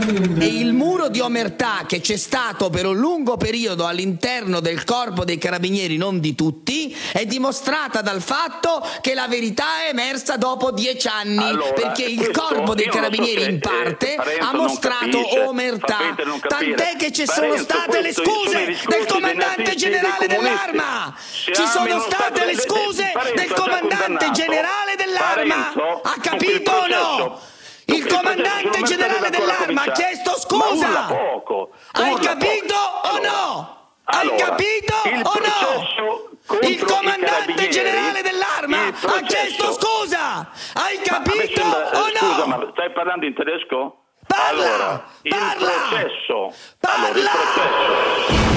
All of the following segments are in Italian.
E il muro di omertà che c'è stato per un lungo periodo all'interno del corpo dei carabinieri, non di tutti, è dimostrata dal fatto che la verità è emersa dopo 10 anni, allora, perché il corpo dei carabinieri in parte ha mostrato omertà, tant'è che ci sono state le scuse del comandante generale dell'Arma, ci sono state le scuse del comandante generale dell'Arma, ha capito o no? Il comandante generale dell'Arma ha chiesto scusa, hai capito o no? Hai capito o no? Il comandante generale dell'Arma ha chiesto scusa, hai capito o no? Scusa, ma stai parlando in tedesco? Parla! Allora, Parla! il processo. Parla! Allora, il processo.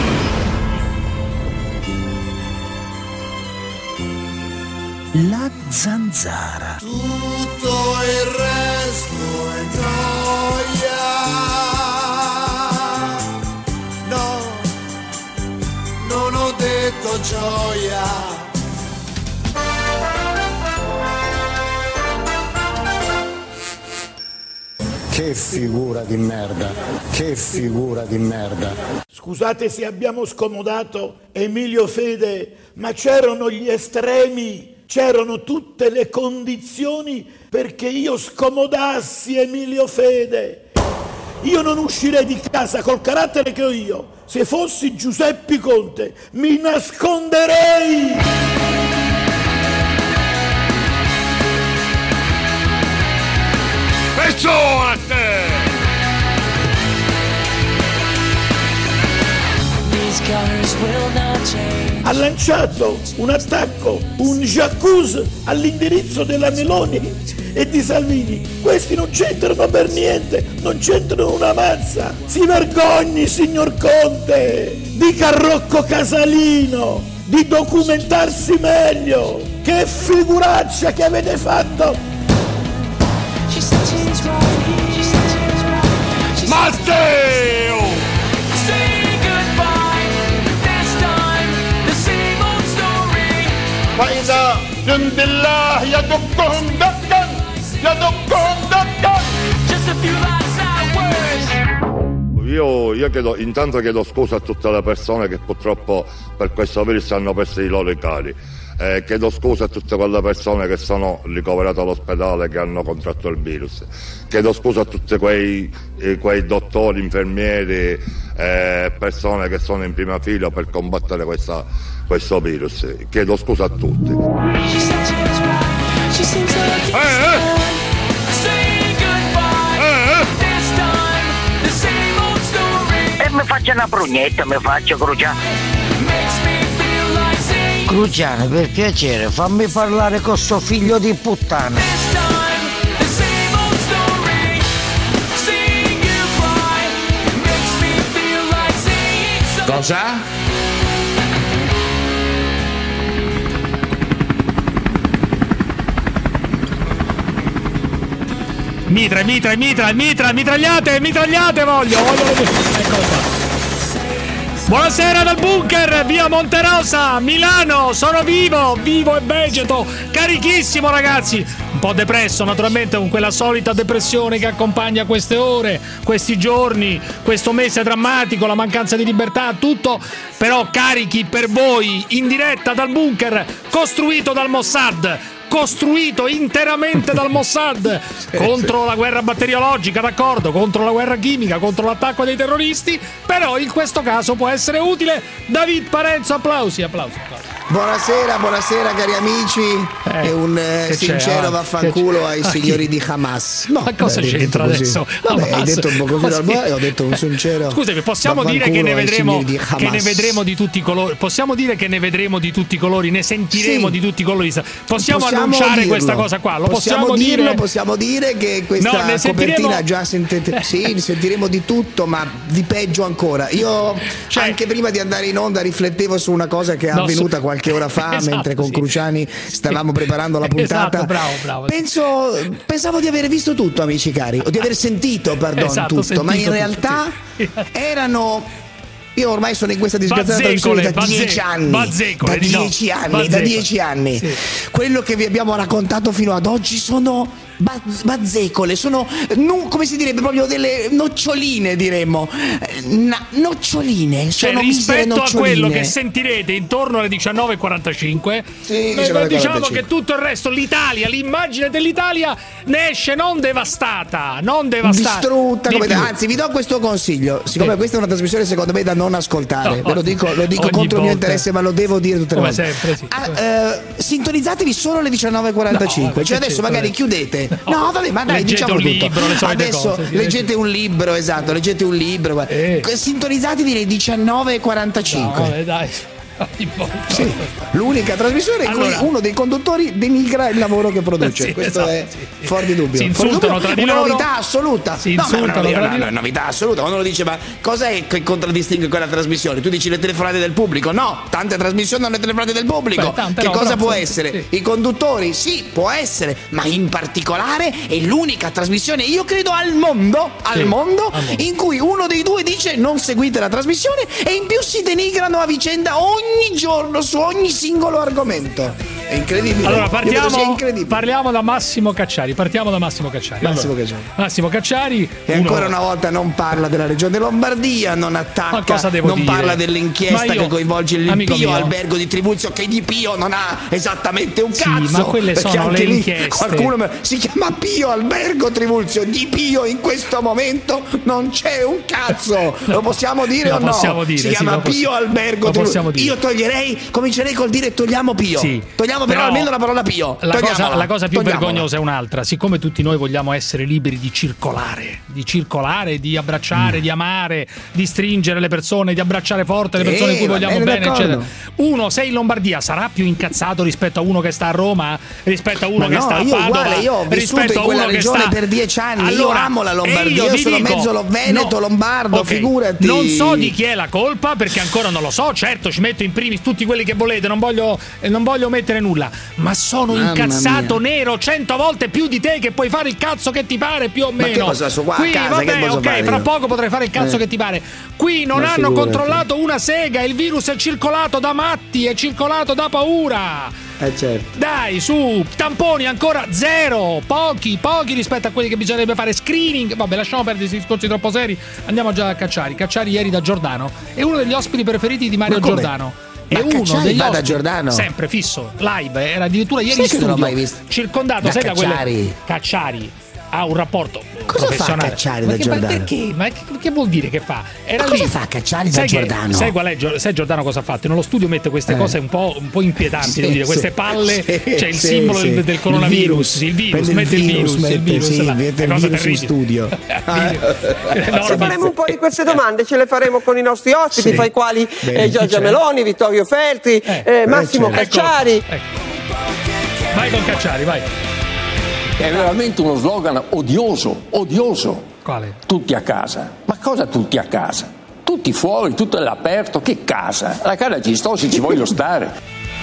La zanzara. Tutto il resto è gioia. No, non ho detto gioia. Che figura di merda, che figura di merda. Scusate se abbiamo scomodato Emilio Fede, ma c'erano gli estremi, c'erano tutte le condizioni perché io scomodassi Emilio Fede. Io non uscirei di casa col carattere che ho io. Se fossi Giuseppe Conte mi nasconderei. A te! Ha lanciato un attacco, un jacuzzi all'indirizzo della Meloni e di Salvini. Questi non c'entrano per niente, non c'entrano una mazza. Si vergogni, signor Conte, dica a Rocco Casalino di documentarsi meglio. Che figuraccia che avete fatto! Matteo! فإذا جند الله يدقهم دقا يدقهم دقا. Io chiedo, intanto chiedo scusa a tutte le persone che purtroppo per questo virus hanno perso i loro cari. Chiedo scusa a tutte quelle persone che sono ricoverate all'ospedale, che hanno contratto il virus. Chiedo scusa a tutti quei dottori, infermieri, persone che sono in prima fila per combattere questo virus. Chiedo scusa a tutti. E mi faccio una prugnetta, mi faccio Cruciano. Cruciano, per piacere, fammi parlare con sto figlio di puttana. Cosa? Mitragliate voglio vedere. Eccolo qua. Buonasera dal bunker, via Monterosa, Milano, sono vivo e vegeto, carichissimo ragazzi, un po' depresso naturalmente, con quella solita depressione che accompagna queste ore, questi giorni, questo mese drammatico, la mancanza di libertà, tutto, però carichi per voi, in diretta dal bunker, costruito dal Mossad, costruito interamente dal Mossad contro la guerra batteriologica, d'accordo, contro la guerra chimica, contro l'attacco dei terroristi, però in questo caso può essere utile. David Parenzo, applausi. Buonasera cari amici, e un sincero vaffanculo ai signori di Hamas. No, ma cosa c'entra adesso? Vabbè, hai detto un po' così dal e ho detto un sincero. Scusami, possiamo dire che ne vedremo di tutti i colori? Possiamo dire che ne vedremo di tutti i colori, ne sentiremo di tutti i colori. Possiamo annunciare dirlo. Questa cosa qua? Possiamo dire che questa copertina già sentiremo di tutto, ma di peggio ancora. Io anche prima di andare in onda riflettevo su una cosa che è avvenuta qualche ora fa, mentre con Cruciani stavamo preparando la puntata. Bravo. Pensavo di aver visto tutto, amici cari, o di aver sentito, tutto, ma in realtà erano... Io ormai sono in questa disgraziata trasmissione da 10 anni. Da 10 anni. Sì. Quello che vi abbiamo raccontato fino ad oggi sono bazzecole, sono come si direbbe, proprio delle noccioline, diremmo. Noccioline, cioè, sono rispetto noccioline. a quello che sentirete intorno alle 19:45, diciamo che tutto il resto, l'Italia, l'immagine dell'Italia ne esce non devastata, distrutta, anzi vi do questo consiglio, siccome questa è una trasmissione secondo me da non ascoltare, ve lo dico contro il mio interesse, ma lo devo dire tutte le volte. Sempre, sintonizzatevi solo alle 19:45, cioè adesso magari chiudete, no vabbè, ma dai, diciamo tutto, libro, adesso leggete un libro, esatto, leggete un libro, sintonizzatevi alle 19:45. Dai. Sì, l'unica trasmissione in cui uno dei conduttori denigra il lavoro che produce. Questo è fuori di dubbio. Si insultano tra di loro. Una novità assoluta. Una novità assoluta. Quando uno dice, ma cos'è che contraddistingue quella trasmissione? Tu dici le telefonate del pubblico? No, tante trasmissioni hanno le telefonate del pubblico. Che cosa può essere? Sì. I conduttori? Sì, può essere, ma in particolare è l'unica trasmissione, io credo, al mondo, in cui uno dei due dice non seguite la trasmissione e in più si denigrano a vicenda ogni giorno su ogni singolo argomento. È incredibile. Allora parliamo da Massimo Cacciari. Massimo Cacciari che ancora una volta non parla della regione Lombardia, non attacca, non parla dell'inchiesta che coinvolge il Pio Albergo di Trivulzio, che di Pio non ha esattamente un cazzo. Ma quelle sono le inchieste. Qualcuno si chiama Pio Albergo Trivulzio, di Pio in questo momento non c'è un cazzo. Lo possiamo dire o no? Si chiama Pio Albergo Trivulzio. Io comincerei col dire togliamo Pio. Togliamo però almeno la parola Pio. La cosa più vergognosa è un'altra. Siccome tutti noi vogliamo essere liberi di circolare, di abbracciare, di amare, di stringere le persone, di abbracciare forte le persone cui vogliamo bene, eccetera. Uno, se in Lombardia, sarà più incazzato rispetto a uno che sta a Roma, rispetto a uno che sta a Padova, io ho vissuto in quella regione per 10 anni. Allora, io amo la Lombardia, io sono mezzo veneto, lombardo, figurati. Non so di chi è la colpa, perché ancora non lo so. Certo, ci metto in primis tutti quelli che volete, non voglio mettere nulla, ma sono incazzato nero 100 volte più di te, che puoi fare il cazzo che ti pare, più o meno. Ma che cosa so qua qui, a casa, vabbè, ok, fra poco potrai fare il cazzo che ti pare. Qui non hanno controllato una sega, il virus è circolato da matti, è circolato da paura. Certo. Dai, su, tamponi ancora zero, pochi rispetto a quelli che bisognerebbe fare, screening. Vabbè, lasciamo perdere questi discorsi troppo seri. Andiamo già a Cacciari. Cacciari ieri da Giordano è uno degli ospiti preferiti di Mario Giordano. È uno degli da Giordano sempre fisso, live, era addirittura ieri in studio, non l'ho mai visto. Circondato, da sai, Cacciari. Da quelle Cacciari ha un rapporto cosa professionale. Fa Cacciari da Giordano? Ma perché? Ma che vuol dire che fa? Era cosa fa Cacciari da Giordano? Sai qual è? Sai Giordano cosa ha fatto? Nello studio mette queste cose un po' inquietanti, devo dire, queste palle, c'è il simbolo del coronavirus, il virus, mette il virus mette il virus in studio. Ci faremo un po' di queste domande, ce le faremo con i nostri ospiti, fra i quali Giorgia Meloni, Vittorio Feltri, Massimo Cacciari. Vai con Cacciari, vai. È veramente uno slogan odioso. Quale? Tutti a casa. Ma cosa tutti a casa? Tutti fuori, tutto all'aperto, che casa? La casa ci sto se ci voglio stare.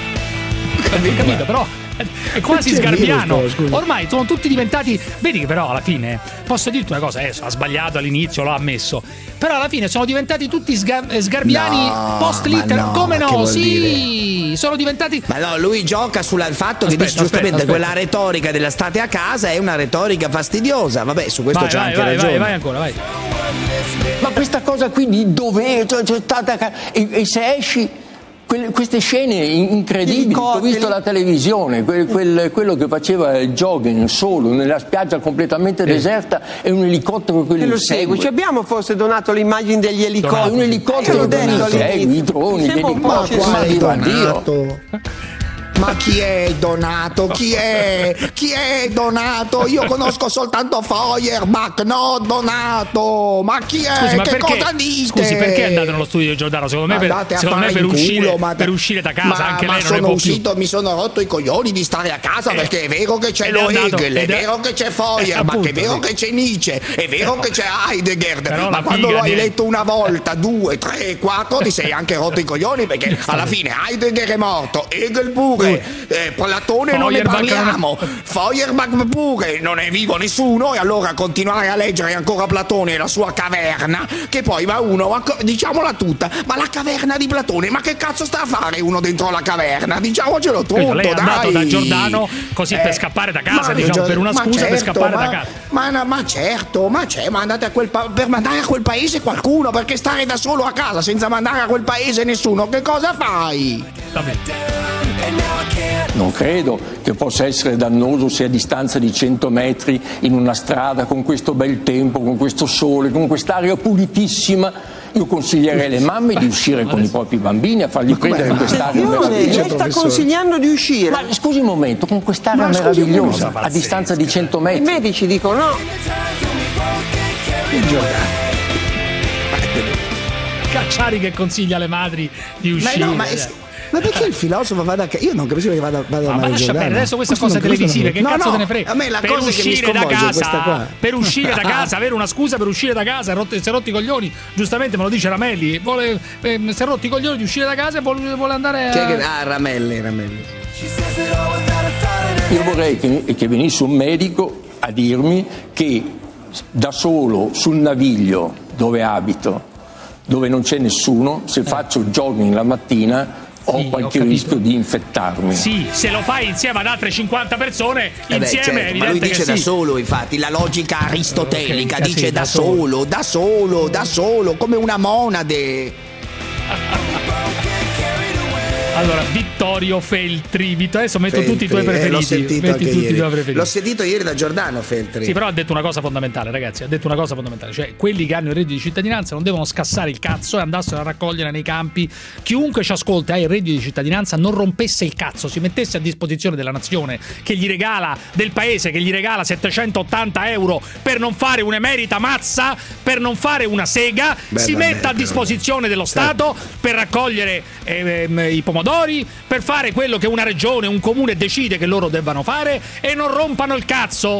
Capito, però è quasi sgarbiano. Ormai sono tutti diventati. Vedi che però alla fine, posso dirti una cosa, ha sbagliato all'inizio, l'ho ammesso. Però alla fine sono diventati tutti sgarbiani post-litteram. Come no? Sì, sono diventati. Ma no, lui gioca sul fatto che dice giustamente quella retorica della state a casa è una retorica fastidiosa. Vabbè, su questo c'è anche ragione. Vai ancora, vai. Ma questa cosa qui di dove c'è stata e se esci. Queste scene incredibili che ho visto alla televisione, quello che faceva il jogging solo nella spiaggia completamente deserta e un elicottero che lo segue. Ci abbiamo forse donato l'immagine degli elicotteri. Un elicottero che li segue, i droni, gli elicotteri. Ma chi è Donato? Chi è Donato? Io conosco soltanto Feuerbach, no Donato. Ma chi è? Scusi, cosa dite? Scusi, perché è andato nello studio di Giordano? Secondo me per uscire da casa, anche lei non ne può uscito, mi sono rotto i coglioni di stare a casa perché è vero che c'è Hegel, è vero che c'è Feuerbach, è vero che c'è Nietzsche, è vero che c'è Heidegger, ma quando lo hai letto una volta, 2, 3, 4 ti sei anche rotto i coglioni perché alla fine Heidegger è morto, Hegel pure, Platone non ne parliamo, Feuerbach pure, non è vivo nessuno, e allora continuare a leggere ancora Platone e la sua caverna, che poi va uno, diciamola tutta, ma la caverna di Platone, ma che cazzo sta a fare uno dentro la caverna? Diciamocelo tutto, lei è dai. andato da Giordano così per scappare da casa, per una scusa, per scappare da casa. Ma andate per mandare a quel paese qualcuno, perché stare da solo a casa senza mandare a quel paese nessuno, che cosa fai? Non credo che possa essere dannoso se a distanza di 100 metri in una strada con questo bel tempo, con questo sole, con quest'aria pulitissima, io consiglierei alle mamme di uscire con i propri bambini a fargli prendere quest'aria meravigliosa. Lei sta consigliando di uscire? Ma scusi un momento, con quest'aria meravigliosa a distanza di 100 metri. I medici dicono no. Cacciari che consiglia alle madri di uscire. Ma perché il filosofo vada a casa? Io non capisco che vada a lascia perdere adesso queste cose televisive, che cazzo te ne frega? A me la per cosa uscire che mi sconvolge da è questa qua. Per uscire da casa, avere una scusa per uscire da casa, si è rotti i coglioni, giustamente me lo dice Ramelli, si è rotti i coglioni di uscire da casa e vuole andare a... Ramelli. Io vorrei che venisse un medico a dirmi che da solo sul Naviglio dove abito, dove non c'è nessuno, se faccio jogging la mattina ho qualche rischio di infettarmi. Sì, se lo fai insieme ad altre 50 persone, insieme è evidente, ma lui dice da solo, infatti, la logica aristotelica dice da solo, come una monade. Allora, Vittorio Feltri. Adesso metto tutti i tuoi preferiti. L'ho sentito ieri da Giordano Feltri. Sì, però ha detto una cosa fondamentale, ragazzi. Cioè, quelli che hanno il reddito di cittadinanza non devono scassare il cazzo e andassero a raccogliere nei campi. Chiunque ci ascolta ha il reddito di cittadinanza, non rompesse il cazzo, si mettesse a disposizione della nazione, che gli regala, del paese che gli regala 780 euro per non fare un'emerita mazza, per non fare una sega, metta a disposizione dello Stato per raccogliere i pomodori, per fare quello che una regione, un comune decide che loro debbano fare, e non rompano il cazzo.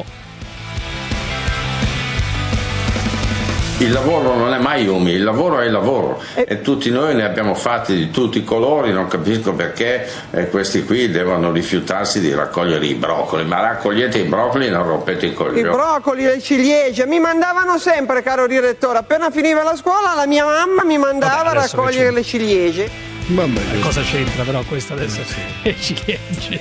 Il lavoro non è mai umile, il lavoro è il lavoro e tutti noi ne abbiamo fatti di tutti i colori. Non capisco perché questi qui devono rifiutarsi di raccogliere i broccoli, ma raccogliete i broccoli e non rompete i coglioni. I broccoli, le ciliegie, mi mandavano sempre, caro direttore, appena finiva la scuola la mia mamma mi mandava a raccogliere le ciliegie. Cosa c'entra però questa adesso? Le ciliegie.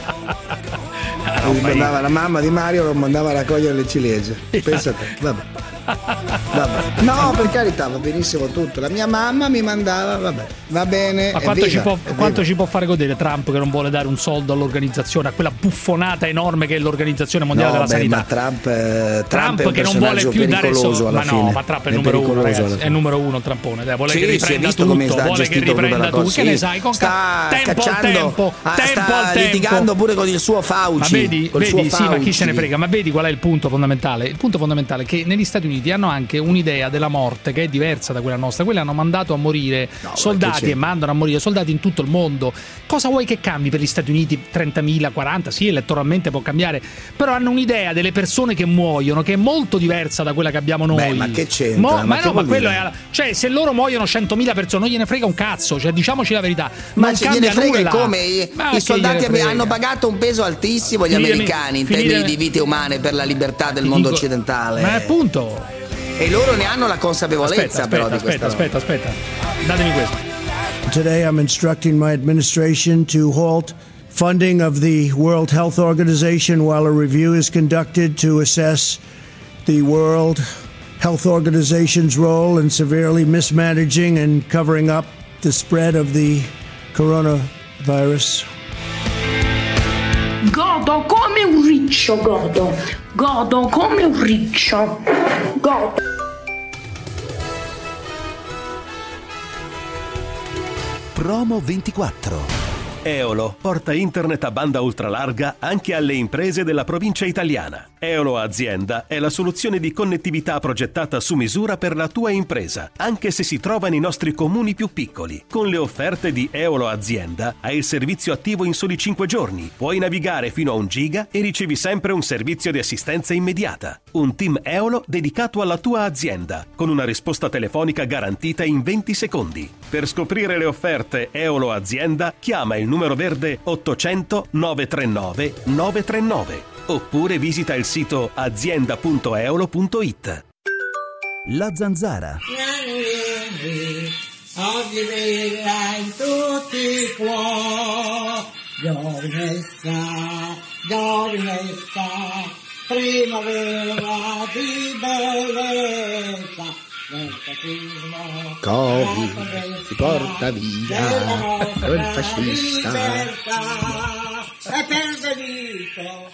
La mamma di Mario lo mandava a raccogliere le ciliegie. Pensa a te, vabbè. No, per carità, va benissimo tutto. La mia mamma mi mandava, va bene. Ma quanto ci può fare godere Trump, che non vuole dare un soldo all'organizzazione, a quella buffonata enorme che è l'Organizzazione Mondiale della Sanità? Ma Trump che non vuole più dare soldo. Ma no, ma Trump è il numero uno, ragazzi. È il numero uno Trampone. Vuole che riprenda tutto, vuole che riprenda tutto. Che ne sai? Sta litigando pure con il suo Fauci. Ma vedi, sì, ma chi se ne frega? Ma vedi qual è il punto fondamentale? Il punto fondamentale è che negli Stati Uniti hanno anche un'idea della morte che è diversa da quella nostra. Quelli hanno mandato a morire soldati e mandano a morire soldati in tutto il mondo. Cosa vuoi che cambi per gli Stati Uniti? 30.000, 40, sì, elettoralmente può cambiare, però hanno un'idea delle persone che muoiono che è molto diversa da quella che abbiamo noi. Ma che c'entra? Ma quello è, cioè, se loro muoiono 100.000 persone non gliene frega un cazzo, cioè diciamoci la verità. Ma non cambia nulla. Come i soldati hanno pagato un peso altissimo gli americani in termini di vite umane per la libertà del mondo occidentale. Ma appunto. E loro ne hanno la consapevolezza di questa. Aspetta. Datemi questo. Today I'm instructing my administration to halt funding of the World Health Organization while a review is conducted to assess the World Health Organization's role in severely mismanaging and covering up the spread of the coronavirus. Godo come un riccio, godo come un riccio, godo. Promo 24. Eolo porta internet a banda ultralarga anche alle imprese della provincia italiana. Eolo Azienda è la soluzione di connettività progettata su misura per la tua impresa, anche se si trova nei nostri comuni più piccoli. Con le offerte di Eolo Azienda hai il servizio attivo in soli 5 giorni, puoi navigare fino a 1 giga e ricevi sempre un servizio di assistenza immediata. un team Eolo dedicato alla tua azienda, con una risposta telefonica garantita in 20 secondi. Per scoprire le offerte Eolo Azienda, chiama il numero verde 800 939 939 oppure visita il sito azienda.eolo.it. La Zanzara. Oggi vela in tutti i cuori, giovinezza, primavera di bellezza, nel fascismo. Covid ti porta via quel fascista. E pervenito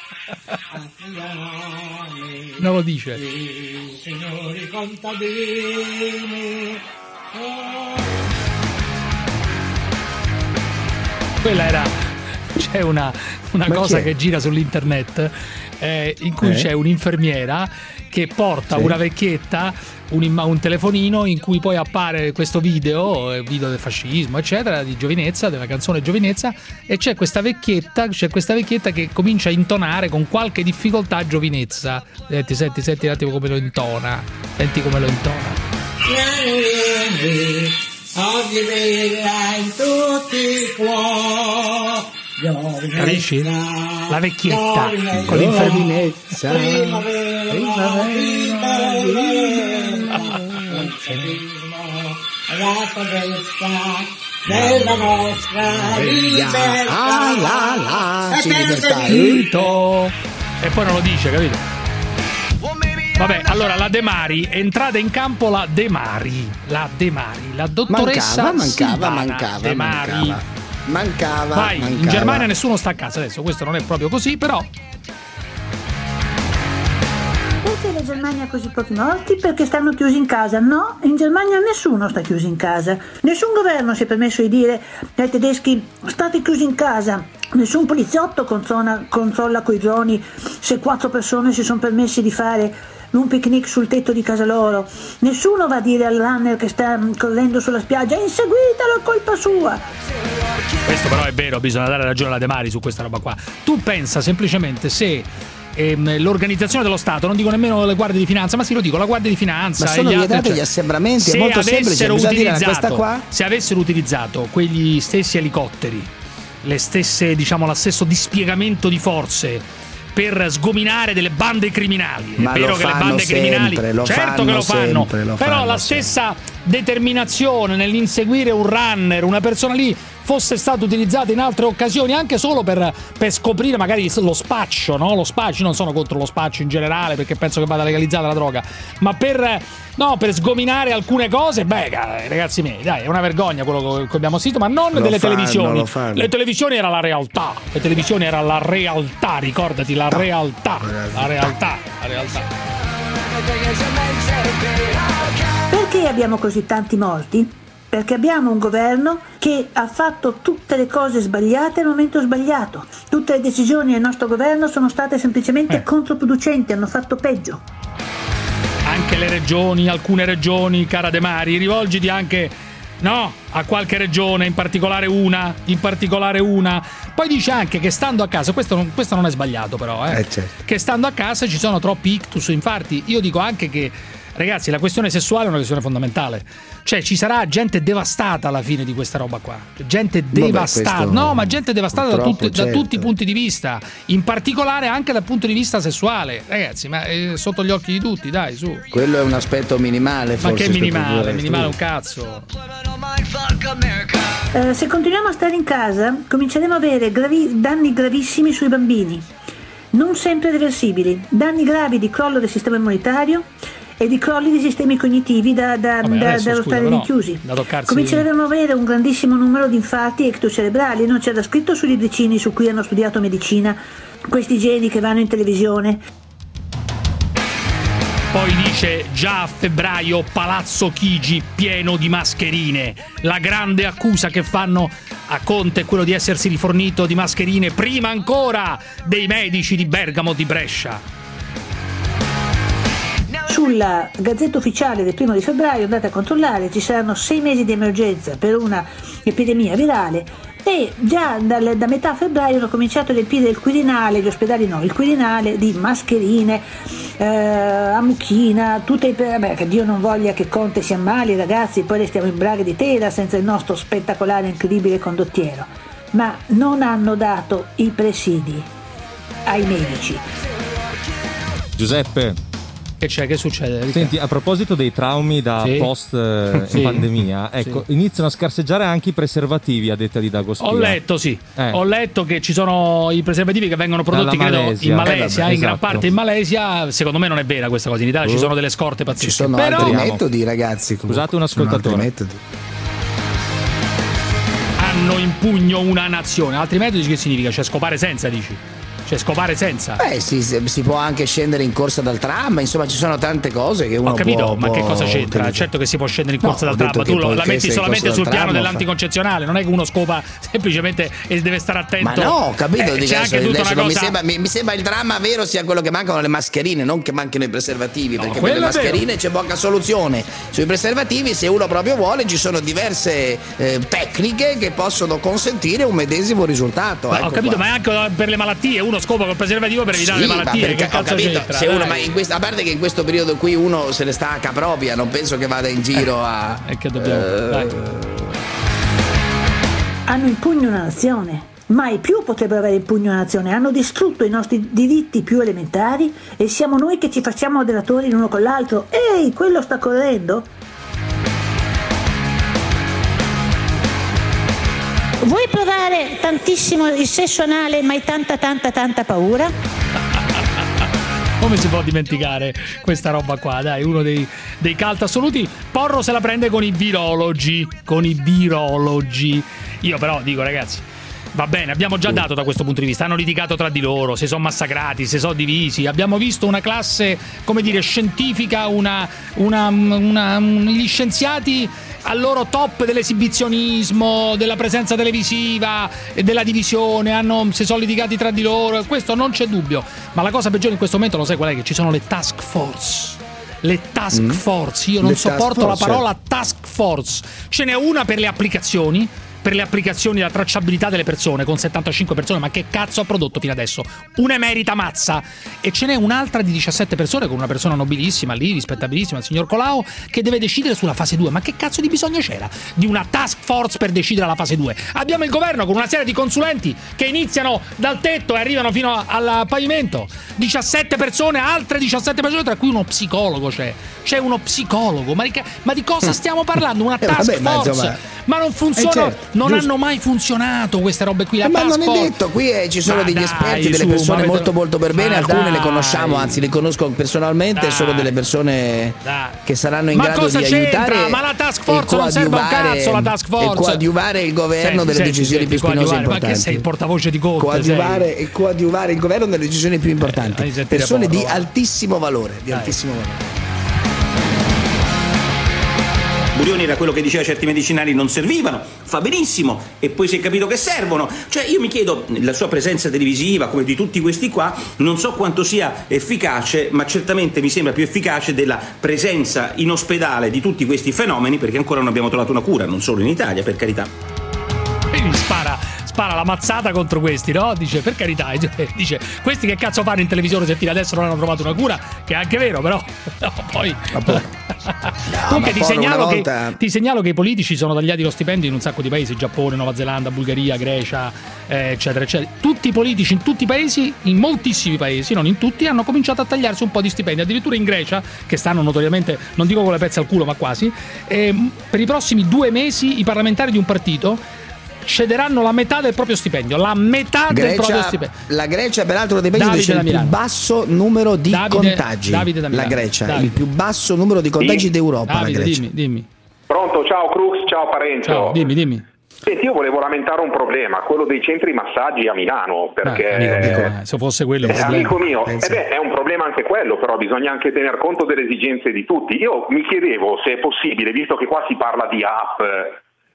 anziani, non lo dice. i signori contadini. Quella era, c'è una cosa che gira sull'internet in cui c'è un'infermiera che porta una vecchietta un telefonino in cui poi appare questo video del fascismo eccetera, di Giovinezza, della canzone Giovinezza, e c'è questa vecchietta che comincia a intonare con qualche difficoltà Giovinezza. Senti un attimo come lo intona, senti come lo intona. Oggi vela in tutti i cuori. Capisci? La vecchietta con l'inferminezza. Della nostra libertà. E poi non lo dice, capito? Vabbè, allora la De Mari, è entrata in campo la De Mari, la dottoressa mancava. Vai, in Germania nessuno sta a casa adesso, questo non è proprio così, però. Perché la Germania ha così pochi morti? Perché stanno chiusi in casa? No, in Germania nessuno sta chiuso in casa. Nessun governo si è permesso di dire ai tedeschi state chiusi in casa. Nessun poliziotto controlla coi droni se 4 persone si sono permessi di fare un picnic sul tetto di casa loro. Nessuno va a dire al runner che sta correndo sulla spiaggia inseguitelo, è colpa sua. Questo però è vero, bisogna dare ragione alla De Mari su questa roba qua. Tu pensa semplicemente se l'organizzazione dello Stato, non dico nemmeno le guardie di finanza, ma sì, lo dico, la guardia di finanza, ma sono vietate gli assembramenti, è molto semplice, bisogna dire questa qua. Se avessero utilizzato quegli stessi elicotteri, lo stesso dispiegamento di forze per sgominare delle bande criminali, ma è vero che le bande criminali certo che lo fanno, però la stessa determinazione nell'inseguire un runner, una persona lì, fosse stata utilizzata in altre occasioni, anche solo per scoprire magari lo spaccio, no? Lo spaccio, non sono contro lo spaccio in generale perché penso che vada legalizzata la droga, ma per sgominare alcune cose, ragazzi miei, dai, è una vergogna quello che abbiamo sentito, ma non delle televisioni. Le televisioni era la realtà, ricordati, la realtà. Perché abbiamo così tanti morti? Perché abbiamo un governo che ha fatto tutte le cose sbagliate al momento sbagliato. Tutte le decisioni del nostro governo sono state semplicemente controproducenti, hanno fatto peggio. Anche le regioni, alcune regioni, cara De Mari, rivolgiti anche a qualche regione, in particolare una. Poi dice anche che stando a casa, questo non è sbagliato però, certo, che stando a casa ci sono troppi ictus, infatti io dico anche che, ragazzi, la questione sessuale è una questione fondamentale. Cioè ci sarà gente devastata alla fine di questa roba qua. Gente devastata. Ma gente devastata da tutti i punti di vista. In particolare anche dal punto di vista sessuale. Ragazzi, ma è sotto gli occhi di tutti, dai, su. Quello è un aspetto minimale, forse. Ma che minimale? Minimale un cazzo. Se continuiamo a stare in casa, cominceremo a avere danni gravissimi sui bambini. Non sempre reversibili. Danni gravi di crollo del sistema immunitario e di crolli di sistemi cognitivi dallo stare rinchiusi. Cominceremo ad avere un grandissimo numero di infarti ectocerebrali. Non c'era scritto sui libricini su cui hanno studiato medicina questi geni che vanno in televisione. Poi dice già a febbraio Palazzo Chigi pieno di mascherine. La grande accusa che fanno a Conte è quello di essersi rifornito di mascherine prima ancora dei medici di Bergamo, di Brescia. Sulla Gazzetta Ufficiale del 1 di febbraio andate a controllare, ci saranno 6 mesi di emergenza per una epidemia virale, e già da metà febbraio hanno cominciato a riempire il Quirinale, gli ospedali no, il Quirinale di mascherine, a mucchina, che Dio non voglia che Conte si ammali, ragazzi, poi restiamo in braghe di tela senza il nostro spettacolare incredibile condottiero, ma non hanno dato i presidi ai medici. Giuseppe, che c'è? Che succede? Senti, a proposito dei traumi da post pandemia, ecco, iniziano a scarseggiare anche i preservativi, a detta di Dagospia. Ho letto che ci sono i preservativi che vengono prodotti, credo, in Malesia, in gran parte in Malesia. Secondo me non è vera questa cosa, in Italia ci sono delle scorte pazzesche. Ci sono altri metodi, ragazzi. Scusate un ascoltatore. Hanno in pugno una nazione. Altri metodi che significa? Cioè scopare senza, dici? Cioè scopare senza. Sì, si può anche scendere in corsa dal tram, insomma ci sono tante cose che uno ho capito, ma che cosa c'entra? utilizzare. Certo che si può scendere in corsa dal tram, ma tu la metti solamente sul piano dell'anticoncezionale, non è che uno scopa semplicemente e deve stare attento. Ma no, ho capito, c'è anche tutta una cosa. Mi sembra il dramma vero sia quello che mancano le mascherine, non che manchino i preservativi, perché per le mascherine c'è poca soluzione. Sui preservativi, se uno proprio vuole, ci sono diverse tecniche che possono consentire un medesimo risultato. Ho capito, ma è anche per le malattie, uno scopa col preservativo per evitare le malattie. Che cazzo c'entra? Se uno, a parte che in questo periodo qui uno se ne stacca propria, non penso che vada in giro a. Che dobbiamo. Hanno in pugno una nazione. Mai più potrebbero avere in pugno una nazione. Hanno distrutto i nostri diritti più elementari e siamo noi che ci facciamo moderatori l'uno con l'altro. Ehi, quello sta correndo? Vuoi provare tantissimo il sesso anale ma hai tanta paura? Come si può dimenticare questa roba qua? Dai, uno dei cult assoluti. Porro se la prende con i virologi. Io però dico, ragazzi, va bene, abbiamo già dato da questo punto di vista. Hanno litigato tra di loro, si sono massacrati, si sono divisi. Abbiamo visto una classe, come dire, scientifica, gli scienziati al loro top dell'esibizionismo, della presenza televisiva e della divisione, si sono litigati tra di loro, questo non c'è dubbio. Ma la cosa peggiore in questo momento, lo sai qual è? Che ci sono le task force. Le task force, io non sopporto la parola task force. Ce n'è una per le applicazioni, la tracciabilità delle persone, con 75 persone, ma che cazzo ha prodotto fino adesso? Un'emerita mazza. E ce n'è un'altra di 17 persone, con una persona nobilissima lì, rispettabilissima, il signor Colau, che deve decidere sulla fase 2. Ma che cazzo di bisogno c'era di una task force per decidere la fase 2? Abbiamo il governo con una serie di consulenti che iniziano dal tetto e arrivano fino al pavimento. 17 persone, altre 17 persone, tra cui uno psicologo c'è uno psicologo. Ma di cosa stiamo parlando? Una task force? Ma non funziona, hanno mai funzionato queste robe qui. Ma non è detto, qui ci sono degli esperti, delle persone molto molto per bene, alcune le conosciamo, anzi le conosco personalmente, sono delle persone che saranno in grado di aiutare. Ma la task force non serve un cazzo, la task force. E coadiuvare il governo delle decisioni più spinose e importanti. Ma che sei il portavoce di Conte? Coadiuvare il governo delle decisioni più importanti. Persone di altissimo valore, altissimo valore. Burioni era quello che diceva certi medicinali non servivano, fa benissimo, e poi si è capito che servono. Cioè io mi chiedo, la sua presenza televisiva, come di tutti questi qua, non so quanto sia efficace, ma certamente mi sembra più efficace della presenza in ospedale di tutti questi fenomeni, perché ancora non abbiamo trovato una cura, non solo in Italia, per carità. E mi spara la mazzata contro questi, no? Dice, per carità, dice, questi che cazzo fanno in televisione se fino adesso non hanno trovato una cura, che è anche vero, però poi comunque ti segnalo che i politici sono tagliati lo stipendio in un sacco di paesi: Giappone, Nuova Zelanda, Bulgaria, Grecia, eccetera eccetera. Tutti i politici in tutti i paesi, in moltissimi paesi, non in tutti, hanno cominciato a tagliarsi un po' di stipendi. Addirittura in Grecia, che stanno notoriamente, non dico con le pezze al culo, ma quasi, per i prossimi 2 mesi i parlamentari di un partito cederanno la metà del proprio stipendio. Del proprio stipendio. La Grecia, peraltro, dei paesi dove c'è il più basso numero di contagi. La Grecia, il più basso numero di contagi d'Europa. Davide, la Grecia. dimmi. Pronto, ciao Cruz, ciao Parenzo. Ciao, dimmi. Senti, io volevo lamentare un problema, quello dei centri massaggi a Milano, perché se fosse quello amico mio, è un problema anche quello, però bisogna anche tener conto delle esigenze di tutti. Io mi chiedevo se è possibile, visto che qua si parla di app,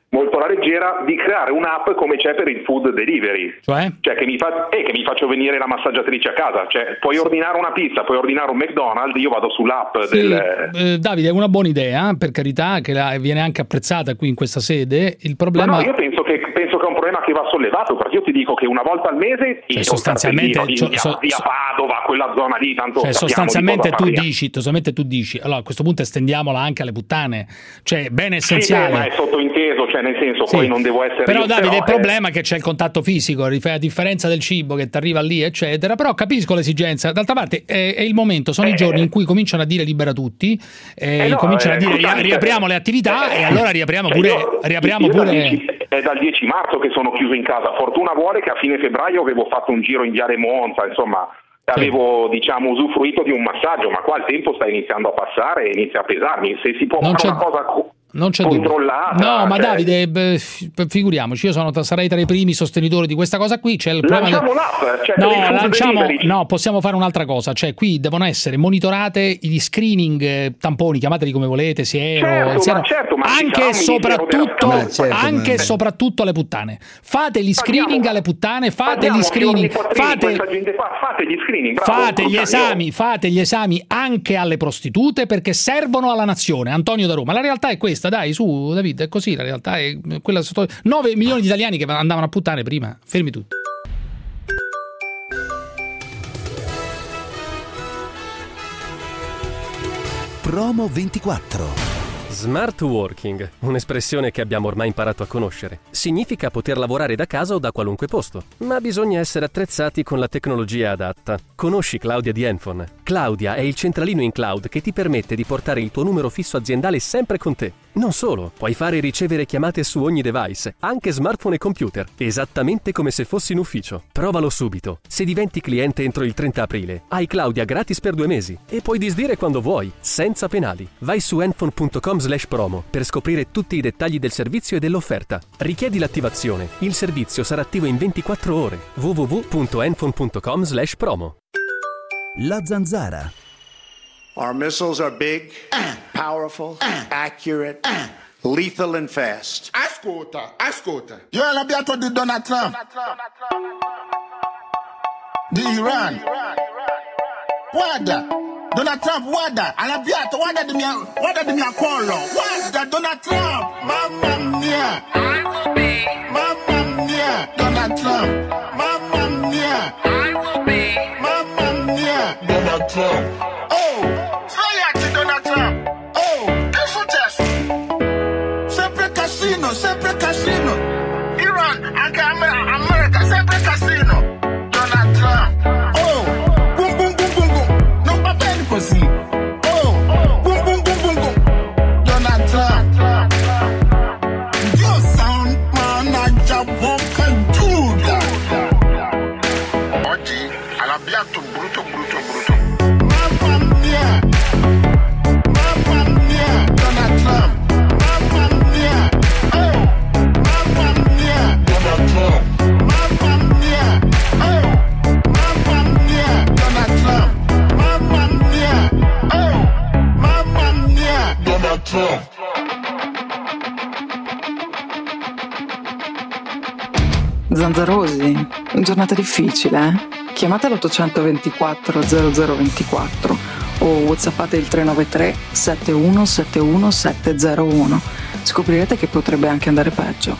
molto alla leggera, di creare un'app come c'è per il food delivery, cioè che mi faccio venire la massaggiatrice a casa, cioè puoi ordinare una pizza, puoi ordinare un McDonald's, io vado sull'app Davide, è una buona idea, per carità, che viene anche apprezzata qui in questa sede. Il problema... Ma no, io penso che è un problema che va sollevato, perché io ti dico che una volta al mese sostanzialmente via Padova, quella zona lì, tanto sostanzialmente tu dici, allora a questo punto estendiamola anche alle puttane, cioè bene essenziale. Sì, ma è sottointeso, cioè nel senso poi non devo essere però Davide, il problema è che c'è il contatto fisico, a differenza del cibo che ti arriva lì eccetera, però capisco l'esigenza. D'altra parte è il momento, sono i giorni in cui cominciano a dire libera tutti, cominciano a dire riapriamo le attività e allora riapriamo pure. È dal 10 marzo che sono chiuso in casa. Fortuna vuole che a fine febbraio avevo fatto un giro in Viale Monza, insomma avevo usufruito di un massaggio, ma qua il tempo sta iniziando a passare e inizia a pesarmi. Se si può fare una cosa non c'è controllata. No, ma Davide, figuriamoci, io sarei tra i primi sostenitori di questa cosa qui. C'è il lanciamo l'app, no, possiamo fare un'altra cosa, cioè qui devono essere monitorate gli screening tamponi, chiamateli come volete, anche e soprattutto alle puttane. Fate gli screening alle puttane, fate gli screening, fate gli esami anche alle prostitute, perché servono alla nazione. Antonio da Roma. La realtà è questa, dai, su Davide, è così, la realtà è quella. 9 milioni di italiani che andavano a puttane prima, fermi tutti. Promo 24. Smart working, un'espressione che abbiamo ormai imparato a conoscere. Significa poter lavorare da casa o da qualunque posto, ma bisogna essere attrezzati con la tecnologia adatta. Conosci Claudia di Enfone? Claudia è il centralino in cloud che ti permette di portare il tuo numero fisso aziendale sempre con te. Non solo, puoi fare e ricevere chiamate su ogni device, anche smartphone e computer, esattamente come se fossi in ufficio. Provalo subito. Se diventi cliente entro il 30 aprile, hai Claudia gratis per 2 mesi e puoi disdire quando vuoi, senza penali. Vai su enfone.com/promo per scoprire tutti i dettagli del servizio e dell'offerta. Richiedi l'attivazione. Il servizio sarà attivo in 24 ore. www.enfone.com/promo. La Zanzara. Our missiles are big, powerful, accurate, lethal and fast. Ascolta. Io ho l'arrabbiato di Donald Trump. Di Iran. Guarda, Donald Trump, guarda, arrabbiato, guarda di mia collo. Guarda, Donald Trump, mamma mia. Mamma mia, Donald Trump, mamma mia. Mamma mia, Donald Trump. Svegliati, Donald Trump! Oh, che è successo? Sempre casino! Iran, anche America, sempre casino! Donald Trump! Oh, boom boom boom boom boom! Non va bene così! Oh, boom boom boom boom boom! Donald Trump! Dio santo, managgia bocca Giuda! Oggi arrabbiato brutto! Mamma mia! Donald Trump! Mamma mia! Oh! Mamma mia! Donald Trump! Mamma mia! Oh! Mamma mia! Donald Trump! Mamma mia! Oh! Mamma mia! Donald Trump! Zanzarosi, giornata difficile, eh? Chiamate l'824 0024 o whatsappate il 393 7171 701. Scoprirete che potrebbe anche andare peggio.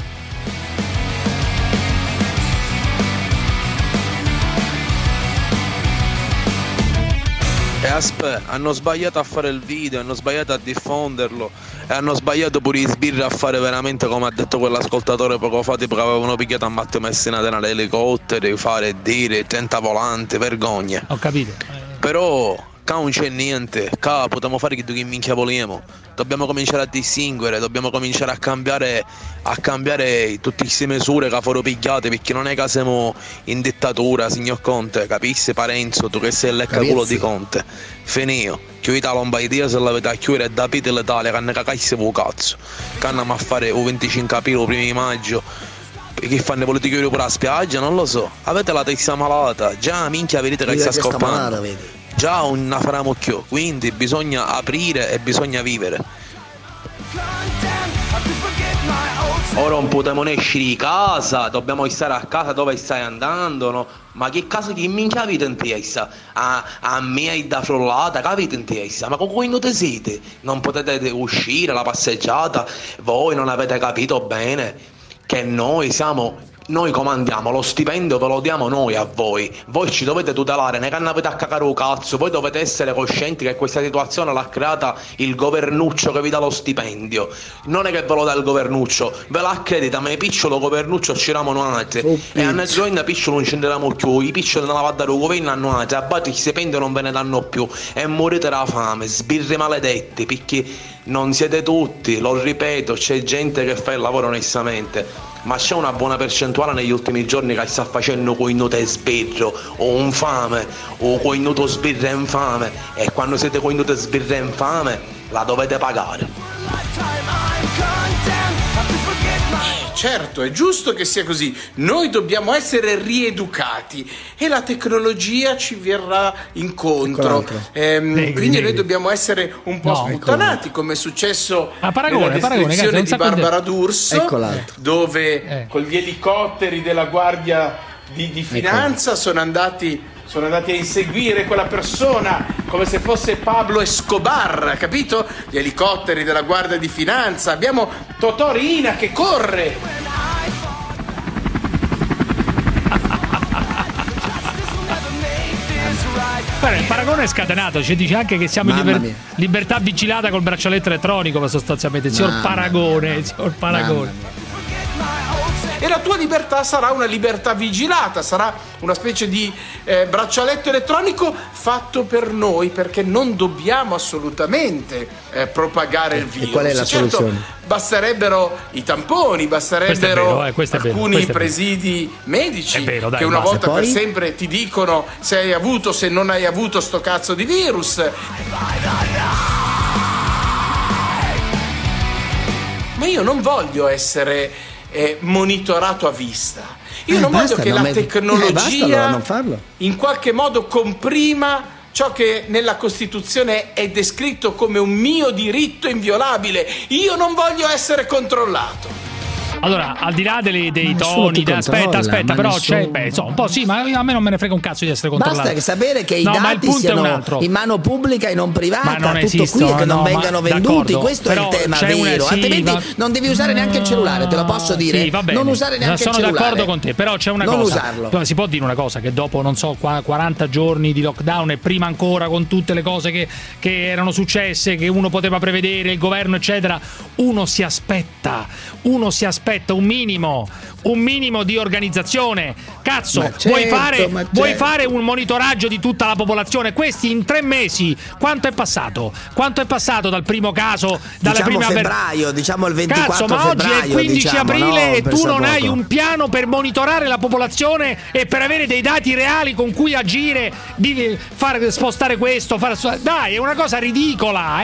E aspetta, hanno sbagliato a fare il video, hanno sbagliato a diffonderlo e hanno sbagliato pure i sbirri a fare veramente come ha detto quell'ascoltatore poco fa, tipo che avevano picchiato a Matteo Messina Denaro elicotteri, fare e dire, 30 volanti, vergogna. Ho capito. Però qua non c'è niente, qua potremmo fare che minchia vogliamo. Dobbiamo cominciare a distinguere, dobbiamo cominciare a cambiare tutte queste misure che furono pigliate, perché non è che siamo in dittatura, signor Conte, capisci Parenzo, tu che sei il leccaculo di Conte. Finio, chiudete la Lombardia se l'avete a chiudere e dapite l'Italia che ne cacassi un cazzo. Che andiamo a fare il 25 aprile, il 1 di maggio. Che fanno volete chiudere pure la spiaggia? Non lo so. Avete la testa malata, già minchia vedete che sta scoppando. Già non faremo più, quindi bisogna aprire e bisogna vivere. ora non potremo uscire di casa, dobbiamo stare a casa, dove stai andando, no? Ma che casa che minchia avete in testa? A me è da frollata, che avete in testa? Ma con cui non siete? Non potete uscire la passeggiata? Voi non avete capito bene che noi comandiamo, lo stipendio ve lo diamo noi a voi ci dovete tutelare, ne avete a cagare un cazzo, voi dovete essere coscienti che questa situazione l'ha creata il governuccio che vi dà lo stipendio, non è che ve lo dà il governuccio, ve l'accredita, ma i piccolo governuccio ci eravamo noi e a noi piccolo non scenderemo più, i piccoli non la dare il governo a noi, a batti il stipendio non ve ne danno più e morite da fame, sbirri maledetti, perché non siete tutti, lo ripeto, c'è gente che fa il lavoro onestamente, ma c'è una buona percentuale negli ultimi giorni che sta facendo coinuto e sbirro o infame o coinuto sbirro e infame, e quando siete coinuto e sbirro e infame la dovete pagare. Certo, è giusto che sia così. Noi dobbiamo essere rieducati e la tecnologia ci verrà incontro. Quindi noi dobbiamo essere un po' sputtanati, come è successo nella descrizione di Barbara D'Urso, dove con gli elicotteri della Guardia di Finanza sono andati a inseguire quella persona come se fosse Pablo Escobar, capito? Gli elicotteri della Guardia di Finanza. Abbiamo Totò Riina che corre. Il paragone è scatenato, ci dice anche che siamo in libertà vigilata col braccialetto elettronico, sostanzialmente. Signor Paragone. E la tua libertà sarà una libertà vigilata, sarà una specie di braccialetto elettronico fatto per noi, perché non dobbiamo assolutamente propagare il virus. E qual è la soluzione? Basterebbero i tamponi, basterebbero alcuni presidi medici che una volta per sempre ti dicono se hai avuto, se non hai avuto sto cazzo di virus. Ma io non voglio essere monitorato a vista. Io non voglio che la tecnologia in qualche modo comprima ciò che nella Costituzione è descritto come un mio diritto inviolabile. Io non voglio essere controllato. Allora, al di là dei toni, aspetta, però c'è un po' sì, ma a me non me ne frega un cazzo di essere controllato. Basta sapere che i dati siano in mano pubblica e non privata, tutto esistono, qui, e che non vengano venduti. Questo è il tema vero, altrimenti non devi usare neanche il cellulare, te lo posso dire. Sì, va bene. Non usare neanche il cellulare. Sono d'accordo con te, però c'è una non cosa. Usarlo. Si può dire una cosa, che dopo, non so, 40 giorni di lockdown e prima ancora con tutte le cose che erano successe, che uno poteva prevedere, il governo eccetera, uno si aspetta un minimo di organizzazione. Cazzo, vuoi fare un monitoraggio di tutta la popolazione? Questi in 3 mesi quanto è passato? Quanto è passato dal primo caso, dalla prima febbraio, diciamo il 24 Cazzo, ma febbraio, oggi è il 15 aprile e tu non hai poco. un piano per monitorare la popolazione e per avere dei dati reali con cui agire, di far spostare questo, dai, è una cosa ridicola,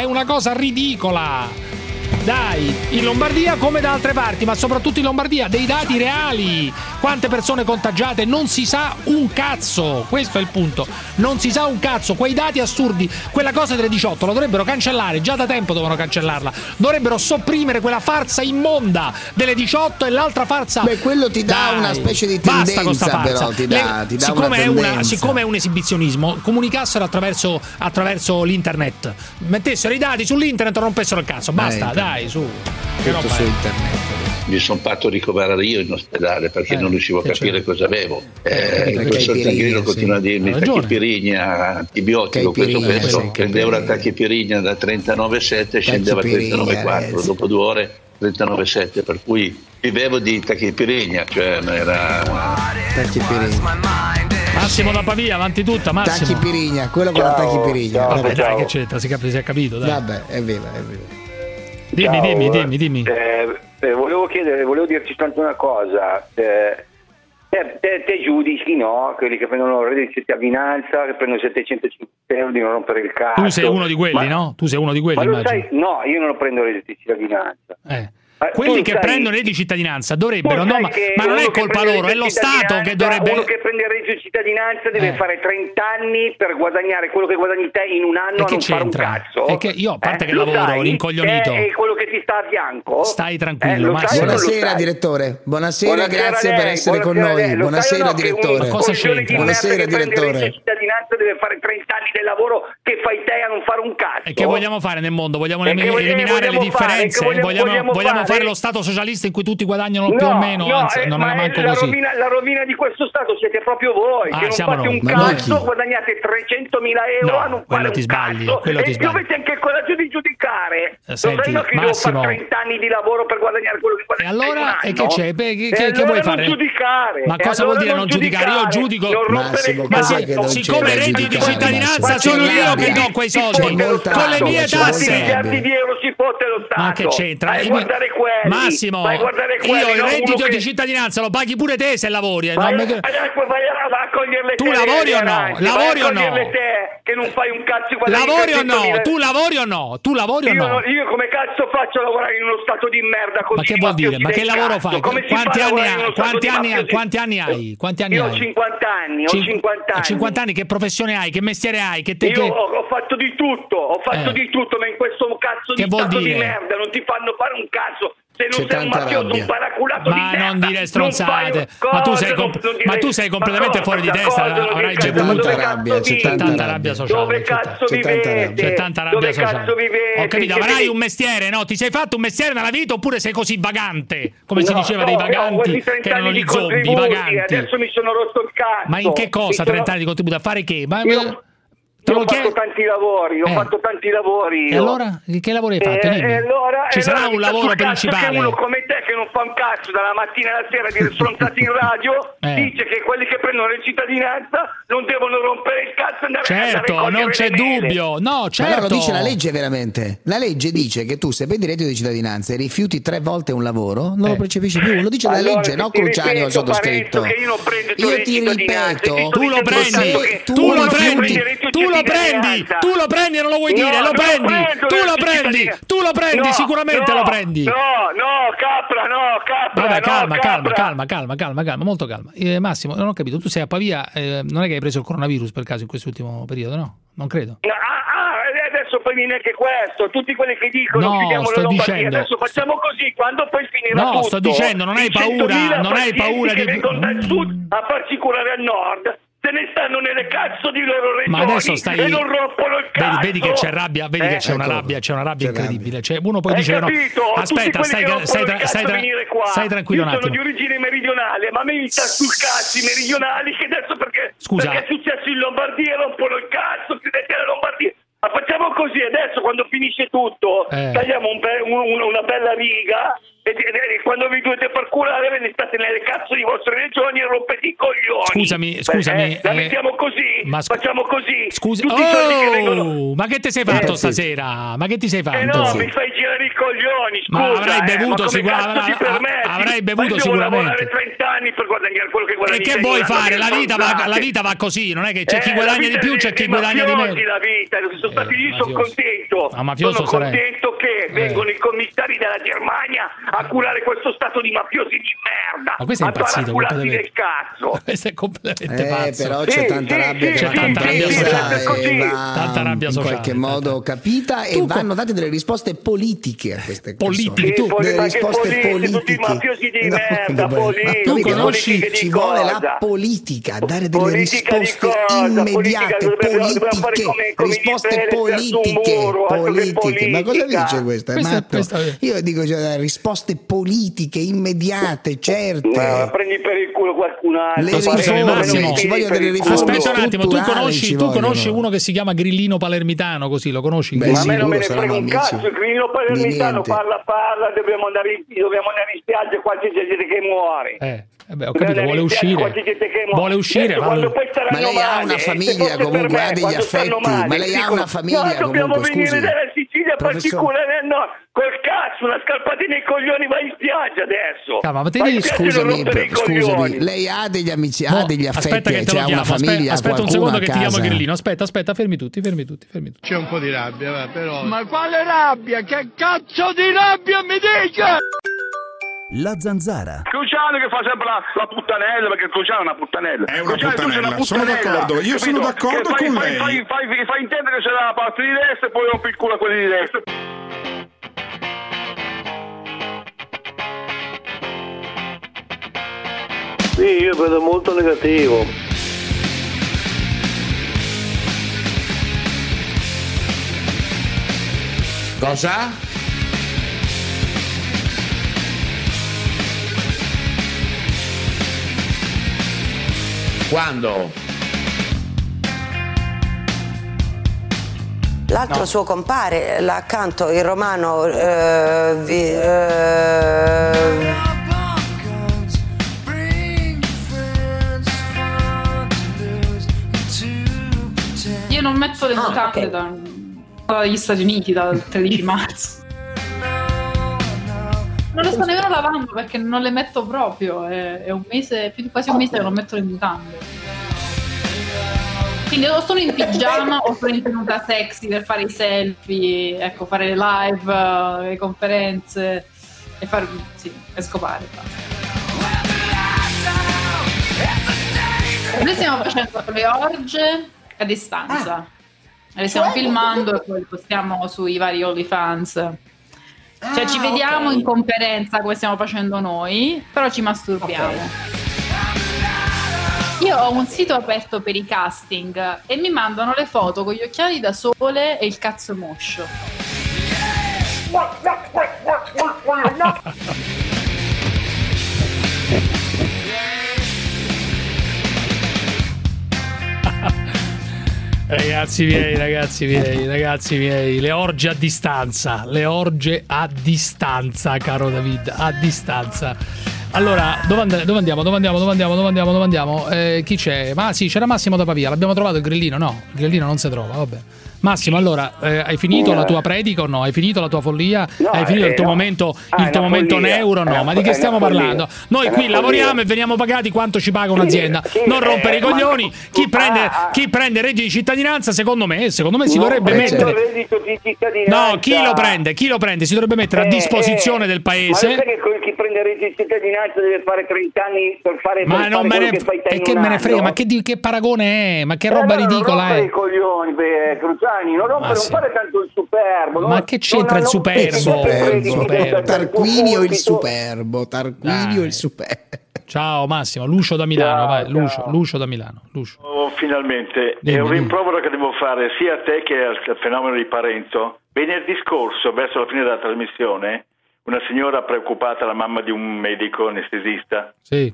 Dai, in Lombardia come da altre parti, ma soprattutto in Lombardia, dei dati reali. Quante persone contagiate? Non si sa un cazzo. Questo è il punto. Non si sa un cazzo. Quei dati assurdi, quella cosa delle 18 lo dovrebbero cancellare. Già da tempo dovevano cancellarla. Dovrebbero sopprimere quella farsa immonda delle 18 e l'altra farsa. Beh, quello ti dà una specie di tendenza. Basta con sta farsa. Però ti dà siccome è un esibizionismo, comunicassero attraverso l'internet. Mettessero i dati sull'internet e rompessero il cazzo. Basta, dai. Su tutto su internet. Mi sono fatto ricoverare io in ospedale perché non riuscivo a capire cosa avevo. Il professor Tangrino continua a dirmi tachipirina, antibiotico, questo. Prendevo la tachipirina da 39,7 e scendeva a 39,4, dopo 2 ore 39,7, per cui vivevo di tachipirina, cioè era una Massimo da Pavia, avanti tutta, Massimo. Tachipirina, quello con la tachipirina. Vabbè, dai, che c'entra, si è capito, dai. Vabbè, è vero. Dimmi. Volevo dirci tanto una cosa. Te giudichi, no? Quelli che prendono il reddito di cittadinanza, che prendono 750 euro di non rompere il cazzo. Tu sei uno di quelli, no? Tu sei uno di quelli, ma lo immagino. sai? No, io non lo prendo il reddito di cittadinanza. Quelli che prendono il reddito di cittadinanza dovrebbero, no, ma non è colpa loro, è lo Stato che dovrebbe. Uno che prende il reddito di cittadinanza deve fare 30 anni per guadagnare quello che guadagni te in un anno a non fare un cazzo. È che io, a parte che lavoro rincoglionito. È quello che ti sta a fianco? Stai tranquillo, Buonasera direttore, buonasera, grazie per essere con noi. Buonasera direttore. Cosa c'entra? Buonasera direttore. La cittadinanza deve fare 30 anni del lavoro che fai te a non fare un cazzo. E che vogliamo fare nel mondo? Vogliamo eliminare le differenze? Vogliamo fare lo Stato socialista in cui tutti guadagnano più o meno? Anzi, non è manco così. La rovina di questo Stato siete proprio voi, che non fate un cazzo, guadagnate 300.000 euro a non fare un cazzo e più avete anche il coraggio di giudicare. Senti, non che Massimo, devo fare 30 anni di lavoro per guadagnare quello che guadagno. E allora, e che c'è? Che allora vuoi fare? Non giudicare. Ma cosa vuol dire non giudicare? Io giudico. Ma siccome il reddito di cittadinanza sono io che do quei soldi con le mie tasse. Miliardi di euro si fotte lo Stato. Ma che c'entra? Vai a guardare quelli. Massimo, io il reddito di cittadinanza lo paghi pure te se lavori. Vai a cogliere tu lavori o no? Lavori o no? Che non fai un cazzo. Lavori o no? Tu lavori o no? Tu lavori o no? Io come cazzo faccio a lavorare in uno stato di merda così? Ma che vuol dire? Ma che lavoro fai? Quanti anni hai? Io ho 50 anni. A 50 anni che professione hai? Che mestiere hai? Io ho fatto di tutto, ma in questo cazzo di stato di merda non ti fanno fare un cazzo. Se non sei un mafioso, un paraculato di merda, non dire stronzate. Ma tu sei completamente fuori di testa. Avrai già tanta rabbia, c'è tanta rabbia sociale. Dove cazzo vivete? C'è tanta rabbia sociale. Ho capito, avrai un mestiere, no? Ti sei fatto un mestiere nella vita oppure sei così vagante? Come si diceva dei vaganti che erano gli zombie, i vaganti. Adesso mi sono rotto il cazzo. Ma in che cosa 30 anni di contributo? A fare che? Io ho fatto tanti lavori, E allora? Che lavoro hai fatto? Ci sarà un lavoro principale. Che uno come te che non fa un cazzo dalla mattina alla sera dire stronzati in radio dice che quelli che prendono la cittadinanza non devono rompere il cazzo e certo, non c'è dubbio. No, certo. Ma lo dice la legge veramente. La legge dice che tu se prendi il reddito di cittadinanza e rifiuti 3 volte un lavoro non lo percepisci più. Lo dice la legge, no Cruciani o il sottoscritto. Che io non prendo io ti ripeto, tu lo prendi e non lo vuoi dire, lo prendi, sicuramente lo prendi. Capra. Vabbè, calma, molto calma. Massimo, non ho capito, tu sei a Pavia, non è che hai preso il coronavirus per caso in quest'ultimo periodo, no? Non credo. Adesso poi viene anche questo, tutti quelli che dicono chiudiamo la Lombardia, adesso facciamo così, quando poi finirà tutto. No, sto dicendo, non hai paura che vengono dal sud a farci curare al nord. Se ne stanno nelle cazzo di loro regioni. Ma adesso stai e non rompono il cazzo. Vedi che c'è rabbia, che c'è una rabbia incredibile. Cioè, uno poi dice no. Aspetta, stai tranquillo un attimo. Io sono di origine meridionale, ma a me mi sta sul cazzo i meridionali che adesso perché è successo in Lombardia e rompono il cazzo, chiudete la Lombardia. Ma facciamo così, adesso quando finisce tutto tagliamo una bella riga e quando vi dovete far curare ve ne state nelle cazzo di vostre regioni e rompete i coglioni. Scusami. La mettiamo così, facciamo così. Scusa, ma che ti sei fatto stasera? Ma che ti sei fatto? No, mi fai girare i coglioni, scusa. Ma avrai bevuto sicuramente. Devo lavorare 30 anni per guadagnare quello che guadagni. E che vuoi fare? La vita va così, non è che c'è chi guadagna di più, c'è chi guadagna di meno. La vita, sono stati lì, sono contento. Sono contento che vengono i commissari della Germania a curare questo stato di mafiosi di merda. Ma questo è impazzito completamente. Del cazzo. Questo è completamente pazzo. Però c'è tanta rabbia che tanta rabbia sociale. In qualche modo capita e vanno date delle risposte politiche a queste persone. Delle risposte politiche. Tutti i mafiosi di merda, tu conosci, ci vuole la politica, dare delle risposte immediate, politiche, risposte politiche. Ma cosa dice questa? È matto. Io dico risposte politiche immediate, certe. Prendi per il culo qualcun altro. Le riforme, ci vogliono delle riforme. Aspetta un attimo, tu conosci uno che si chiama Grillino Palermitano, così lo conosci? Ma a me non me ne frega un cazzo, il Grillino Palermitano parla, dobbiamo andare in spiaggia, qua c'è gente che muore. Ho capito, vuole uscire. Ma lei ha una famiglia comunque, ha degli affetti. Ma lei ha una famiglia comunque, dobbiamo venire dalla Sicilia particolare al nord. Col cazzo, una scarpata nei coglioni, vai in spiaggia adesso. Ma te devi scusami, lei ha degli amici, ha degli affetti, c'è una famiglia. Aspetta un secondo che ti chiamo Grillino. Aspetta, fermi tutti. C'è un po' di rabbia, però. Ma quale rabbia? Che cazzo di rabbia mi dice? La Zanzara. Cruciani che fa sempre la puttanella, perché Cruciani è una puttanella. È una puttanella, sono d'accordo. Io sono d'accordo con lei. Fai intendere che c'è la parte di destra e poi rompi il culo a quelli di destra. Sì, io vedo molto negativo. Cosa? Quando? L'altro suo compare, là accanto, il romano Io non metto le mutande dagli Stati Uniti dal 13 marzo. Non le sto nemmeno lavando perché non le metto proprio, è un mese, più di quasi un mese che non metto le mutande. Quindi o sono in pigiama o sono in tenuta sexy per fare i selfie, ecco, fare le live, le conferenze e e scopare. Noi stiamo facendo le orge a distanza. Le stiamo filmando e poi le postiamo sui vari OnlyFans. Cioè ci vediamo in conferenza come stiamo facendo noi, però ci masturbiamo. Io ho un sito aperto per i casting e mi mandano le foto con gli occhiali da sole e il cazzo moscio. Ragazzi miei, le orge a distanza, caro David, a distanza. Allora, dove andiamo? Chi c'è? Ma sì, c'era Massimo da Pavia, l'abbiamo trovato il grillino? No, il grillino non si trova, vabbè. Massimo, allora, hai finito la tua predica o no? Hai finito la tua follia? No, hai finito il tuo momento neuro? No, ma di che stiamo parlando? Noi qui lavoriamo e veniamo pagati quanto ci paga un'azienda. Non rompere i coglioni. Chi prende reddito di cittadinanza, secondo me si dovrebbe mettere. No, chi lo prende? Si dovrebbe mettere a disposizione del paese. Ma non sai che chi prende reddito di cittadinanza deve fare 30 anni per fare che me ne frega, ma che paragone è? Ma che roba ridicola è? I coglioni, Cruciani, non fare tanto il superbo. Ma che c'entra il superbo? Tarquinio il superbo. Ciao Massimo, Lucio da Milano, vai, Lucio da Milano. Finalmente, è un rimprovero che devo fare sia a te che al fenomeno di Parenzo. Venerdì scorso, verso la fine della trasmissione, una signora preoccupata, la mamma di un medico anestesista. Sì.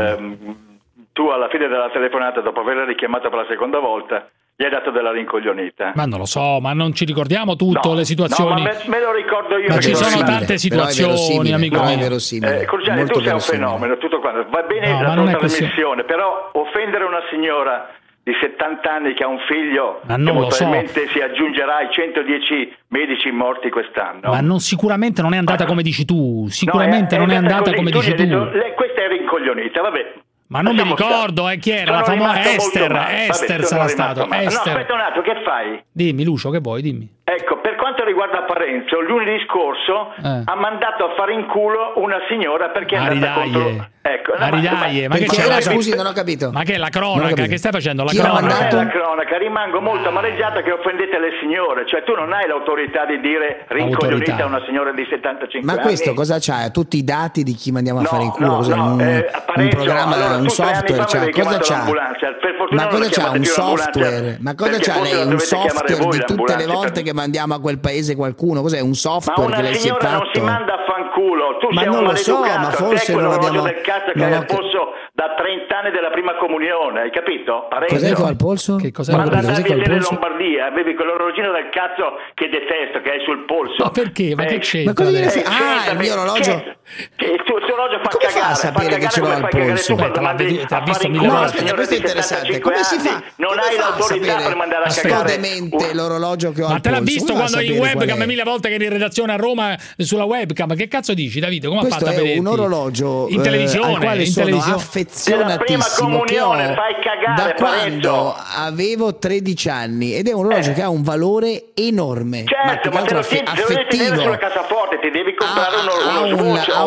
Tu alla fine della telefonata, dopo averla richiamata per la seconda volta, gli hai dato della rincoglionita. Ma non lo so, ma non ci ricordiamo tutto, le situazioni. No, ma me lo ricordo io. Ma ci sono tante situazioni, amico mio. È verosimile. Cruciani, tu sei un fenomeno, tutto quanto. Va bene la tua trasmissione, però offendere una signora di 70 anni che ha un figlio, che probabilmente si aggiungerà ai 110 medici morti quest'anno. Ma sicuramente non è andata come dici tu. Sicuramente non è andata come dici tu. Questa è rincoglionita, vabbè. Ma non mi ricordo, chi era? La famosa Esther sarà stato. No, aspetta un attimo, che fai? Dimmi, Lucio, che vuoi? Dimmi. Ecco, per quanto riguarda Parenzo, lunedì scorso ha mandato a fare in culo una signora perché è andata contro... Ecco, ma che c'è? Scusi, non ho capito. Ma che è la cronaca? Che stai facendo? La cronaca? La cronaca, rimango molto amareggiata che offendete le signore, cioè tu non hai l'autorità di dire rincoglionita a una signora di 75 anni. Ma questo cosa c'ha? Tutti i dati di chi mandiamo a fare in culo? Un programma, un software, cosa c'ha? Ma cosa c'ha? Un software? Ma cosa c'ha lei? Un software di tutte le volte che mandiamo a quel paese qualcuno? Cos'è? Un software che lei si è fatto? Ma una signora non si manda a fanculo, tu ma sei non un lo so, maleducato, ma forse non abbiamo... che hai al polso da 30 anni della prima comunione, hai capito? Parenzo. Cos'è che ho al polso? Che cos'è? Quando andavi in Lombardia avevi quell'orologino del cazzo che detesto, che hai sul polso. Ma perché? Ma che c'entra? Ma cosa gliene fa? Il mio orologio... il tuo orologio fa come fa a sapere che ce l'ho al polso? T'ha visto mille volte. Questo è interessante. Come si fa? Non hai l'autorità per mandare a cagare. Mente l'orologio che ho al polso. Ma te l'ha visto quando in webcam mille volte che eri in redazione a Roma sulla webcam? Che cazzo dici, Davide? Come ha fatto a vedere? Questo è un orologio in televisione, al quale sono affezionatissimo, che ho da quando avevo 13 anni, ed è un orologio che ha un valore enorme, certo, ma te lo tieni sulla cassaforte, ti devi comprare un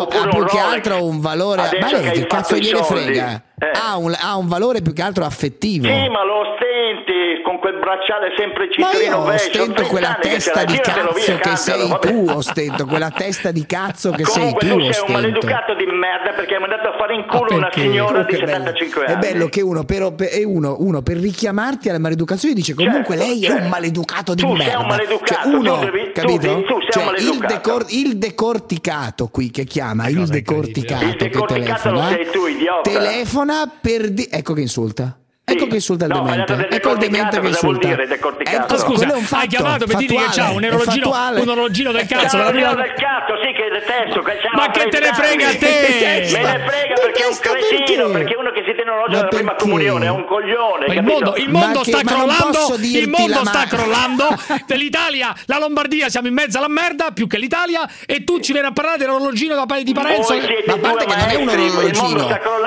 che altro un valore. Ma lei che cazzo gliene frega? Ha un valore più che altro affettivo. Sì, ma lo ostenti con quel bracciale sempre citrino vecchio. Ostento quella testa di cazzo che sei tu, ostento quella testa di cazzo che sei tu, sei un maleducato di merda perché hai mandato a fare in culo una signora di 75 anni. È bello che uno per richiamarti alla maleducazione dice comunque lei è un maleducato di merda. Sei un maleducato, capito? Tu sei un maleducato. Il decorticato qui che chiama, il decorticato che telefona. Sei tu, idiota. Telefona per ecco che insulta. Ecco che insulta il demente. Ecco il demente che insulta. Ecco, scusa, hai chiamato per dire che c'ha un orologino del cazzo. Un orologino del cazzo, sì, che detesto. Ma che te ne frega a te? Me ne frega perché è un cretino, perché uno che si tiene orologio della prima comunione è un coglione. Il mondo sta crollando. Il mondo sta crollando. L'Italia, la Lombardia, siamo in mezzo alla merda più che l'Italia. E tu ci vieni a parlare dell'orologino da parte di Parenzo. Ma a parte che non è un orologino.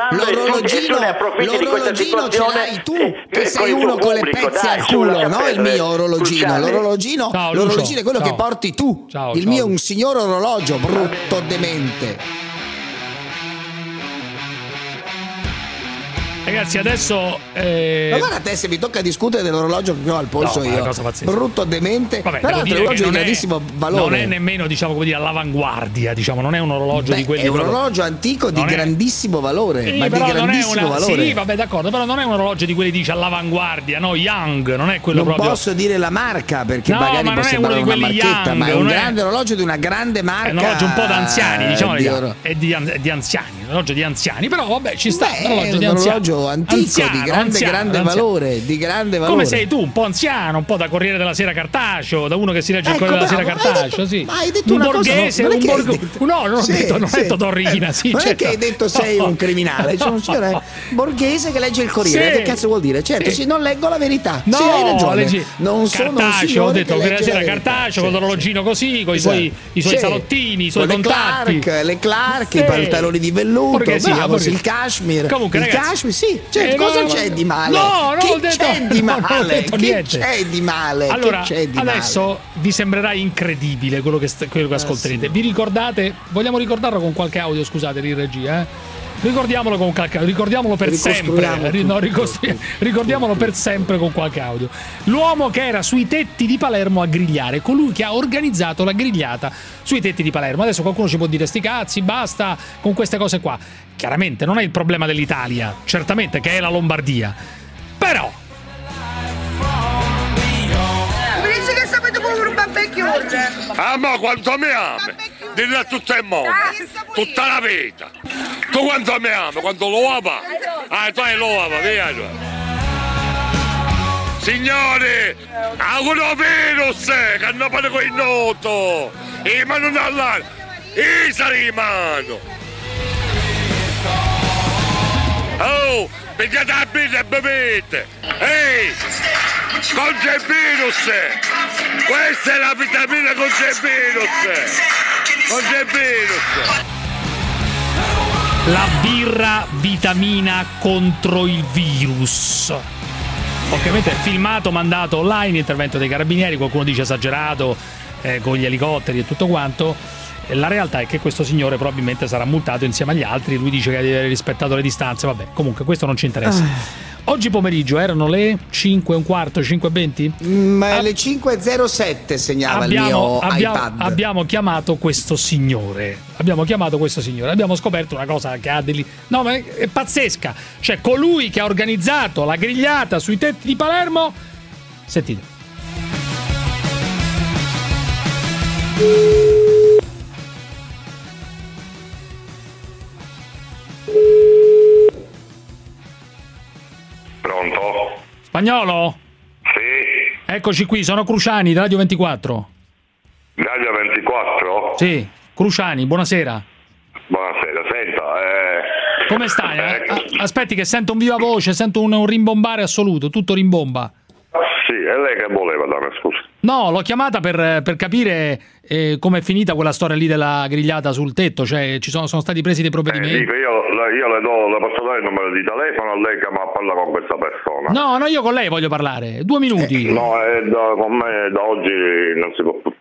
L'orologino ce l'hai tu che sei uno con le pezze al culo, no? Il mio orologino. L'orologino è quello che porti tu. Il mio è un signor orologio, brutto demente. Ragazzi, adesso ma guarda te se mi tocca discutere dell'orologio che ho al polso io. Brutto demente. Vabbè, però è un orologio di grandissimo valore. Non è nemmeno, diciamo, come dire, all'avanguardia, diciamo, non è un orologio di quelli. È un orologio antico di grandissimo valore, ma di grandissimo valore. Sì, vabbè, d'accordo, però non è un orologio di quelli dice all'avanguardia, no, Young, non è quello non proprio. Non posso dire la marca perché magari può sembrare una marchetta, ma è un grande orologio di una grande marca. È un orologio un po' da anziani, diciamo, è di anziani, un orologio di anziani, però vabbè, ci sta, un orologio di anziani. Antico, di grande valore. Come sei tu? Un po' anziano, un po' da Corriere della Sera cartaceo, da uno che si legge il Corriere della Sera cartaceo, sì. Ma hai detto un una borghese, cosa, no, non ho detto Torrina, sì. Non è che hai detto sei un criminale, c'è un signore borghese che legge il Corriere, che cazzo vuol dire? Certo, sì, non leggo la verità. No, sì, hai ragione. leggi non sono un signore ho detto Corriere della Sera cartaceo, con l'orologino così, con i suoi salottini, i suoi contatti. Le Clark, i pantaloni di velluto, il cashmere. Comunque, il cashmere, sì, certo, cosa c'è di male? No, non ho detto niente. C'è di male? Allora, adesso vi sembrerà incredibile quello che ascolterete. Vi ricordate? Vogliamo ricordarlo con qualche audio, scusate, di regia, Ricordiamolo con qualche audio, ricordiamolo per sempre. Ricordiamolo per sempre con qualche audio. L'uomo che era sui tetti di Palermo a grigliare, colui che ha organizzato la grigliata sui tetti di Palermo. Adesso qualcuno ci può dire sti cazzi, basta con queste cose qua. Chiaramente non è il problema dell'Italia, certamente che è la Lombardia. Però mi dici che sapete come un babbecchione? Ah, ma quanto mi ami? Dillo a tutto il mondo, tutta la vita. Tu quanto mi ami? Quando lo ama? Ah, tu lo ama, via. Signori, auguro virus, che hanno fatto quel noto. E mano dall'aria, e sarei mano. Oh, pigliate la birra e bevete. Ehi, contro il virus. Questa è la vitamina contro il virus. Contro il virus. La birra vitamina contro il virus. Ovviamente filmato, mandato online, intervento dei carabinieri, qualcuno dice esagerato, con gli elicotteri e tutto quanto. La realtà è che questo signore probabilmente sarà multato insieme agli altri, lui dice che deve aver rispettato le distanze, vabbè, comunque questo non ci interessa. Oggi pomeriggio erano le 5:15, 5:20? Ma le 5:07 segnava il mio iPad. Abbiamo chiamato questo signore. Abbiamo scoperto una cosa che ha degli... No, ma è pazzesca. Cioè, colui che ha organizzato la grigliata sui tetti di Palermo... Sentite. Pronto? Spagnolo? Sì. Eccoci qui, sono Cruciani, da Radio 24. Radio 24? Sì, Cruciani, buonasera. Buonasera, senta, come stai? Aspetti che sento un viva voce, sento un rimbombare assoluto, tutto rimbomba. Sì, è lei che voleva darmi scusa? No, l'ho chiamata per capire com'è finita quella storia lì della grigliata sul tetto, cioè sono stati presi dei provvedimenti. Dico, io le posso dare il numero di telefono a lei che mi parla con questa persona. No, io con lei voglio parlare, 2 minuti. No, con me da oggi non si può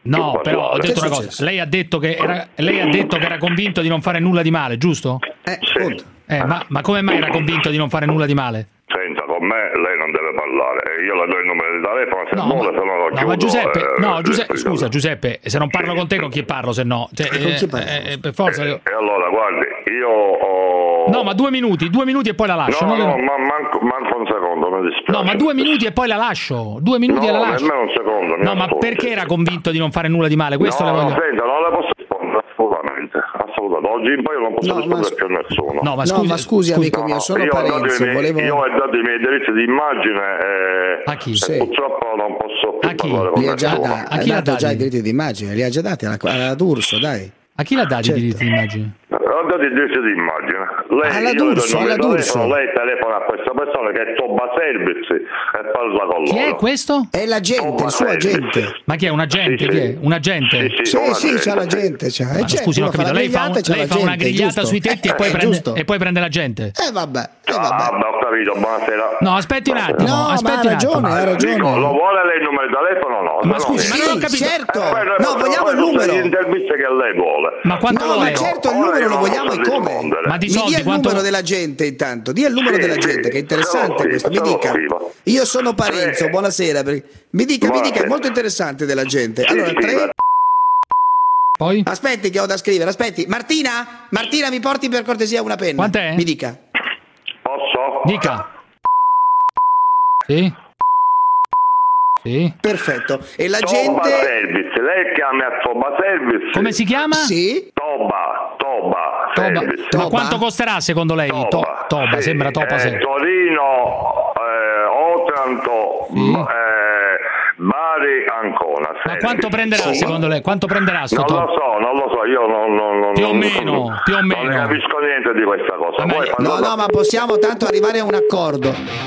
No, però ho detto una cosa. Lei ha detto che era convinto di non fare nulla di male, giusto? Sì. Ma come mai era convinto di non fare nulla di male? Senta, con me lei non deve parlare. Io le do il numero di telefono se vuole, se no lo chiudo. Ma Giuseppe, scusa Giuseppe, se non parlo con te con chi parlo, se no? Per forza. E allora, guardi, io ho... No, ma 2 minuti e poi la lascio. No, manco un secondo, mi dispiace. No, ma 2 minuti e poi la lascio. 2 minuti e la lascio. Nemmeno un secondo. No, ma perché era convinto di non fare nulla di male? Questo senta, non le posso rispondere assolutamente. Oggi in poi io non posso rispondere più a nessuno. No, ma scusi, amico mio, sono Parenzo. Io ho dato i miei diritti di immagine a chi? E purtroppo non posso più parlare con nessuno. Ha dato già i diritti di immagine, li ha già dati alla D'Urso, dai. A chi l'ha dato i diritti di immagine? Ho dato i diritti di immagine. Lei telefona a questa persona che è Toba Service e parla con loro. Chi è questo? È l'agente, il suo agente. Ma chi è? Un agente? Chi è? Un agente? Sì, c'ha l'agente. Scusi, non ho capito. Lei fa una grigliata sui tetti e poi prende la gente. Vabbè. Ho capito, buonasera. No, aspetti un attimo. No, ma ha ragione. Dico, lo vuole lei il numero di telefono o no? Ma scusi, ma non ho capito. Certo. No, vogliamo il numero. Le interviste che lei vuole. Ma quanto ma certo il numero lo vogliamo e come? Ma di soldi dia il numero della gente intanto. Dia il numero della gente, che è interessante questo. Mi dica. Io sono Parenzo, buonasera. Mi dica, è molto interessante della gente. Allora, 3. Poi? Aspetti che ho da scrivere, aspetti. Martina, mi porti per cortesia una penna. Quant'è? Mi dica. Posso? Dica. Sì. Perfetto. E la gente... Toba Service, lei chiama a Toba Service. Come si chiama? Sì. Toba Service. Ma quanto costerà secondo lei? Toba, sembra Toba Service. Torino, Otranto, Bari, Ancona. Ma quanto prenderà secondo lei? Quanto prenderà sto Non lo so, io non più o meno. Non ne capisco niente di questa cosa. Ma possiamo tanto arrivare a un accordo.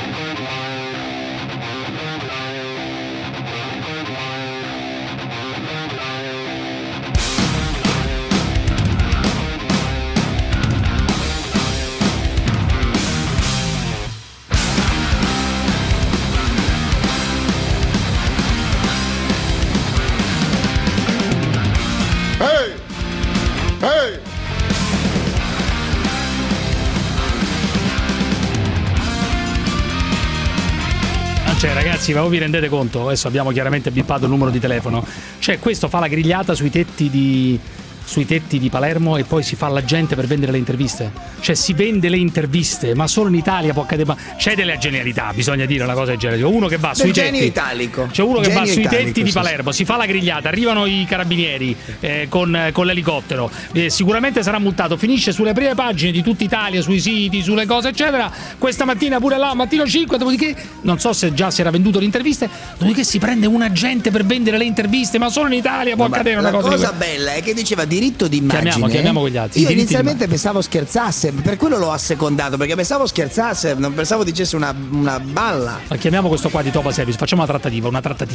Cioè ragazzi, ma voi vi rendete conto? Adesso abbiamo chiaramente bippato il numero di telefono. Cioè questo fa la grigliata sui tetti di Palermo e poi si fa la gente per vendere le interviste. Cioè si vende le interviste, ma solo in Italia può accadere. C'è della genialità, bisogna dire una cosa del genere. Uno che va sui tetti italico. C'è uno che va sui tetti di Palermo, si fa la grigliata, arrivano i carabinieri con l'elicottero, sicuramente sarà multato, finisce sulle prime pagine di tutta Italia, sui siti, sulle cose eccetera. Questa mattina pure là, mattino 5, dopodiché non so se già si era venduto le interviste, dopodiché si prende un agente per vendere le interviste, ma solo in Italia può accadere una cosa. La cosa bella è che diceva diritto di immagine. Chiamiamo quegli altri. Io inizialmente pensavo scherzasse, per quello l'ho assecondato, perché pensavo scherzasse, non pensavo dicesse una balla. Ma chiamiamo questo qua di Toba Service, facciamo una trattativa.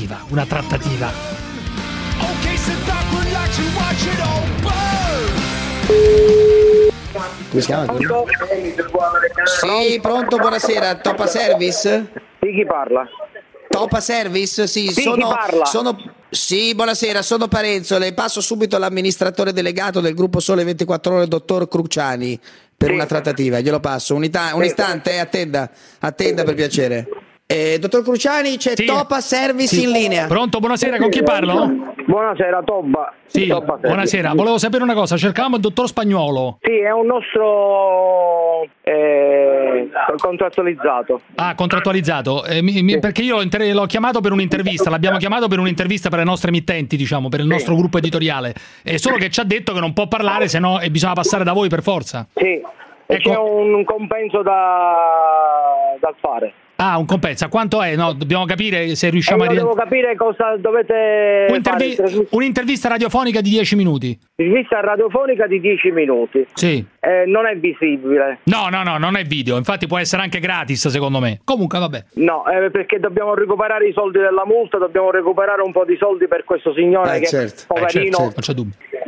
Come si chiama? Sì, pronto, buonasera, Toba Service? Sì, chi parla? Toba Service, sì, sì, buonasera, sono Parenzo, le passo subito l'amministratore delegato del gruppo Sole 24 Ore, dottor Cruciani, per una trattativa, glielo passo, un istante, attenda per piacere. Dottor Cruciani, c'è Toba Service in linea. Pronto, buonasera, con chi parlo? Buonasera, Toba. Sì, Toba buonasera, volevo sapere una cosa, cercavamo il dottor Spagnuolo. Sì, è un nostro contrattualizzato. Ah, contrattualizzato, perché io l'ho chiamato per un'intervista, l'abbiamo chiamato per un'intervista per le nostre emittenti, diciamo, per il nostro gruppo editoriale, solo che ci ha detto che non può parlare, se no bisogna passare da voi per forza. Sì, ecco. C'è un compenso da fare. Ah, un compenso. Quanto è? No, dobbiamo capire se riusciamo a... Devo capire cosa dovete fare. Un'intervista radiofonica di 10 minuti. Un'intervista radiofonica di 10 minuti. Sì. Non è visibile. No, non è video. Infatti può essere anche gratis, secondo me. Comunque, vabbè. No, perché dobbiamo recuperare i soldi della multa, dobbiamo recuperare un po' di soldi per questo signore che, certo. poverino, certo.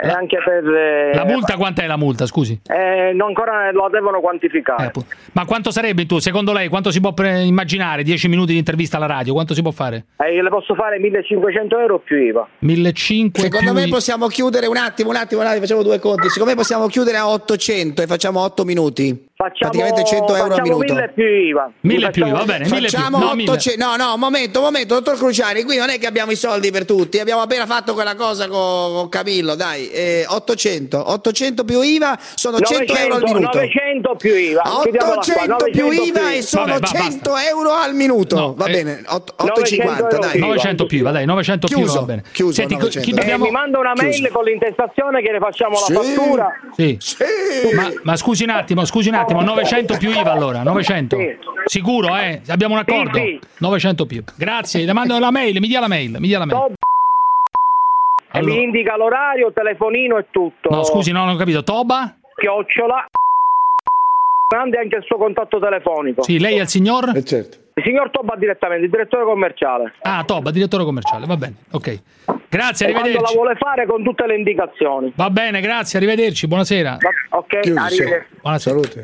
e anche per... La multa quant'è la multa, scusi? Ancora lo devono quantificare. Ma quanto sarebbe secondo lei, quanto si può immaginare 10 minuti di intervista alla radio, quanto si può fare? Le posso fare 1.500 euro più IVA. 1.500 secondo me possiamo chiudere un attimo, facciamo due conti. Secondo me possiamo chiudere a 800 e facciamo 8 minuti. Praticamente 100 euro al minuto. 1.000 più IVA. 1.000 più IVA, va bene. Facciamo 800. No, momento, dottor Cruciani, qui non è che abbiamo i soldi per tutti, abbiamo appena fatto quella cosa con Camillo, dai. 800 più IVA sono 100 euro al minuto. 900 più IVA. 800 più IVA e sono 100 euro al minuto. No, va bene, 850, dai. 900 più IVA, dai, 900 più IVA, va bene. Chiuso. Senti, mi manda una mail con l'intestazione che ne facciamo la fattura. Sì. Ma scusi un attimo, 900 più IVA allora, 900. Sì. Sicuro, abbiamo un accordo? Sì. 900 più. Grazie, le mando la mail, mi dia la mail. Allora. Mi indica l'orario, telefonino e tutto. No, scusi, non ho capito. Toba? @ mandi anche il suo contatto telefonico. Sì, lei è il signor? Certo. Il signor Toba direttamente, il direttore commerciale. Toba, direttore commerciale, va bene, ok. Grazie, arrivederci. Quando la vuole fare con tutte le indicazioni. Va bene, grazie, arrivederci, buonasera. Ok, arrivederci. Buonasera. Salute.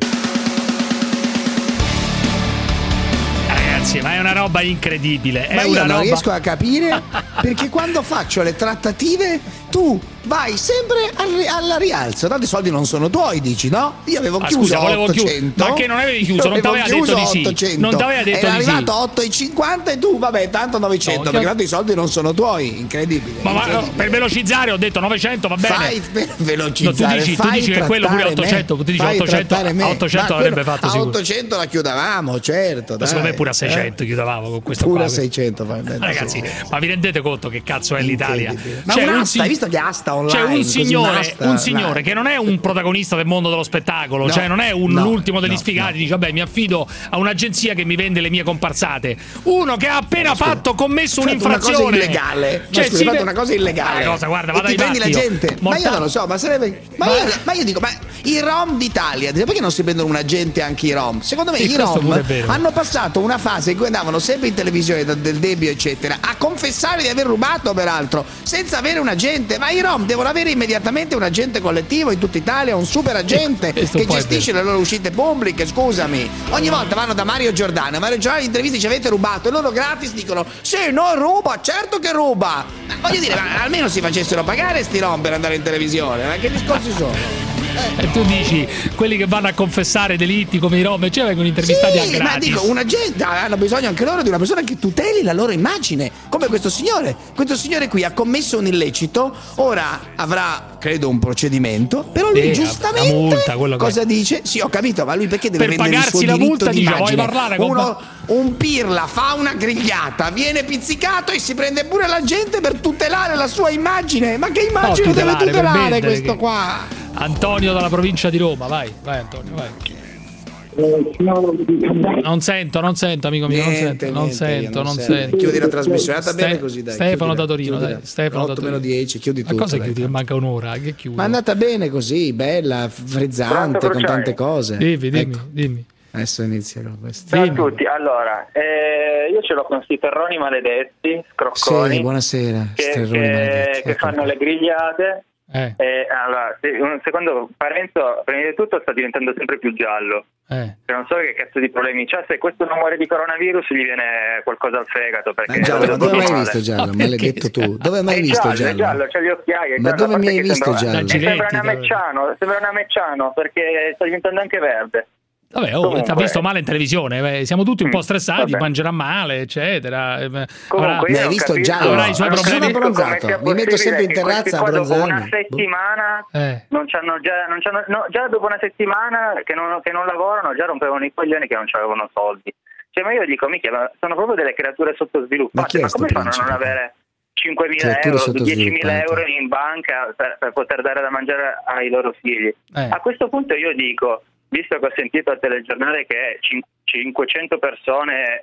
Ragazzi, ma è una roba incredibile. Ma io non riesco a capire perché quando faccio le trattative tu vai sempre al rialzo. Tanti soldi non sono tuoi, dici, no? Io avevo chiuso 800. Ma che non avevi chiuso? Non ti aveva detto di sì. 800. Non ti aveva detto di sì. È arrivato 8,50 e tu, vabbè, tanto 900, perché tanto i soldi non sono tuoi. Incredibile. Ma per velocizzare ho detto 900, va bene. Fai per velocizzare. Tu dici che quello pure 800, tu dici 800 l'avrebbe fatto a sicuro. 800 la chiudavamo, certo. Ma secondo me pure a 600 chiudavamo con questo pure qua. A 600, vai bene. Ragazzi, ma vi rendete conto che cazzo è l'Italia? Ma hai visto che asta online? C'è un signore che non è un protagonista del mondo dello spettacolo, cioè non è l'ultimo degli sfigati, dice vabbè, mi affido a un'agenzia che mi vende le mie comparsate. Uno che ha appena commesso un'infrazione, una cosa illegale. Cioè, fatto una cosa illegale. Cosa, guarda, vada ti prendi la gente. Ma io non lo so, ma sarebbe ma io dico, ma i Rom d'Italia, perché non si prendono un agente anche i Rom? Secondo me i Rom hanno passato una fase in cui andavano sempre in televisione del debito eccetera a confessare di aver rubato, peraltro senza avere un agente. Ma i Rom devono avere immediatamente un agente collettivo in tutta Italia, un super agente che gestisce le loro uscite pubbliche. Scusami, ogni volta vanno da Mario Giordano in interviste dice avete rubato e loro gratis dicono sì, no, ruba, certo che ruba. Voglio dire, ma almeno si facessero pagare sti Rom per andare in televisione, ma che discorsi sono? E tu dici quelli che vanno a confessare delitti come i Rom, cioè vengono intervistati a gratis. Ma dico, un agente hanno bisogno anche loro di una persona che tuteli la loro immagine, come questo signore qui ha commesso un illecito, ora avrà credo un procedimento, però lui giustamente multa, cosa dice? Sì, ho capito, ma lui perché deve vendere il suo diritto di immagine? Vuoi parlare con un pirla fa una grigliata, viene pizzicato e si prende pure la gente per tutelare la sua immagine. Ma che immagine deve tutelare questo qua? Antonio dalla provincia di Roma, vai Antonio, vai. Non sento, amico mio, non sento. Chiudi la trasmissione, è andata bene così, dai. Stefano da Torino, dai. Stefano 8 meno 10, chiudi tutto. Ma cosa chiudi? Manca un'ora, che chiudi? Ma è andata bene così, bella, frizzante, con tante cose. Dimmi. Adesso inizia con questo. Ciao a tutti, allora, io ce l'ho con questi terroni maledetti, scrocconi. Sì, buonasera, che fanno le grigliate. Allora, secondo Parenzo, prima di tutto sta diventando sempre più giallo. Non so che cazzo di problemi c'ha. Se questo non muore di coronavirus gli viene qualcosa al fegato. Perché giallo, dove hai mai visto giallo? Maledetto tu. Dove hai mai visto giallo? È giallo, c'ha gli occhiali. Ma dove mi hai visto giallo? Sembra una Mecciano perché sta diventando anche verde. Vabbè, ti ha visto male in televisione, siamo tutti un po' stressati, mangerà male, eccetera. Mi hai visto giallo? Avrà i suoi problemi. Sono abbronzato, mi metto sempre in terrazza a abbronzarmi. Dopo una settimana già dopo una settimana che non lavorano, già rompevano i coglioni che non c'avevano soldi. Cioè, ma io dico, mica, sono proprio delle creature sottosviluppate, ma come fanno a non avere 5.000 euro, 10.000 euro in banca per poter dare da mangiare ai loro figli? A questo punto io dico, visto che ho sentito al telegiornale che 500 persone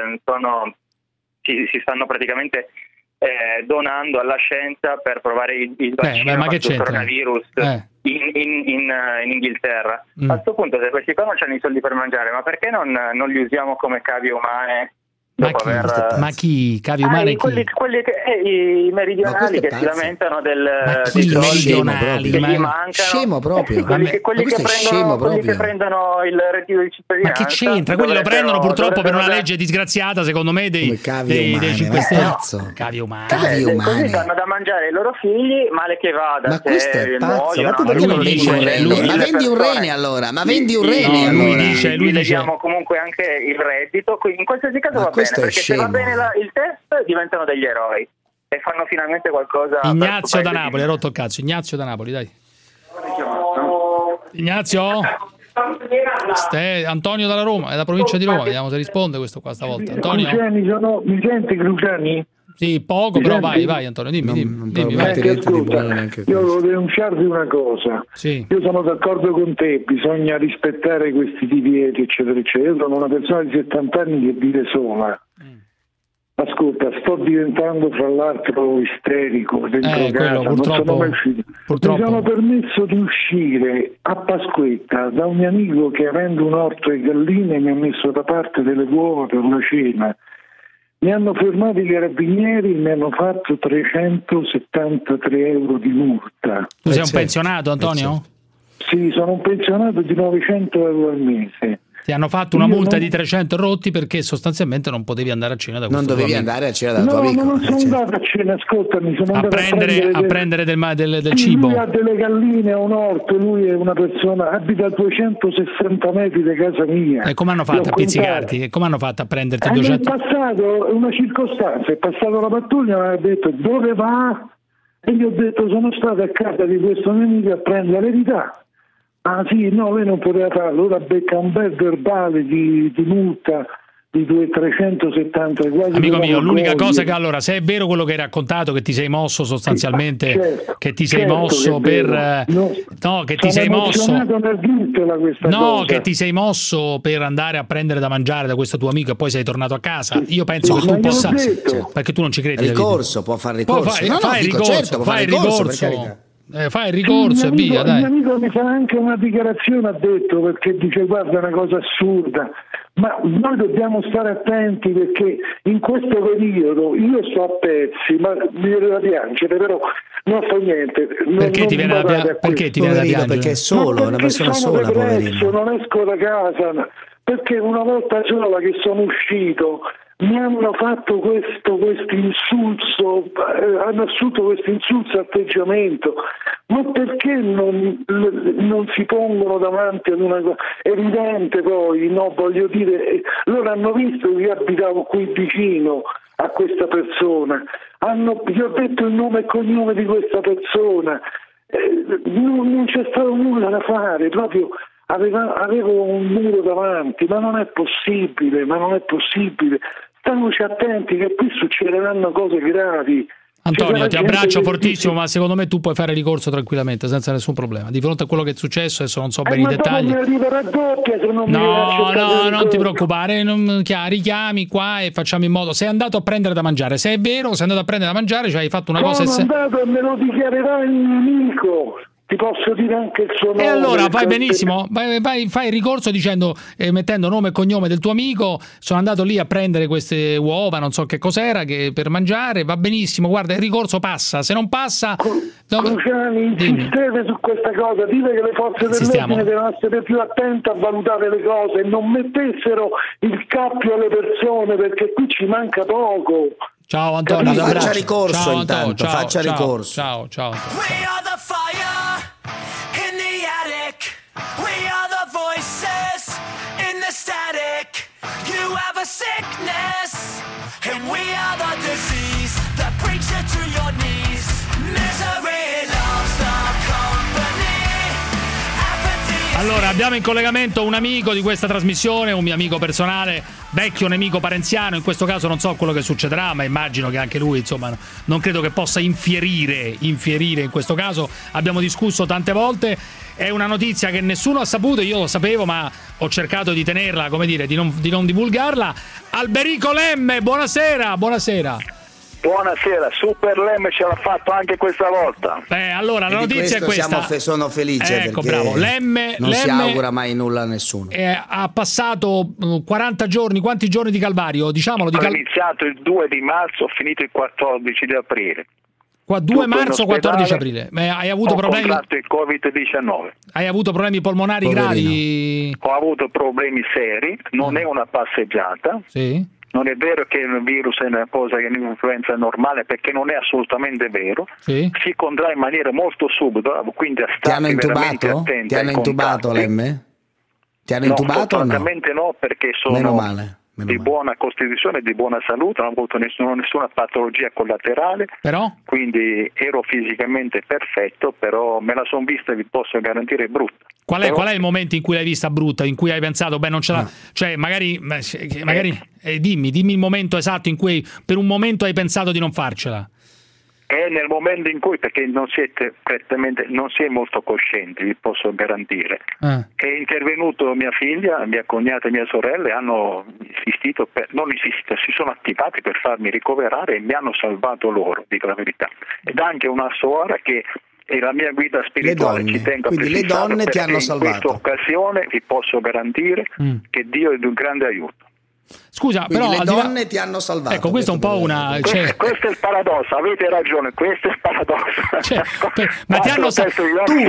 si stanno praticamente donando alla scienza per provare il vaccino contro il coronavirus in Inghilterra. A questo punto, se questi qua non hanno i soldi per mangiare, ma perché non li usiamo come cavie umane Ma chi? Cavi umani? Quelli i meridionali che si lamentano dei meridionali che gli mancano. Scemo proprio. Quelli che prendono il reddito di cittadinanza. Ma che c'entra? Quelli lo prendono purtroppo per una legge disgraziata, secondo me, dei 5 Stelle. Cavi umani. Così danno da mangiare ai loro figli, male che vada. Ma questo è pazzo. Ma tu perché non vendi un rene? Ma vendi un rene allora. Lui dice diamo comunque anche il reddito, in qualsiasi caso va bene, perché se va bene il test diventano degli eroi e fanno finalmente qualcosa. Ignazio da Napoli, hai rotto il cazzo. Ignazio da Napoli, dai. Ignazio? Antonio dalla Roma, è dalla provincia di Roma, vediamo se risponde questo qua stavolta. Antonio? Mi senti, Cruciani? Sì, poco, però vai Antonio, dimmi. Ascolta, io volevo denunciarvi una cosa. Sì. Io sono d'accordo con te, bisogna rispettare questi divieti, eccetera, eccetera. Io sono una persona di 70 anni che vive sola. Ascolta, sto diventando fra l'altro isterico dentro casa, non sono mai uscito. Mi sono permesso di uscire a Pasquetta da un mio amico che, avendo un orto e galline, mi ha messo da parte delle uova per una cena. Mi hanno fermato i carabinieri e mi hanno fatto 373 euro di multa. Tu sei un pensionato, Antonio? Sì, sono un pensionato di 900 euro al mese. Ti hanno fatto una multa di 300 rotti perché sostanzialmente non potevi andare a cena da questo Non dovevi andare a cena dal tuo amico. No, non sono andato a cena, ascoltami, sono andato a prendere del cibo. Lui ha delle galline, ha un orto, lui è una persona, abita a 260 metri da casa mia. E come hanno fatto a pizzicarti? E come hanno fatto a prenderti 200? È passato una circostanza, è passata la pattuglia e mi ha detto dove va? E gli ho detto sono stato a casa di questo mio amico a prendere la verità. Ah sì, no, lei non poteva farlo, ora becca un bel verbale di multa di 370 quasi. Amico mio, l'unica cosa che allora, se è vero quello che hai raccontato, che ti sei mosso sostanzialmente, certo, che ti sei mosso per che ti sei mosso che ti sei mosso per andare a prendere da mangiare da questo tuo amico e poi sei tornato a casa. Io penso che tu possa, perché tu non ci credi. Ricorso, può fare ricorso. Fai ricorso. Fai il ricorso e via, dai. Il mio amico mi fa anche una dichiarazione, ha detto, perché dice guarda, è una cosa assurda, ma noi dobbiamo stare attenti perché in questo periodo io sto a pezzi, ma mi viene da piangere, però non fa niente. Perché ti viene da piangere? Perché è solo, una persona sola, poverino. Non esco da casa perché una volta sola che sono uscito mi hanno fatto questo insulso, hanno assunto questo insulso atteggiamento, ma perché non si pongono davanti ad una cosa evidente? Poi no, voglio dire, loro hanno visto che io abitavo qui vicino a questa persona, gli ho detto il nome e cognome di questa persona, non c'è stato nulla da fare, proprio avevo un muro davanti, ma non è possibile. Stiamoci attenti che qui succederanno cose gravi. Antonio, ti abbraccio fortissimo, ma secondo me tu puoi fare ricorso tranquillamente, senza nessun problema. Di fronte a quello che è successo, adesso non so bene i dettagli. No, non ti preoccupare, richiami qua e facciamo in modo. Sei andato a prendere da mangiare, se è vero, sei andato a prendere da mangiare, cioè hai fatto una cosa. Sono andato e me lo dichiarerà il mio amico. Ti posso dire anche il suo nome. E allora fai benissimo, fai ricorso dicendo, mettendo nome e cognome del tuo amico, sono andato lì a prendere queste uova, non so che cos'era, per mangiare, va benissimo, guarda, il ricorso passa, se non passa... Cruciani, insistete su questa cosa, dite che le forze dell'ordine devono essere più attente a valutare le cose e non mettessero il cappio alle persone, perché qui ci manca poco. Ciao Antonio, faccia ricorso, ciao, intanto, faccia ricorso. Ciao Antonio. We are the fire in the attic. We are the voices in the static. You have a sickness, and we are the disease that brings you to your knees. Misery loves the company. Allora, abbiamo in collegamento un amico di questa trasmissione, un mio amico personale, vecchio nemico parenziano. In questo caso non so quello che succederà, ma immagino che anche lui, insomma, non credo che possa infierire in questo caso. Abbiamo discusso tante volte, è una notizia che nessuno ha saputo, io lo sapevo, ma ho cercato di tenerla, come dire, di non divulgarla. Alberico Lemme, buonasera. Buonasera, Super Lemme ce l'ha fatto anche questa volta. Allora la notizia è questa. Sono felice ecco, perché bravo. Lemme si augura mai nulla a nessuno. Ha passato 40 giorni, quanti giorni di calvario? Diciamolo. Ho iniziato il 2 di marzo, ho finito il 14 di aprile. 2 marzo, 14 aprile. Hai avuto problemi? Ho contratto il Covid-19. Hai avuto problemi polmonari gravi? Ho avuto problemi seri, non è una passeggiata. Sì. Non è vero che il virus è una cosa che è un'influenza normale, perché non è assolutamente vero. Sì. Si contrae in maniera molto subdola, quindi a stare veramente attenti. Ti hanno intubato, Lemme? Ti hanno intubato o no? Assolutamente no, perché sono Meno male. buona costituzione, di buona salute, non ho avuto nessuna patologia collaterale. Però? Quindi ero fisicamente perfetto, però me la sono vista, vi posso garantire, brutta. Qual è il momento in cui l'hai vista brutta, in cui hai pensato, beh, non ce l'ha, cioè magari dimmi il momento esatto in cui per un momento hai pensato di non farcela. È nel momento in cui, perché non siete prettamente, non si è molto coscienti, vi posso garantire. È intervenuto mia figlia, mia cognata e mia sorella, hanno insistito, si sono attivati per farmi ricoverare e mi hanno salvato loro, dico la verità. Ed anche una suora che è la mia guida spirituale, ci tengo a precisare, le donne ti hanno salvato. In questa occasione vi posso garantire che Dio è di un grande aiuto. Scusa, quindi però le donne ti hanno salvato. Ecco, questo è un po' una. Questo è il paradosso, avete ragione, questo è il paradosso. Ma ti hanno salvato.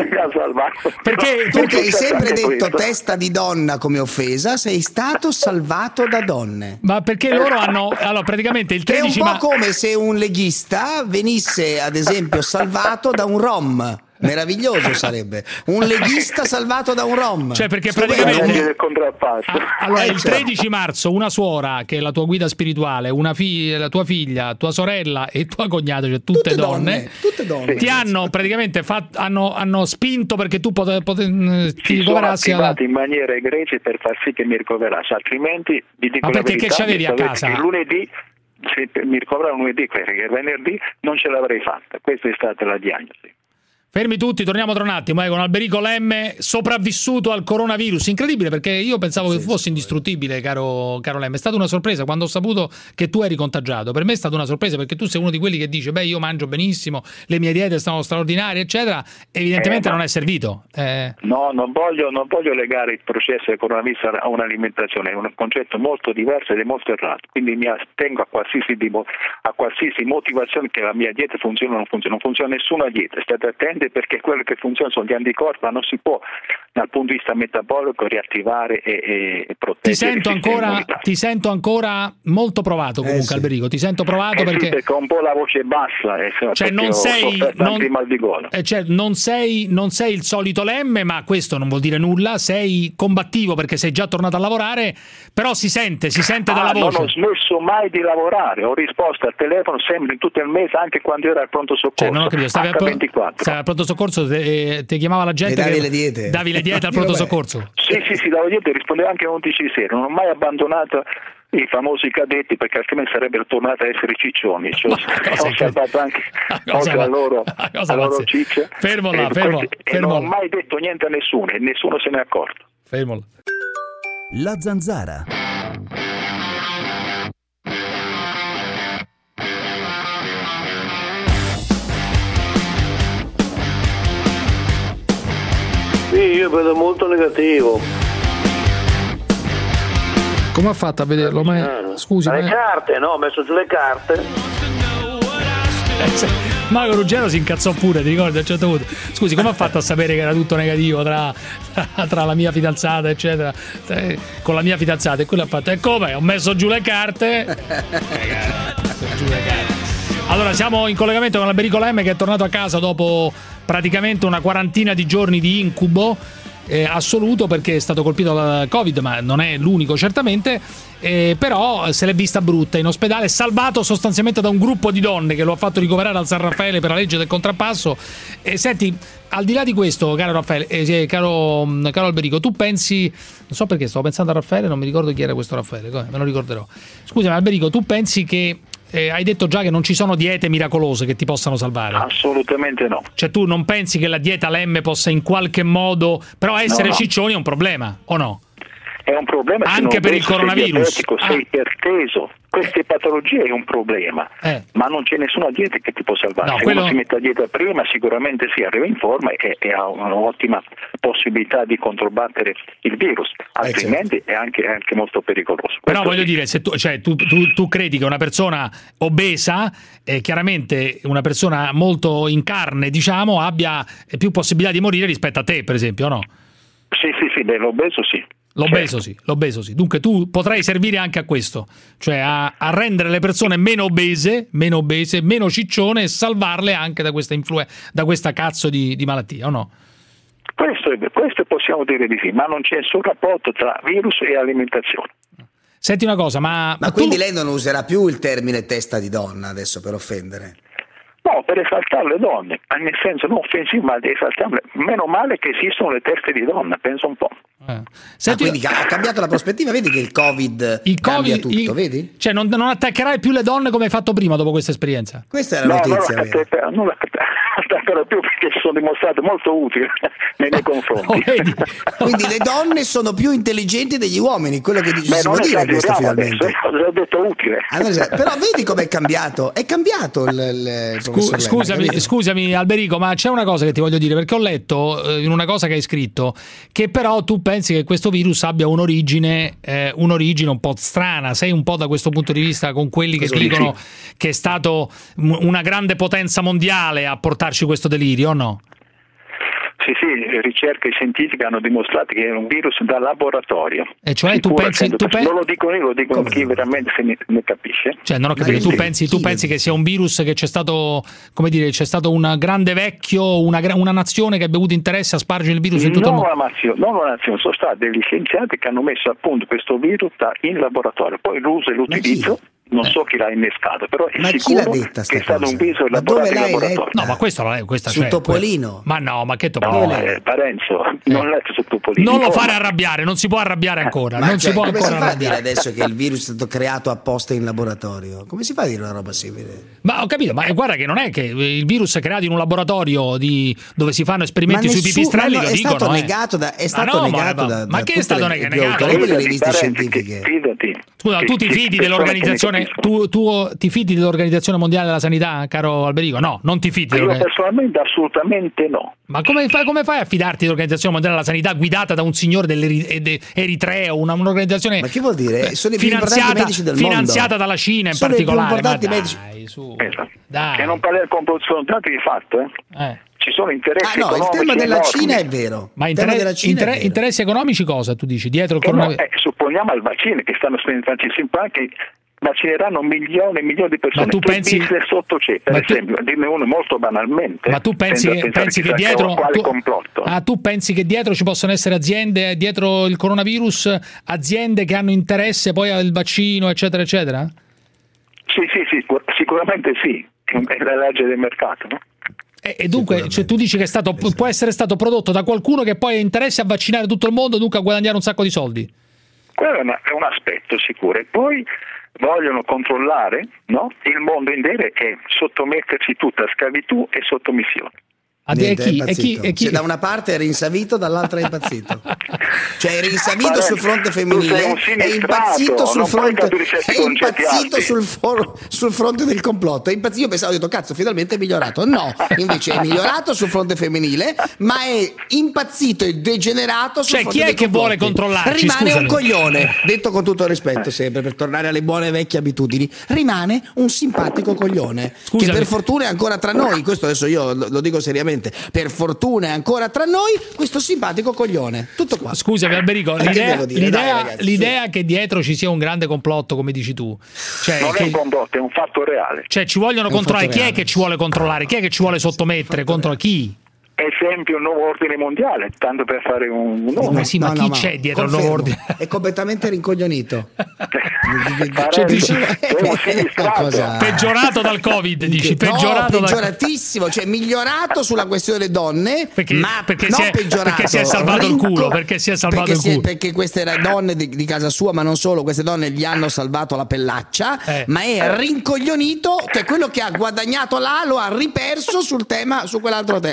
Perché hai sempre detto testa di donna come offesa, sei stato salvato da donne. Ma perché loro hanno. Allora, praticamente il 13 È un po' come se un leghista venisse, ad esempio, salvato da un rom. Meraviglioso sarebbe un leghista salvato da un rom, cioè perché praticamente allora il 13 marzo una suora che è la tua guida spirituale, la tua figlia, tua sorella e tua cognata, cioè tutte donne ti hanno praticamente hanno spinto perché tu ti ricoverassi in maniera egregia per far sì che mi ricoverassi, altrimenti vi dico ma la perché verità, che c'avevi a casa? Il lunedì, se mi ricoverano lunedì, perché il venerdì non ce l'avrei fatta, questa è stata la diagnosi. Fermi tutti, torniamo tra un attimo con Alberico Lemme, sopravvissuto al coronavirus. Incredibile, perché io pensavo che fosse indistruttibile, caro Lemme. È stata una sorpresa quando ho saputo che tu eri contagiato. Per me è stata una sorpresa, perché tu sei uno di quelli che dice io mangio benissimo, le mie diete sono straordinarie, eccetera. Evidentemente non è servito. No, non voglio legare il processo del coronavirus a un'alimentazione, è un concetto molto diverso ed è molto errato. Quindi mi attengo a qualsiasi motivazione che la mia dieta funziona o non funziona. Non funziona nessuna dieta, state attenti, perché quello che funziona sono gli anticorpi, ma non si può dal punto di vista metabolico riattivare e proteggere. Ti sento ancora molto provato comunque, Alberico, ti sento provato perché ho un po' la voce bassa, cioè non sei il solito Lemme, ma questo non vuol dire nulla, sei combattivo perché sei già tornato a lavorare, però si sente dalla voce. Non ho smesso mai di lavorare, ho risposto al telefono sempre in tutto il mese, anche quando ero al pronto soccorso. Non ho capito, stavi al pronto soccorso, ti chiamava la gente, davi le diete al pronto soccorso? Sì, davo diete, rispondevo anche alle 11 di sera, non ho mai abbandonato i famosi cadetti, perché altrimenti sarebbero tornati a essere ciccioni. Ho salvato anche oltre a loro ciccia. Fermo. Non ho mai detto niente a nessuno e nessuno se ne è accorto. Fermo. La Zanzara. Sì, io vedo molto negativo. Come ha fatto a vederlo? Ma scusi, le carte, no? Ho messo giù le carte. Mago Ruggero si incazzò pure, ti ricordi a un certo punto? Scusi, come ha fatto a sapere che era tutto negativo tra la mia fidanzata, eccetera? Con la mia fidanzata, e quello ha fatto, e come? Ho messo giù le carte. Allora, siamo in collegamento con Alberico Lemme, che è tornato a casa dopo praticamente una quarantina di giorni di incubo assoluto, perché è stato colpito dal Covid, ma non è l'unico certamente, però se l'è vista brutta in ospedale, salvato sostanzialmente da un gruppo di donne che lo ha fatto ricoverare al San Raffaele per la legge del contrappasso. Senti, al di là di questo, caro Raffaele, caro Alberico, tu pensi, non so perché stavo pensando a Raffaele, non mi ricordo chi era questo Raffaele, me lo ricorderò. Scusami Alberico, tu pensi che hai detto già che non ci sono diete miracolose che ti possano salvare? Assolutamente no. Cioè tu non pensi che la dieta Lemme possa in qualche modo, però essere ciccioni è un problema, o no? è un problema anche per il coronavirus. Sei iperteso, queste patologie è un problema, ma non c'è nessuna dieta che ti può salvare. Se uno si mette a dieta prima, sicuramente si arriva in forma e ha un'ottima possibilità di controbattere il virus, altrimenti è anche molto pericoloso. Però voglio dire, se tu credi che una persona obesa, chiaramente una persona molto in carne, diciamo, abbia più possibilità di morire rispetto a te, per esempio, no? Sì, l'obeso sì. L'obeso sì. Dunque tu potrai servire anche a questo, cioè a rendere le persone meno obese, meno ciccione, e salvarle anche da questa cazzo di malattia, o no? Questo possiamo dire di sì, ma non c'è nessun rapporto tra virus e alimentazione. Senti una cosa, ma quindi lei non userà più il termine testa di donna adesso per offendere? No, per esaltare le donne, nel senso non offensivo, ma di esaltarle. Meno male che esistono le teste di donna, penso un po'. Quindi ha cambiato la prospettiva, vedi che il Covid cambia tutto, vedi? Cioè non attaccherai più le donne come hai fatto prima dopo questa esperienza? Questa è la notizia. Non la attaccherò più perché sono dimostrate molto utili nei miei confronti. Quindi le donne sono più intelligenti degli uomini, quello che dici, si può dire questo finalmente. L'ho detto utile. Però vedi com'è cambiato? È cambiato il professor Lenna, Scusami Alberico, ma c'è una cosa che ti voglio dire, perché ho letto in una cosa che hai scritto che però tu pensi che questo virus abbia un'origine un po' strana. Sei un po' da questo punto di vista con quelli che dicono che è stato una grande potenza mondiale a portarci questo delirio, o no? Sì, ricerche scientifiche hanno dimostrato che è un virus da laboratorio. E cioè tu pensi non lo dico io, lo dico chi veramente se ne capisce. Cioè non ho capito, tu pensi che sia un virus che c'è stato, come dire, c'è stato un grande vecchio, una nazione che abbia avuto interesse a spargere il virus in tutto il mondo? Non una nazione, sono stati degli scienziati che hanno messo a punto questo virus in laboratorio, poi l'uso e l'utilizzo. Non so chi l'ha innescato, però è sicuro che è stato un viso elaborato in laboratorio. No, ma questa su Topolino? Ma no, ma che Topolino? No, Parenzo, non letto su Topolino. Non lo fare arrabbiare, non si può arrabbiare ancora. Ma non si può come ancora si fa a dire arrabbiare adesso che il virus è stato creato apposta in laboratorio? Come si fa a dire una roba simile? Ma ho capito, ma guarda che non è che il virus è creato in un laboratorio dove si fanno esperimenti sui pipistrelli, lo dicono. È stato negato da ma che è stato negato? Le riviste scientifiche. Scusa, tu ti fidi dell'organizzazione ti fidi dell'Organizzazione Mondiale della Sanità, caro Alberico? No, non ti fidi. Io personalmente assolutamente no. Ma come fai a fidarti dell'Organizzazione Mondiale della Sanità guidata da un signore dell'Eritrea, un'organizzazione? Ma che vuol dire? Sono i più importanti medici del mondo. Finanziata dalla Cina in particolare. Sono i più importanti medici. Dai. Che non parliamo sono dati di fatto, Ci sono interessi economici. Il tema della Cina è vero. Ma interessi economici cosa tu dici? Dietro il coronavirus? Supponiamo al vaccino che stanno spendendo tantissimi, anche vaccineranno milioni e milioni di persone. Ma tu pensi sotto c'è, per esempio, dirne uno molto banalmente. Ma tu pensi che dietro tu pensi che dietro ci possono essere aziende, dietro il coronavirus, aziende che hanno interesse poi al vaccino, eccetera, eccetera? Sì, sicuramente sì. È la legge del mercato, no? E dunque tu dici che può essere stato prodotto da qualcuno che poi ha interesse a vaccinare tutto il mondo, dunque a guadagnare un sacco di soldi? Quello è un aspetto sicuro. E poi vogliono controllare, no? Il mondo intero e sottomettersi tutta a schiavitù e sottomissione. Cioè, da una parte è rinsavito, dall'altra è impazzito. Cioè è rinsavito sul fronte femminile, è impazzito sul fronte, sul fronte del complotto. È impazzito. Io pensavo, ho detto cazzo, finalmente è migliorato. No, invece è migliorato sul fronte femminile, ma è impazzito e degenerato sul fronte chi è che vuole controllarci? Rimane un coglione, detto con tutto il rispetto, sempre per tornare alle buone vecchie abitudini. Rimane un simpatico coglione. Che per fortuna è ancora tra noi. Questo adesso io lo dico seriamente. Per fortuna è ancora tra noi questo simpatico coglione. Tutto qua. Scusami Alberico, l'idea che dietro ci sia un grande complotto, come dici tu, cioè non è un complotto, è un fatto reale. Cioè ci vogliono controllare. Chi è che ci vuole controllare? Chi è che ci vuole sottomettere? Contro chi? Esempio, il nuovo ordine mondiale, tanto per fare un nome. Ma chi c'è dietro il nuovo ordine? È completamente rincoglionito. Cioè, dici, peggiorato dal Covid, dici? Peggioratissimo, cioè migliorato sulla questione donne, perché si è salvato il culo, perché queste donne di casa sua, ma non solo, queste donne gli hanno salvato la pellaccia, ma è rincoglionito, che quello che ha guadagnato là lo ha riperso su quell'altro tema, quindi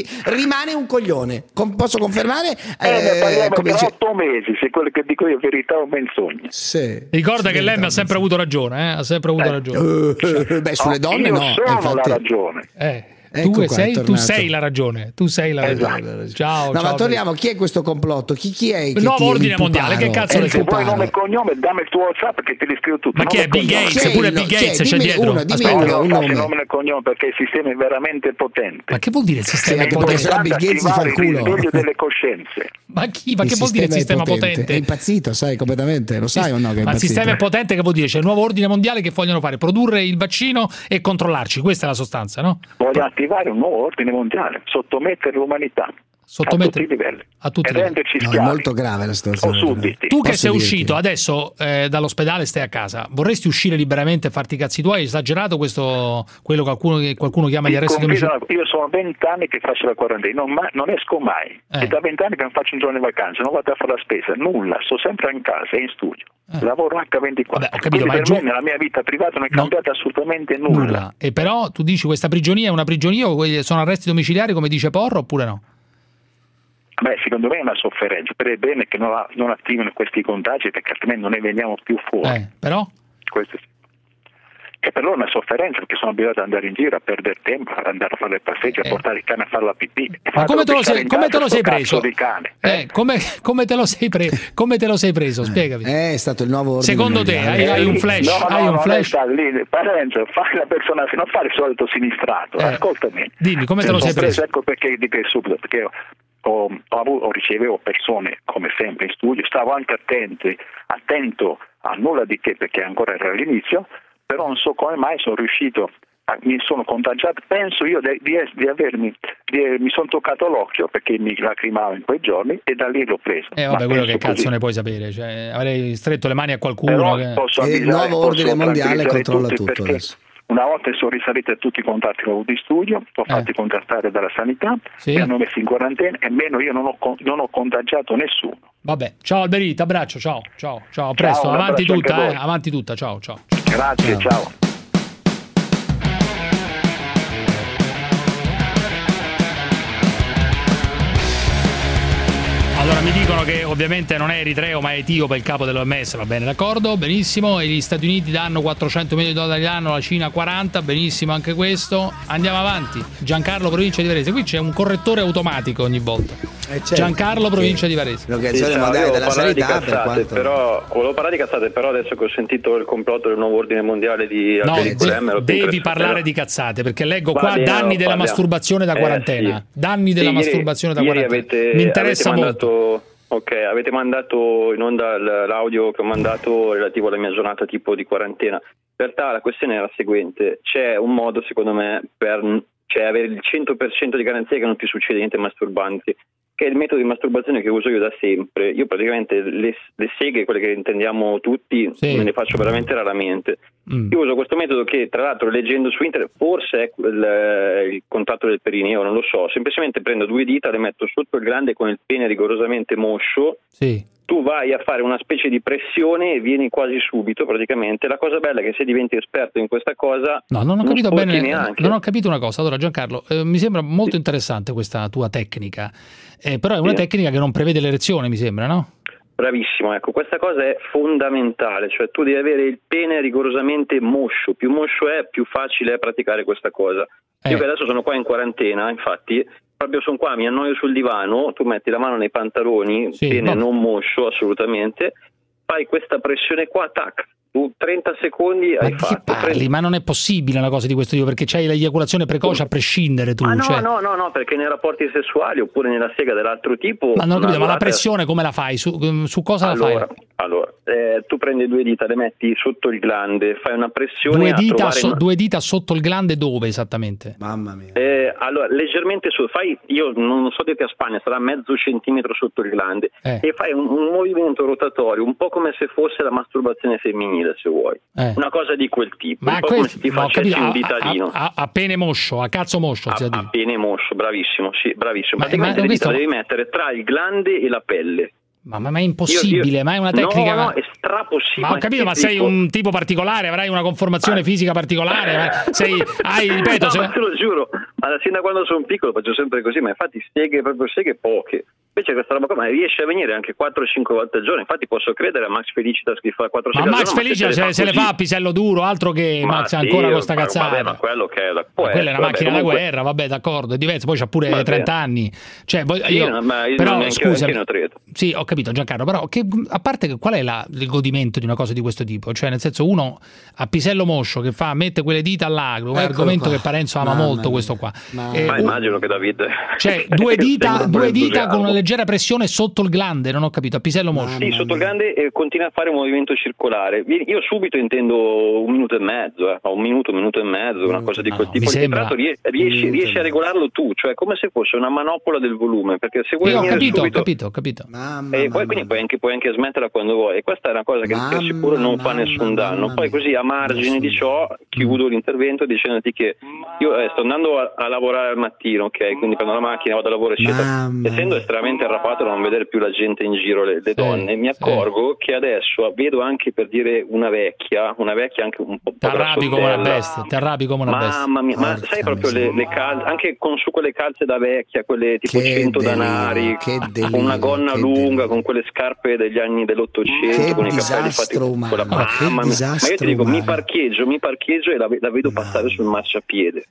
quindi rimane un coglione. Posso confermare? Come dice... 8 mesi, se quello che dico io è verità o menzogna. Sì. Ricorda che lei ha sempre avuto ragione, ha sempre avuto ragione. Beh, sulle donne io no. sono infatti... la ragione. Ecco tu sei la ragione. Tu sei la ragione. Ciao. No, ma torniamo. Chi è questo complotto? Chi è il nuovo ordine mondiale? Che cazzo ne sai? Vuoi nome e cognome? Dammi il tuo WhatsApp perché te li scrivo tutto. Ma chi è Bill Gates? Pure Bill Gates c'è dietro. Un nome e cognome perché il sistema è veramente potente. Ma che vuol dire il sistema è potente? Se Bill Gates gli fa il culo. Il risveglio delle coscienze. Ma che vuol dire il sistema potente? È impazzito, sai, completamente. Lo sai o no? Ma il sistema è potente che vuol dire? C'è il nuovo ordine mondiale che vogliono fare, produrre il vaccino e controllarci. Questa è la sostanza, no? Vogliono attivare un nuovo ordine mondiale, sottomettere l'umanità a tutti i livelli e renderci schiavi. È molto grave la situazione. Tu che sei uscito adesso dall'ospedale, stai a casa, vorresti uscire liberamente e farti i cazzi tuoi? È esagerato quello che qualcuno chiama gli arresti domiciliari? Io sono 20 anni che faccio la quarantena, non esco mai, e da 20 anni che non faccio un giorno di vacanza, non vado a fare la spesa, nulla, sto sempre in casa e in studio. Lavoro H24. Vabbè, ho capito, ma me nella mia vita privata non è cambiato assolutamente nulla. E però tu dici questa prigionia è una prigionia o sono arresti domiciliari come dice Porro oppure no? Beh, secondo me è una sofferenza, per il bene che non attivino questi contagi perché altrimenti non ne veniamo più fuori. Però? Questo sì. E per loro è una sofferenza perché sono abituati ad andare in giro a perdere tempo, ad andare a fare le passeggi, a portare il cane a fare la pipì. Ma come te lo sei preso? Come te lo sei preso? Spiegami. È stato il nuovo ordine. Secondo te hai un flash? Hai un flash? Parenzo, fai la persona, non fare il solito sinistrato, ascoltami. Dimmi, come te lo sei preso? Ecco perché dico subito, perché ricevevo persone come sempre in studio, stavo anche attento a nulla di che perché ancora era all'inizio, però non so come mai sono riuscito, mi sono contagiato, penso io mi sono toccato l'occhio perché mi lacrimavo in quei giorni e da lì l'ho preso. Vabbè, quello che cazzo ne puoi sapere, cioè, avrei stretto le mani a qualcuno. Il nuovo ordine mondiale controlla tutto adesso. Una volta sono risaliti tutti i contatti che ho avuto in studio, ho fatti contattare dalla sanità, mi hanno messo in quarantena e meno io non ho contagiato nessuno. Vabbè, ciao Alberì, abbraccio, ciao, a presto, avanti tutta, ciao. Grazie, ciao. Allora mi dicono che ovviamente non è eritreo ma è etiope il capo dell'OMS, va bene, d'accordo, benissimo, e gli Stati Uniti danno 400 milioni di dollari l'anno, la Cina 40, benissimo anche questo, andiamo avanti. Giancarlo, provincia di Varese, qui c'è un correttore automatico ogni volta. Certo, Giancarlo, provincia di Varese. L'organizzazione mondiale della sanità volevo parlare di cazzate, però adesso che ho sentito il complotto del nuovo ordine mondiale di devi parlare di cazzate perché leggo qua danni della masturbazione da quarantena. Danni della masturbazione da quarantena. Mi interessa molto. Ok, avete mandato in onda l'audio che ho mandato relativo alla mia giornata tipo di quarantena. In realtà la questione è la seguente: c'è un modo secondo me per avere il 100% di garanzia che non ti succede niente masturbanti, che è il metodo di masturbazione che uso io da sempre. Io praticamente le seghe, quelle che intendiamo tutti, me ne faccio veramente raramente. Io uso questo metodo che, tra l'altro, leggendo su internet, forse è il contatto del perineo, non lo so. Semplicemente prendo 2 dita, le metto sotto il glande con il pene rigorosamente moscio. Tu vai a fare una specie di pressione e vieni quasi subito, praticamente. La cosa bella è che se diventi esperto in questa cosa... No, non ho capito bene, non ho capito una cosa. Allora Giancarlo, mi sembra molto interessante questa tua tecnica, però è una tecnica che non prevede l'erezione, mi sembra, no? Bravissimo, ecco, questa cosa è fondamentale, cioè tu devi avere il pene rigorosamente moscio, più moscio è, più facile è praticare questa cosa. Io che adesso sono qua in quarantena, infatti, proprio sono qua, mi annoio sul divano, tu metti la mano nei pantaloni, pene non moscio assolutamente, fai questa pressione qua, tac, tu 30 secondi hai fatto. Ma non è possibile una cosa di questo tipo, perché c'hai l'eiaculazione precoce a prescindere tu. No, perché nei rapporti sessuali oppure nella sega dell'altro tipo... Ma non ho capito, ma la pressione come la fai? Su cosa la fai? Allora, tu prendi 2 dita, le metti sotto il glande, fai una pressione... 2 dita sotto il glande dove esattamente? Mamma mia. Allora, leggermente su, io non so dirti a Spagna, sarà mezzo centimetro sotto il glande, e fai un movimento rotatorio, un po' come se fosse la masturbazione femminile, se vuoi. Una cosa di quel tipo, un po' come se ti facessi un ditadino. A pene moscio, a cazzo moscio. A pene moscio, bravissimo, sì, bravissimo. Praticamente le dita le devi mettere tra il glande e la pelle. Ma è impossibile, ma è una tecnica. No, è strapossibile. Ma ho capito, ma sei un tipo particolare, avrai una conformazione fisica particolare, ripeto, te lo giuro, sin da quando sono piccolo faccio sempre così, ma infatti seghe poche. Invece questa roba qua, ma riesce a venire anche 4-5 volte al giorno. Infatti posso credere a Max Felicitas che fa 4 seghe al giorno. Ma Max Felicitas se le fa a pisello duro, altro che Max sì, ancora con sta cazzata. Vabbè, ma quello che è quella è una macchina da guerra, vabbè, d'accordo, è diverso, poi c'ha pure 30 anni. Cioè, però scusa, sì, ho capito Giancarlo, però a parte qual è il godimento di una cosa di questo tipo? Cioè, nel senso, uno a pisello moscio che mette quelle dita all'agro, un argomento che Parenzo ama molto, questo qua. Ma immagino che Davide, cioè due dita con una leggera pressione sotto il glande, non ho capito, a pisello moscio. Sì, sotto il glande continua a fare un movimento circolare. Io subito intendo 1 minuto e mezzo, un minuto e mezzo, una cosa di quel tipo. Tra l'altro riesci a regolarlo tu, cioè come se fosse una manopola del volume, perché se vuoi ho capito. Quindi puoi anche smetterla quando vuoi, e questa è una cosa che ti assicuro non fa nessun danno. Poi così a margine di ciò chiudo l'intervento dicendoti che io sto andando a lavorare al mattino, ok? Quindi prendo la macchina, vado a lavoro, eccetera. Essendo estremamente arrappato da non vedere più la gente in giro, le donne, mi accorgo che adesso vedo anche, per dire, una vecchia anche un po' ti arrabbi come una bestia. Mamma mia, ma sai proprio le calze, anche su quelle calze da vecchia, quelle tipo 100 danari, con una gonna lunga, con quelle scarpe degli anni dell'800, con i capelli fatti con la mamma mia. Ma io ti dico, mi parcheggio e la vedo passare sul marciapiede.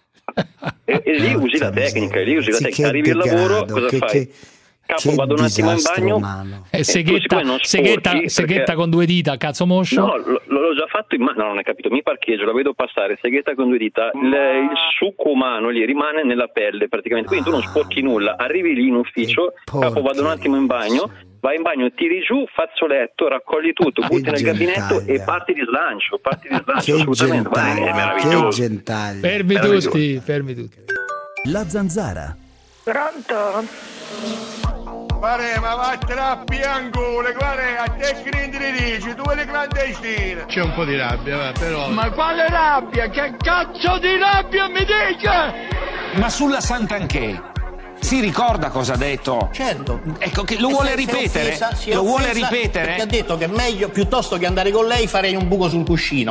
E lì usi la tecnica, arrivi al lavoro, cosa fai? Capo, vado un attimo in bagno e seghetta con 2 dita, cazzo moscio. No, l'ho già fatto no, non hai capito, mi parcheggio, la vedo passare, seghetta con 2 dita, il succo umano lì rimane nella pelle praticamente, quindi tu non sporchi nulla, arrivi lì in ufficio, capo, vado un attimo in bagno, vai in bagno, tiri giù, fazzoletto, raccogli tutto, butti nel gabinetto e parti di slancio, assolutamente. È meraviglioso. Fermi tutti. La Zanzara. Pronto? Guarda, ma vattene a piangole, guarda, a te che dici, tu le clandestine. C'è un po' di rabbia, però. Ma quale rabbia? Che cazzo di rabbia mi dica? Ma sulla Santanchè si ricorda cosa ha detto? Certo. Ecco, che lo vuole ripetere? Lo vuole ripetere? Perché ha detto che è meglio, piuttosto che andare con lei, farei un buco sul cuscino.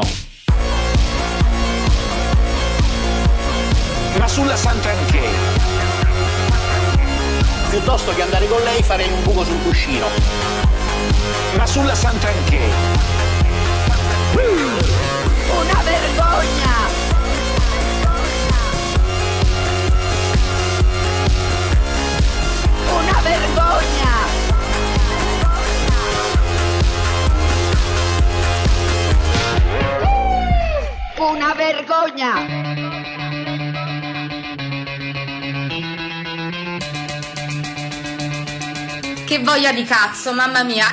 Ma sulla Santanchè? Piuttosto che andare con lei, farei un buco sul cuscino. Ma sulla Santanchè? Una vergogna! Una vergogna! Una vergogna! Che voglia di cazzo, mamma mia.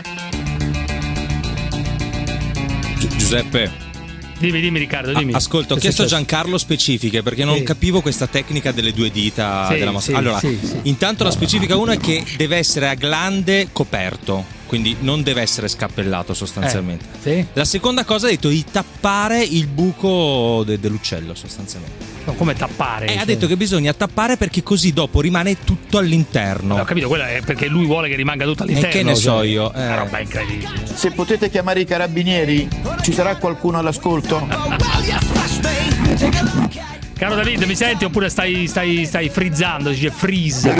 Giuseppe. Dimmi Riccardo, dimmi. Ascolta, ho chiesto a Giancarlo specifiche perché non capivo questa tecnica delle 2 dita della massa. Allora, intanto la specifica 1 è che deve essere a glande coperto, quindi non deve essere scappellato sostanzialmente. La seconda cosa ha detto di tappare il buco dell'uccello sostanzialmente. No, come tappare? Ha detto che bisogna tappare perché così dopo rimane tutto all'interno. Ho capito, quello è perché lui vuole che rimanga tutto all'interno. E che ne so io? Una roba incredibile. Se potete chiamare i carabinieri, ci sarà qualcuno all'ascolto? Caro David, mi senti oppure stai frizzando? Dice freeze.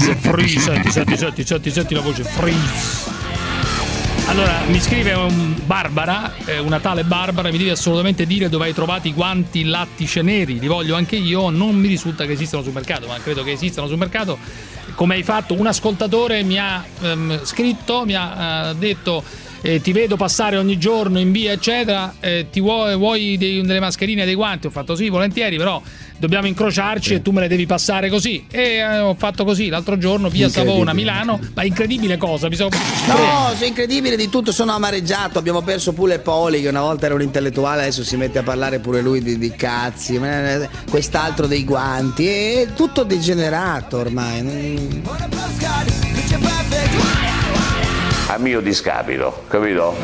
Senti la voce, freeze. Allora, mi scrive una tale Barbara, mi devi assolutamente dire dove hai trovato i guanti lattice neri, li voglio anche io, non mi risulta che esistano sul mercato, ma credo che esistano sul mercato. Come hai fatto? Un ascoltatore mi ha scritto, mi ha detto ti vedo passare ogni giorno in via eccetera, ti vuoi delle mascherine e dei guanti? Ho fatto sì, volentieri, però dobbiamo incrociarci e tu me le devi passare così, e ho fatto così l'altro giorno, via Savona, Milano. Ma incredibile cosa, no, sei incredibile di tutto, sono amareggiato, abbiamo perso pure Poli che una volta era un intellettuale, adesso si mette a parlare pure lui di cazzi, quest'altro dei guanti, è tutto degenerato ormai. A mio discapito, capito?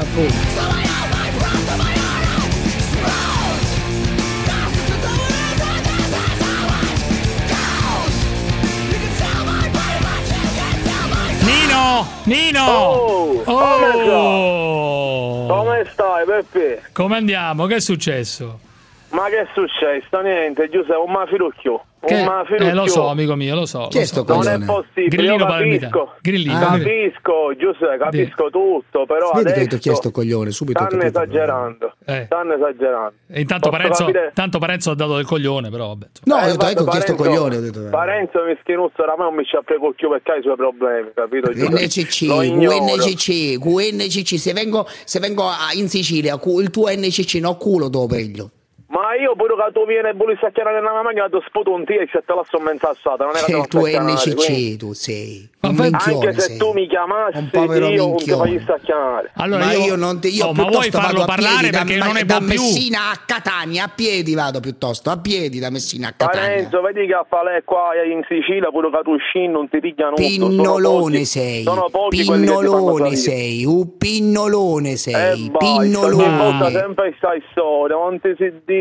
Nino! Come stai, Peppe? Come andiamo? Che è successo? Ma che è successo? Niente, Giuseppe, un mafilucchio. Lo so, amico mio, lo so. Chi è sto coglione? Non è possibile, Grillino capisco, Giuseppe, capisco tutto, però adesso chi è sto coglione? Subito stanno esagerando. E intanto Parenzo ha dato del coglione, però vabbè. No, ho detto ecco chi è sto coglione. Parenzo mischinuzzo, oramai non mi ci apre col chiù perché ha i suoi problemi, capito? QNCC, se vengo in Sicilia, il tuo NCC, no culo te lo preglio. Ma io pure che tu vieni e volessi acchiarare nella macchina, ti sputo un tiro e se te la sto mensassata, non è che il tuo NCC tu sei un minchione, anche se tu mi chiamassi io non ti voglio acchiarare. Allora ma io non ti ma vuoi farlo parlare perché non ne può più. Messina a Catania a piedi vado piuttosto, a piedi da Messina a Catania. Parenzo, vedi che a fare qua in Sicilia pure che tu scindi non ti pigliano. Pinnolone sei, pinnolone sei, un pinnolone sei, pinnolone. Ma sempre stai storia, non ti si dice.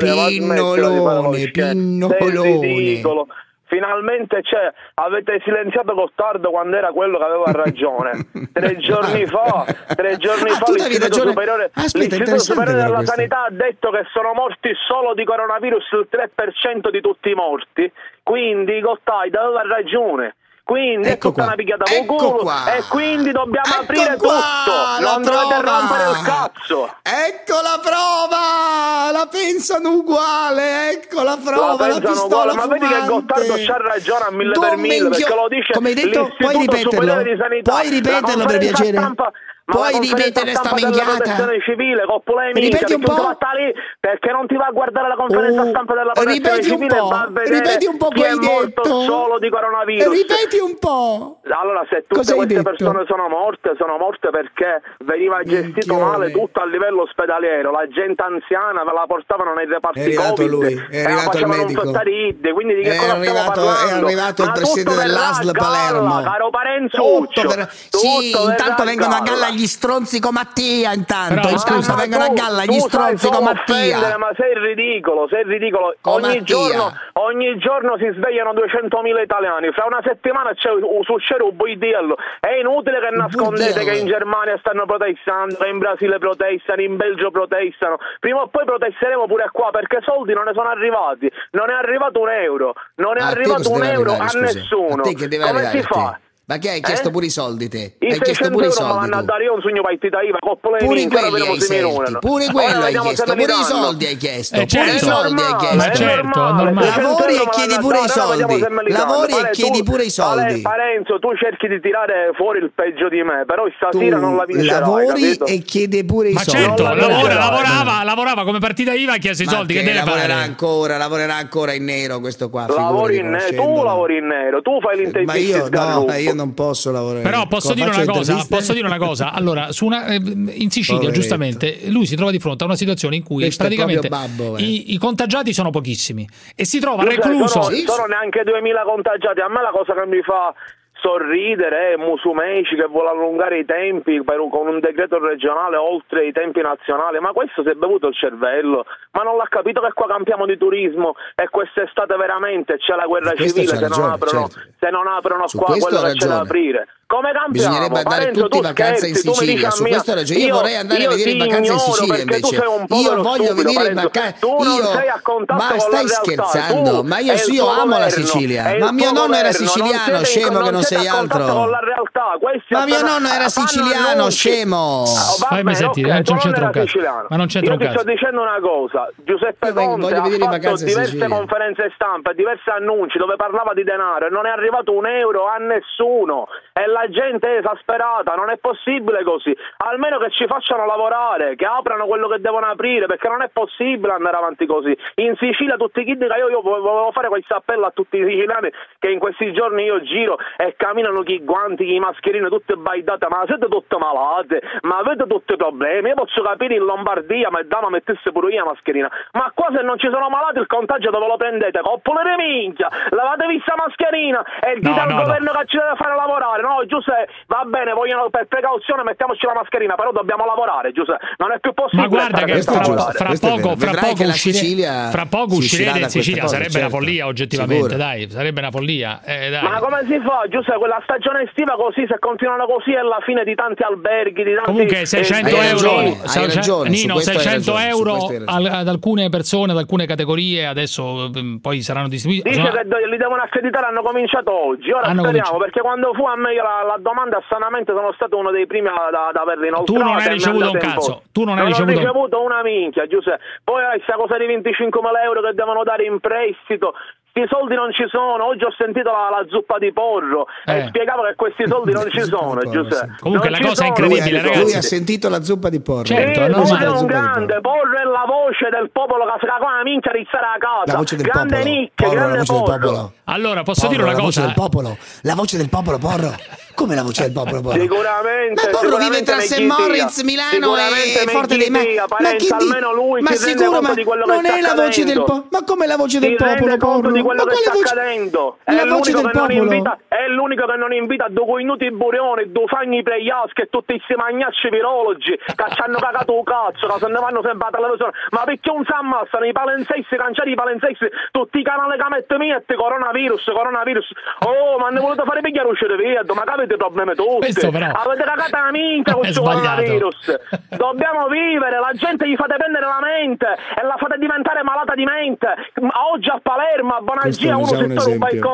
Pinnolone. Ridicolo. Finalmente avete silenziato Cottardo quando era quello che aveva ragione. 3 giorni fa l'Istituto Superiore della Sanità ha detto che sono morti solo di coronavirus il 3% di tutti i morti, quindi Cottardo aveva ragione. Quindi è tutta una picchiata con culo e quindi dobbiamo aprire tutto, non dovete rompere il cazzo. Ecco la prova, la pensano uguale, ecco la prova, la pistola ma fumante. vedi che Gottardo c'ha ragione a 1000 per 1000 perché lo dice come hai detto, puoi ripeterlo per piacere. Puoi ripetere sta minchiata? Protezione civile, ripeti un po'? Perché non ti va a guardare la conferenza stampa della protezione civile e va a vedere ripeti un po' chi è morto solo di coronavirus. Ripeti un po'. Allora, se tutte queste persone sono morte perché veniva gestito male tutto a livello ospedaliero. La gente anziana ve la portavano nei reparti Covid è arrivato il medico. Quindi di che cosa stiamo parlando? È arrivato il presidente dell'ASL Palermo. Caro Parenzuccio, sì, intanto vengono a galla gli stronzi con Mattia intanto vengono a galla gli stronzi con Mattia. Ma sei ridicolo. Ogni giorno si svegliano 200.000 italiani, fra una settimana succede un buidello. È inutile che nascondete che in Germania stanno protestando, che in Brasile protestano, in Belgio protestano. Prima o poi protesteremo pure qua perché soldi non ne sono arrivati, non è arrivato un euro, non è arrivato un euro a nessuno. Come si fa? Ma che hai chiesto pure i soldi te? I 600 euro me l'hanno a dare io un sogno partita IVA pure quelli hai chiesto, pure quello hai chiesto, pure i soldi hai chiesto, pure i soldi hai chiesto. Certo, è normale. Lavori e chiedi pure i soldi. Lavori e chiedi pure i soldi. Parenzo, tu cerchi di tirare fuori il peggio di me, però stasera non la vincerai. Lavori e chiedi pure i soldi. Ma certo, lavorava come partita IVA, ha chiesto i soldi, che deve fare? Lavorerà ancora in nero questo qua. Lavori in nero, tu lavori in nero, tu fai l'intervista. Ma io non posso lavorare. Però posso dire una cosa. Allora, in Sicilia, giustamente, lui si trova di fronte a una situazione in cui praticamente i contagiati sono pochissimi e si trova recluso. Sono neanche 2000 contagiati. A me la cosa che mi fa sorridere è Musumeci che vuole allungare i tempi con un decreto regionale oltre i tempi nazionali, ma questo si è bevuto il cervello, ma non l'ha capito che qua campiamo di turismo e quest'estate veramente c'è la guerra civile se non aprono qua quello che c'è da aprire. Come campiamo? Bisognerebbe andare tutti in vacanza in Sicilia, su questo ragione. Io vorrei andare a vedere in vacanza in Sicilia invece. Io voglio vedere in vacanza. Ma stai scherzando? Ma io amo la Sicilia. Ma mio nonno era siciliano, scemo che non sei altro. Ma mio nonno era siciliano, scemo. Fammi sentire, non c'entra un cazzo. Ma non c'entra un cazzo. Io ti sto dicendo una cosa. Giuseppe Conte ha fatto diverse conferenze stampa, diversi annunci dove parlava di denaro e non è arrivato un euro a nessuno. E la gente è esasperata, non è possibile così. Almeno che ci facciano lavorare, che aprano quello che devono aprire, perché non è possibile andare avanti così. In Sicilia tutti i kid, io volevo fare questo appello a tutti i siciliani che in questi giorni io giro e camminano chi guanti, chi mascherine, tutte baidate, ma siete tutte malate, ma avete tutti problemi. Io posso capire in Lombardia, ma dama mettesse pure io la mascherina, ma qua se non ci sono malati il contagio dove lo prendete? Coppole di minchia, l'avete vista mascherina e dite al governo che ci deve fare lavorare. No, Giuseppe, va bene, vogliono per precauzione mettiamoci la mascherina, però dobbiamo lavorare, Giuseppe, non è più possibile. Ma guarda che fra poco uscirete in Sicilia, sarebbe una follia oggettivamente, dai, sarebbe una follia. Dai. Ma come si fa, Giuseppe, quella stagione estiva così, se continuano così è la fine di tanti alberghi, di tanti... Comunque 600 euro, Nino, 600 euro ad alcune persone, ad alcune categorie, adesso poi saranno distribuiti. Dice che li devono accreditare, hanno cominciato oggi, ora speriamo, perché quando fu a me la domanda stranamente sono stato uno dei primi ad averli inoltrato. Tu non hai ricevuto un cazzo, non ho ricevuto una minchia, Giuseppe. Poi questa cosa di 25.000 euro che devono dare in prestito, questi soldi non ci sono. Oggi ho sentito la zuppa di porro e spiegavo che questi soldi non ci sono, Giuseppe. Comunque la cosa è incredibile, ragazzi. Lui ha sentito la zuppa di porro. Certo, è un grande Porro, è la voce del popolo che fa la minchia di stare a casa. La voce del grande popolo. nicchia, grande Porro. Allora, posso dire una cosa? La voce del popolo, Porro. Come la voce del popolo, Porro? Sicuramente. Ma Porro vive tra St. Moritz, Milano e Forte dei Marmi. Ma chi almeno lui ma si sicuro, ma di quello non che è la voce del popolo. Ma come la voce del popolo, Porro? Di quello che sta accadendo. È l'unico che non invita due minuti burioni, due fagni preiaschi e tutti questi magnacci virologi che ci hanno cagato un cazzo, che se ne vanno sempre alla televisione. Ma perché non si ammassano i palinsesti, canciati i palinsesti, tutti i canali che mette coronavirus. Oh, ma ne volete fare pigliare uscire via, ma avete problemi tutti. Avete cagato la minchia con questo coronavirus. Dobbiamo vivere, la gente gli fate prendere la mente e la fate diventare malata di mente. Oggi a Palermo, a Bonagia, uno si torna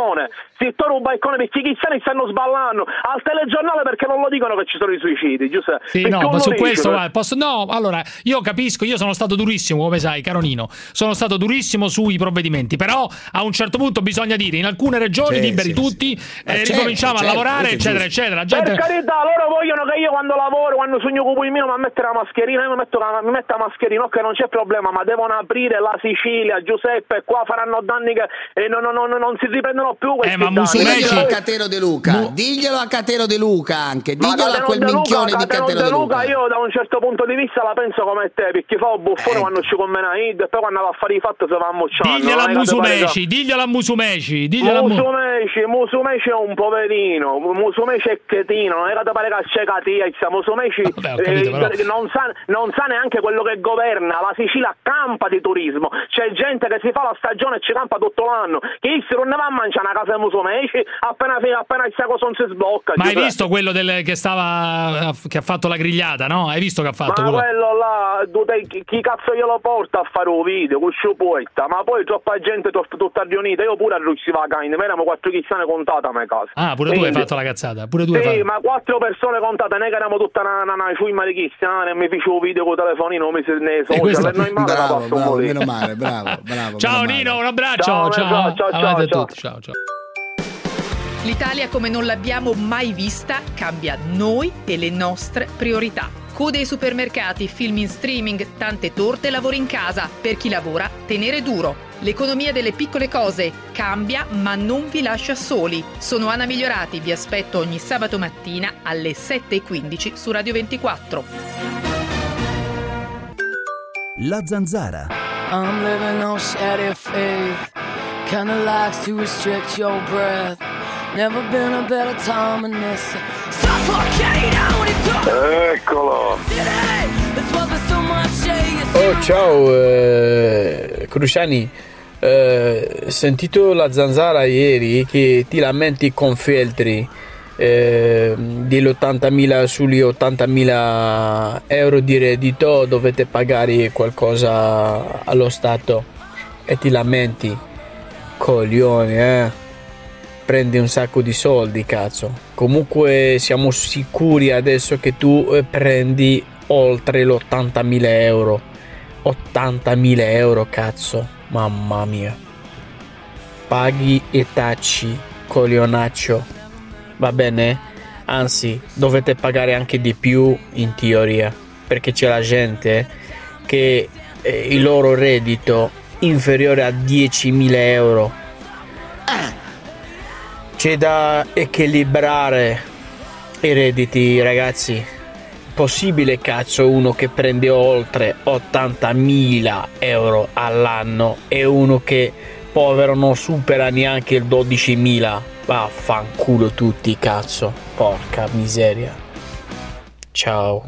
un balcone perché i cristiani stanno sballando al telegiornale perché non lo dicono che ci sono i suicidi, giusto? Sì, no, ma su questo no, allora io capisco, io sono stato durissimo, come sai, caro Nino, sono stato durissimo sui provvedimenti, però a un certo punto bisogna dire in alcune regioni liberi tutti, ricominciamo a lavorare, eccetera, eccetera. Per carità, loro vogliono che io quando lavoro, quando sogno con il mio, mi mettere la mascherina, io mi metto la mascherina, ok, non c'è problema, ma devono aprire la Sicilia, Giuseppe, qua faranno danni che non si riprendono più questi ma diglielo a Catero De Luca, diglielo a Catero De Luca anche, diglielo a quel minchione di Catero De Luca. Io da un certo punto di vista la penso come te, perché fa un buffone quando ci commena id e poi quando va a fare i fatti se va a mucciare. Diglielo a Musumeci, Musumeci è un poverino, Musumeci è cretino, non è che ti pare che c'è catia, Musumeci non sa neanche quello che governa, la Sicilia campa di turismo, c'è gente che si fa la stagione e ci campa tutto l'anno, chi non ne va a mangiare una casa di Musumeci appena questa cosa non si sblocca. Ma hai visto quello che ha fatto la grigliata, no? Hai visto che ha fatto? Ma quello là, chi cazzo glielo porta a fare un video con sciupoetta? Ma poi troppa gente tutta riunita, io pure a Russi Vacani, noi eravamo 4 cristiane contate a me casa. Ah, pure tu hai fatto la cazzata, pure tu hai fatto. Ma 4 persone contate, non è che eravamo tutta una film di cristiane, mi facevo video con il telefonino, nei social, noi bravo, meno male, bravo. Ciao Nino, un abbraccio, ciao a tutti, ciao. L'Italia come non l'abbiamo mai vista cambia noi e le nostre priorità. Code ai supermercati, film in streaming, tante torte, lavori in casa. Per chi lavora, tenere duro. L'economia delle piccole cose cambia, ma non vi lascia soli. Sono Anna Migliorati, vi aspetto ogni sabato mattina alle 7:15 su Radio 24. La Zanzara. I'm living on steady faith, kinda likes to restrict your breath. Never been a better time in this. Eccolo. Oh, ciao Cruciani, sentito la Zanzara ieri che ti lamenti con Feltri degli 80.000 sugli 80.000 euro di reddito, dovete pagare qualcosa allo Stato e ti lamenti, coglione, prendi un sacco di soldi, cazzo. Comunque siamo sicuri adesso che tu prendi oltre gli 80.000 euro. 80.000 euro, cazzo, mamma mia. Paghi e tacci, coglionaccio. Va bene? Anzi, dovete pagare anche di più in teoria, perché c'è la gente che il loro reddito inferiore a 10.000 euro. C'è da equilibrare i redditi, ragazzi. Possibile, cazzo, uno che prende oltre 80.000 euro all'anno e uno che povero non supera neanche il 12.000 Vaffanculo tutti, cazzo. Porca miseria. Ciao.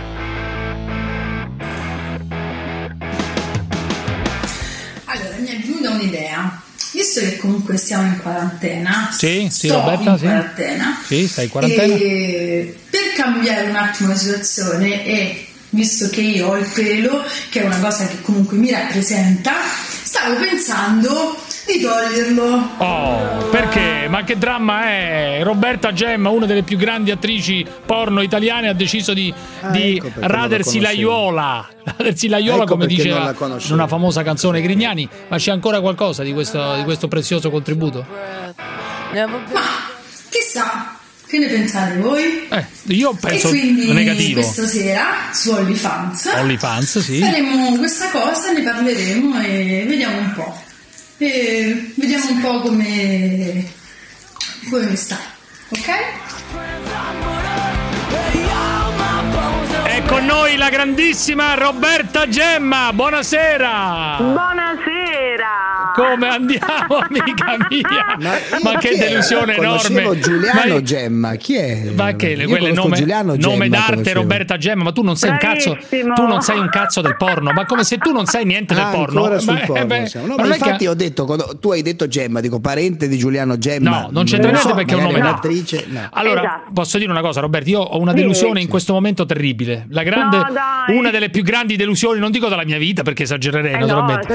Allora, mi è venuta un'idea. Visto che comunque siamo in quarantena, sì, Roberta, in quarantena, sì, stai in quarantena. E per cambiare un attimo la situazione, e visto che io ho il pelo, che è una cosa che comunque mi rappresenta, stavo pensando di toglierlo. Oh, perché? Ma che dramma è? Roberta Gemma, una delle più grandi attrici porno italiane, ha deciso di radersi l'aiuola. Radersi l'aiuola, come diceva in una famosa canzone Grignani. Ma c'è ancora qualcosa di questo prezioso contributo? Ma chissà, che ne pensate voi? Io penso e quindi negativo. Questa sera su OnlyFans sì, faremo questa cosa, ne parleremo e vediamo un po'. E vediamo un po' come sta, ok? È con noi la grandissima Roberta Gemma. Buonasera. Come andiamo, amica mia? Ma che delusione enorme. Giuliano Gemma, chi è? Ma che quelle nome d'arte Roberta Gemma, ma tu non sei un cazzo. Tu non sei un cazzo del porno, ma come se tu non sai niente del porno. Ma infatti ho detto, quando tu hai detto Gemma, dico parente di Giuliano Gemma. No, non c'entra niente perché è un nome d'attrice. No. Allora, posso dire una cosa, Roberta, io ho una delusione in questo momento terribile. Una delle più grandi delusioni, non dico della mia vita perché esagererei naturalmente.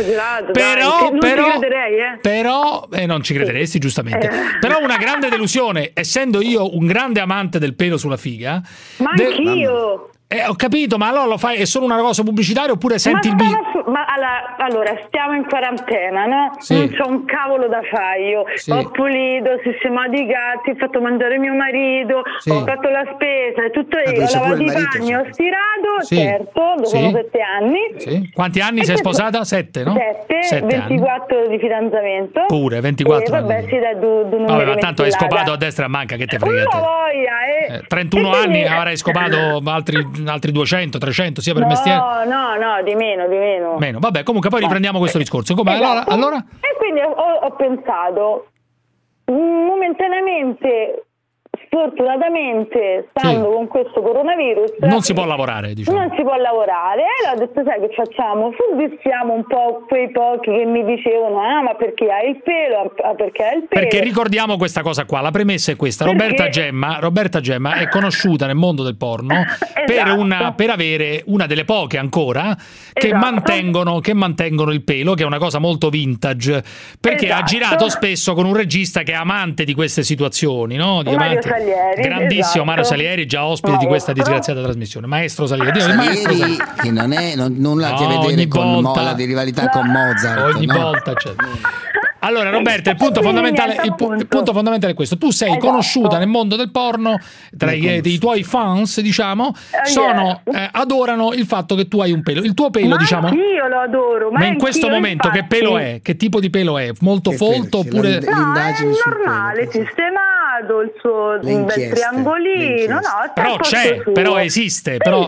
Però non ci crederesti giustamente. Però una grande delusione, essendo io un grande amante del pelo sulla figa. Ma anch'io. Ho capito, ma allora lo fai, è solo una cosa pubblicitaria oppure senti allora stiamo in quarantena, no? Sì. Non c'ho un cavolo da fare io. Sì. Ho pulito, ho sistemato i gatti, ho fatto mangiare mio marito, ho fatto la spesa e tutto io, ho lavato i bagni, ho stirato, certo, dopo 7 anni. Sì. Quanti anni sei sposata? 7, no? 7 24 anni di fidanzamento. Pure 24 anni. Vabbè, sì, vabbè, ma tanto hai scopato a destra e a manca, che te frega te. 31 anni avrai scopato altri 200, 300, sia per mestiere? No, di meno. Meno, vabbè, comunque poi riprendiamo questo discorso. Come? Esatto. Allora? E quindi ho pensato, momentaneamente, sfortunatamente, stando con questo coronavirus, non si può lavorare, diciamo. Non si può lavorare. E ho detto, sai che facciamo? Soddisfiamo un po' quei pochi che mi dicevano, ma perché hai il pelo? Perché hai il pelo? Perché ricordiamo questa cosa qua, la premessa è questa. Roberta Gemma è conosciuta nel mondo del porno per avere una delle poche ancora che mantengono il pelo, che è una cosa molto vintage, perché ha girato spesso con un regista che è amante di queste situazioni, no? Grandissimo Mario Salieri, già ospite di questa disgraziata trasmissione. Maestro Salieri, che non è nulla a che vedere con la rivalità con Mozart. Ogni volta c'è. Allora Roberta, il punto fondamentale è questo: tu sei conosciuta nel mondo del porno, tra i tuoi fans, diciamo, adorano il fatto che tu hai un pelo. Il tuo pelo, diciamo. Io lo adoro, ma in questo momento infatti, che pelo è? Che tipo di pelo è? Molto folto oppure è normale, sistemato, il suo bel triangolino, però esiste, però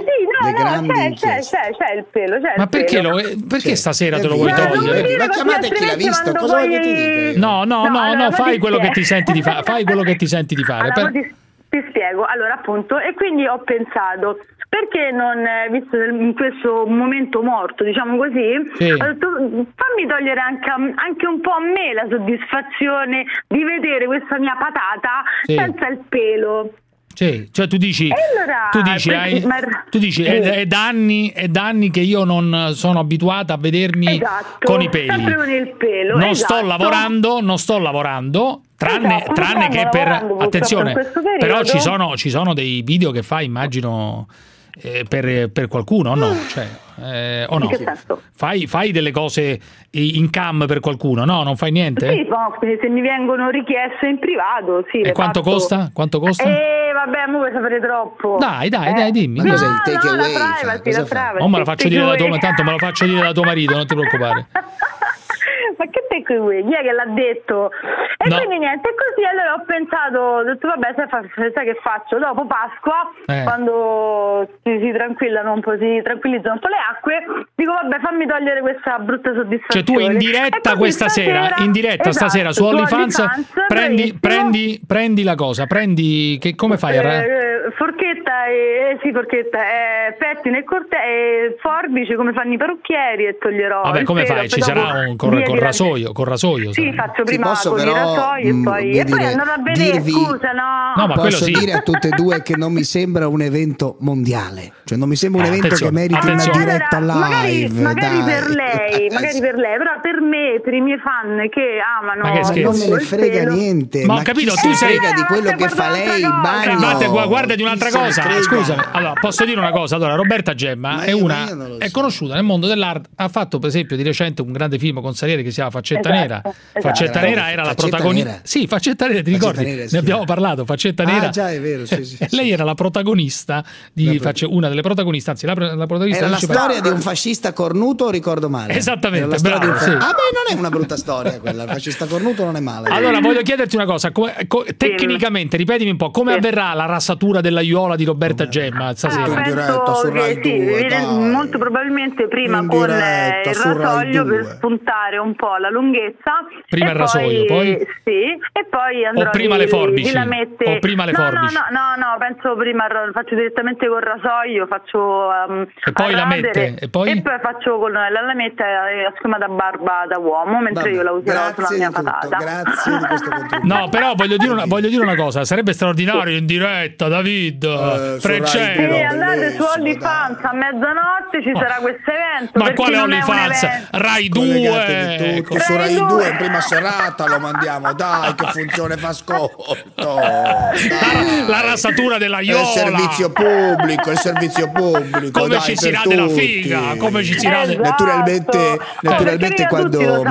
c'è il pelo, ma perché stasera te lo vuoi togliere? Ma chiamate chi l'ha visto, cosa voglio ti dire? No, fai quello che ti senti di fare, fai quello che ti senti di fare. Ti spiego, allora appunto, e quindi ho pensato, perché non, visto in questo momento morto, diciamo così, ho detto, fammi togliere anche un po' a me la soddisfazione di vedere questa mia patata senza il pelo. Sì, cioè tu dici è da anni che io non sono abituata a vedermi con i peli. Sempre con il pelo. Non sto lavorando. Tranne che attenzione, però ci sono dei video che fai, immagino, per qualcuno, o no? Cioè, o no? Fai delle cose in cam per qualcuno, no? Non fai niente? Sì, quindi se mi vengono richieste in privato, sì. E quanto costa? Vabbè, mo vuoi sapere troppo. Dai, dimmi. Ma cos'è il take away? Non me lo faccio dire da tuo marito, non ti preoccupare. Ma che E quindi chi è che l'ha detto? E quindi niente, così allora ho pensato, ho detto vabbè, sai che faccio? Dopo Pasqua, quando si tranquillano un po', si tranquillizzano un po' le acque, dico vabbè, fammi togliere questa brutta soddisfazione. Cioè tu in diretta questa sera, stasera su OnlyFans prendi la cosa, come fai forchetta pettine e forbici come fanno i parrucchieri e toglierò. Vabbè, come fai? Ci sarà con rasoio. Sì, faccio prima con i rasoi e poi andrò a vedere, scusa, no. Ma posso dire a tutte e due che non mi sembra un evento mondiale, cioè non mi sembra un evento che meriti una diretta live. Magari per lei, però per me, per i miei fan che amano, non me ne frega niente. Ma ho capito, tu sei di quello che fa lei in bagno. Guarda di un'altra cosa. Scusami, allora posso dire una cosa? Allora, Roberta Gemma è conosciuta nel mondo dell'arte. Ha fatto per esempio di recente un grande film con Salieri che si chiama Faccetta Nera. Faccetta Nera era la protagonista. Sì, Faccetta Nera, ti ricordi? Ne abbiamo parlato. Faccetta Nera. Già è vero. Sì. Lei era la protagonista una delle protagoniste, anzi la protagonista. Era la storia di un fascista cornuto, ricordo male. Esattamente. Bravo, non è una brutta storia quella. Il fascista cornuto non è male. Allora voglio chiederti una cosa. Tecnicamente, ripetimi un po', come avverrà la rasatura dell'aiuola di Roberta Gemma stasera? In diretta su Rai 2, molto probabilmente prima con il rasoio per spuntare un po' la lunghezza. Prima il rasoio, poi? Sì, e poi andrò o prima le forbici? No, penso prima faccio direttamente col rasoio, faccio e poi la mette e poi faccio con la lametta a schiuma da barba da uomo, mentre io la userò sulla mia patata. Grazie di questo contributo. No, però voglio dire una cosa, sarebbe straordinario in diretta, David, Freccero. Sì, andate su OnlyFans a mezzanotte, ci sarà questo evento. Ma quale OnlyFans? Rai 2. Su Rai 2 in prima serata lo mandiamo, dai, che funzione fa ascolto. La rasatura dell'aiola. Il servizio pubblico. Come ci si rade la figa, come ci si rade. Naturalmente quando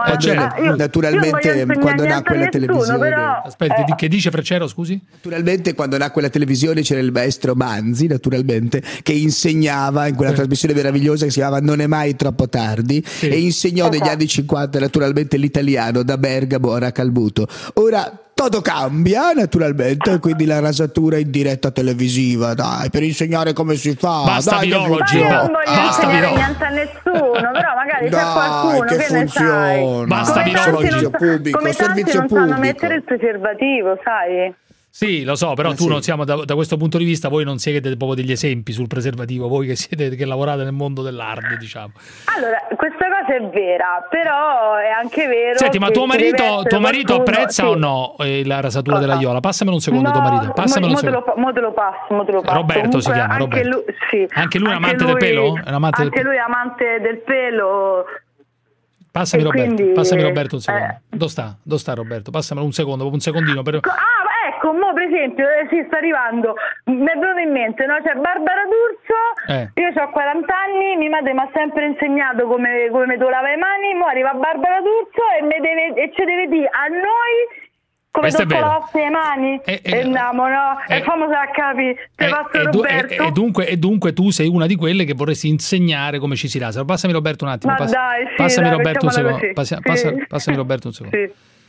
nacque la televisione. Aspetta, che dice Freccero, scusi? Naturalmente quando nacque la televisione c'era il maestro Manzi, naturalmente, che insegnava in quella trasmissione meravigliosa che si chiamava Non è mai troppo tardi, e insegnò negli anni 50 naturalmente l'italiano da Bergamo a Racalbuto. Ora tutto cambia naturalmente, quindi la rasatura in diretta televisiva, dai, per insegnare come si fa. Basta virologi, non voglio insegnare niente a nessuno, però magari c'è qualcuno che ne sai. Basta virologi. Come tanti non sanno mettere il preservativo, sai? Sì, lo so, però tu non siamo da questo punto di vista, voi non siete proprio degli esempi sul preservativo, voi che lavorate nel mondo dell'arte, diciamo. Allora, questa cosa è vera, però è anche vero. Senti, ma tuo marito apprezza o no la rasatura dell'aiola? Passamelo un secondo, tuo marito. Passamelo un secondo. Mo te lo passo. Roberto. Comunque, si chiama Roberto. Anche lui è amante del pelo? Lui è amante del pelo. Passami Roberto un secondo. Dove sta Roberto? Passamelo un secondino. Ecco, mo per esempio, sta arrivando, mi è venuto in mente, no? C'è Barbara D'Urso, io ho 40 anni, mia madre mi ha sempre insegnato come mi lava le mani, mo arriva Barbara D'Urso e ci deve dire a noi come tocco le mani e andiamo, no? È famosa a capi, te passo Roberto. E dunque tu sei una di quelle che vorresti insegnare come ci si rasa. Passami Roberto un attimo. Passami Roberto un secondo. Passami Roberto un secondo. Sì.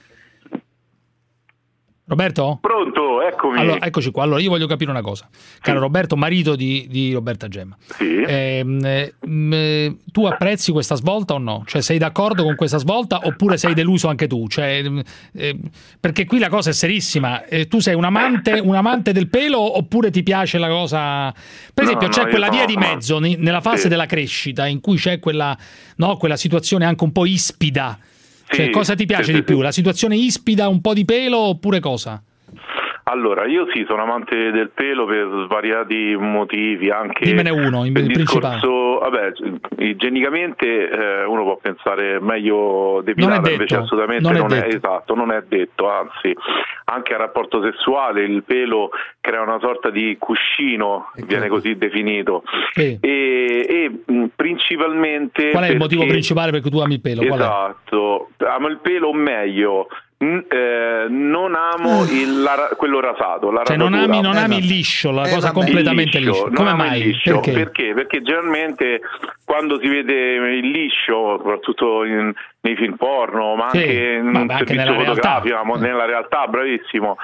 Roberto? Pronto, eccomi. Allora, eccoci qua. Allora, io voglio capire una cosa. Caro Roberto, marito di Roberta Gemma. Sì. Tu apprezzi questa svolta o no? Cioè, sei d'accordo con questa svolta oppure sei deluso anche tu? Cioè, perché qui la cosa è serissima. Tu sei un amante del pelo oppure ti piace la cosa? Per esempio, c'è quella via di mezzo nella fase della crescita in cui c'è quella situazione anche un po' ispida. Cioè, cosa ti piace di più? La situazione ispida, un po' di pelo oppure cosa? Allora, io sono amante del pelo per svariati motivi, anche dimmene uno, il principale. Vabbè, igienicamente uno può pensare meglio depilata, invece assolutamente non è detto, anzi, anche al rapporto sessuale il pelo crea una sorta di cuscino, viene così definito, e principalmente... Qual è il motivo principale per cui tu ami il pelo? Esatto, amo il pelo, o meglio, non amo quello rasato, la cioè non ami il liscio, la cosa completamente liscio. Come mai? Liscio. Perché generalmente quando si vede il liscio, soprattutto nei film porno, ma anche in un servizio fotografico, nella realtà, bravissimo,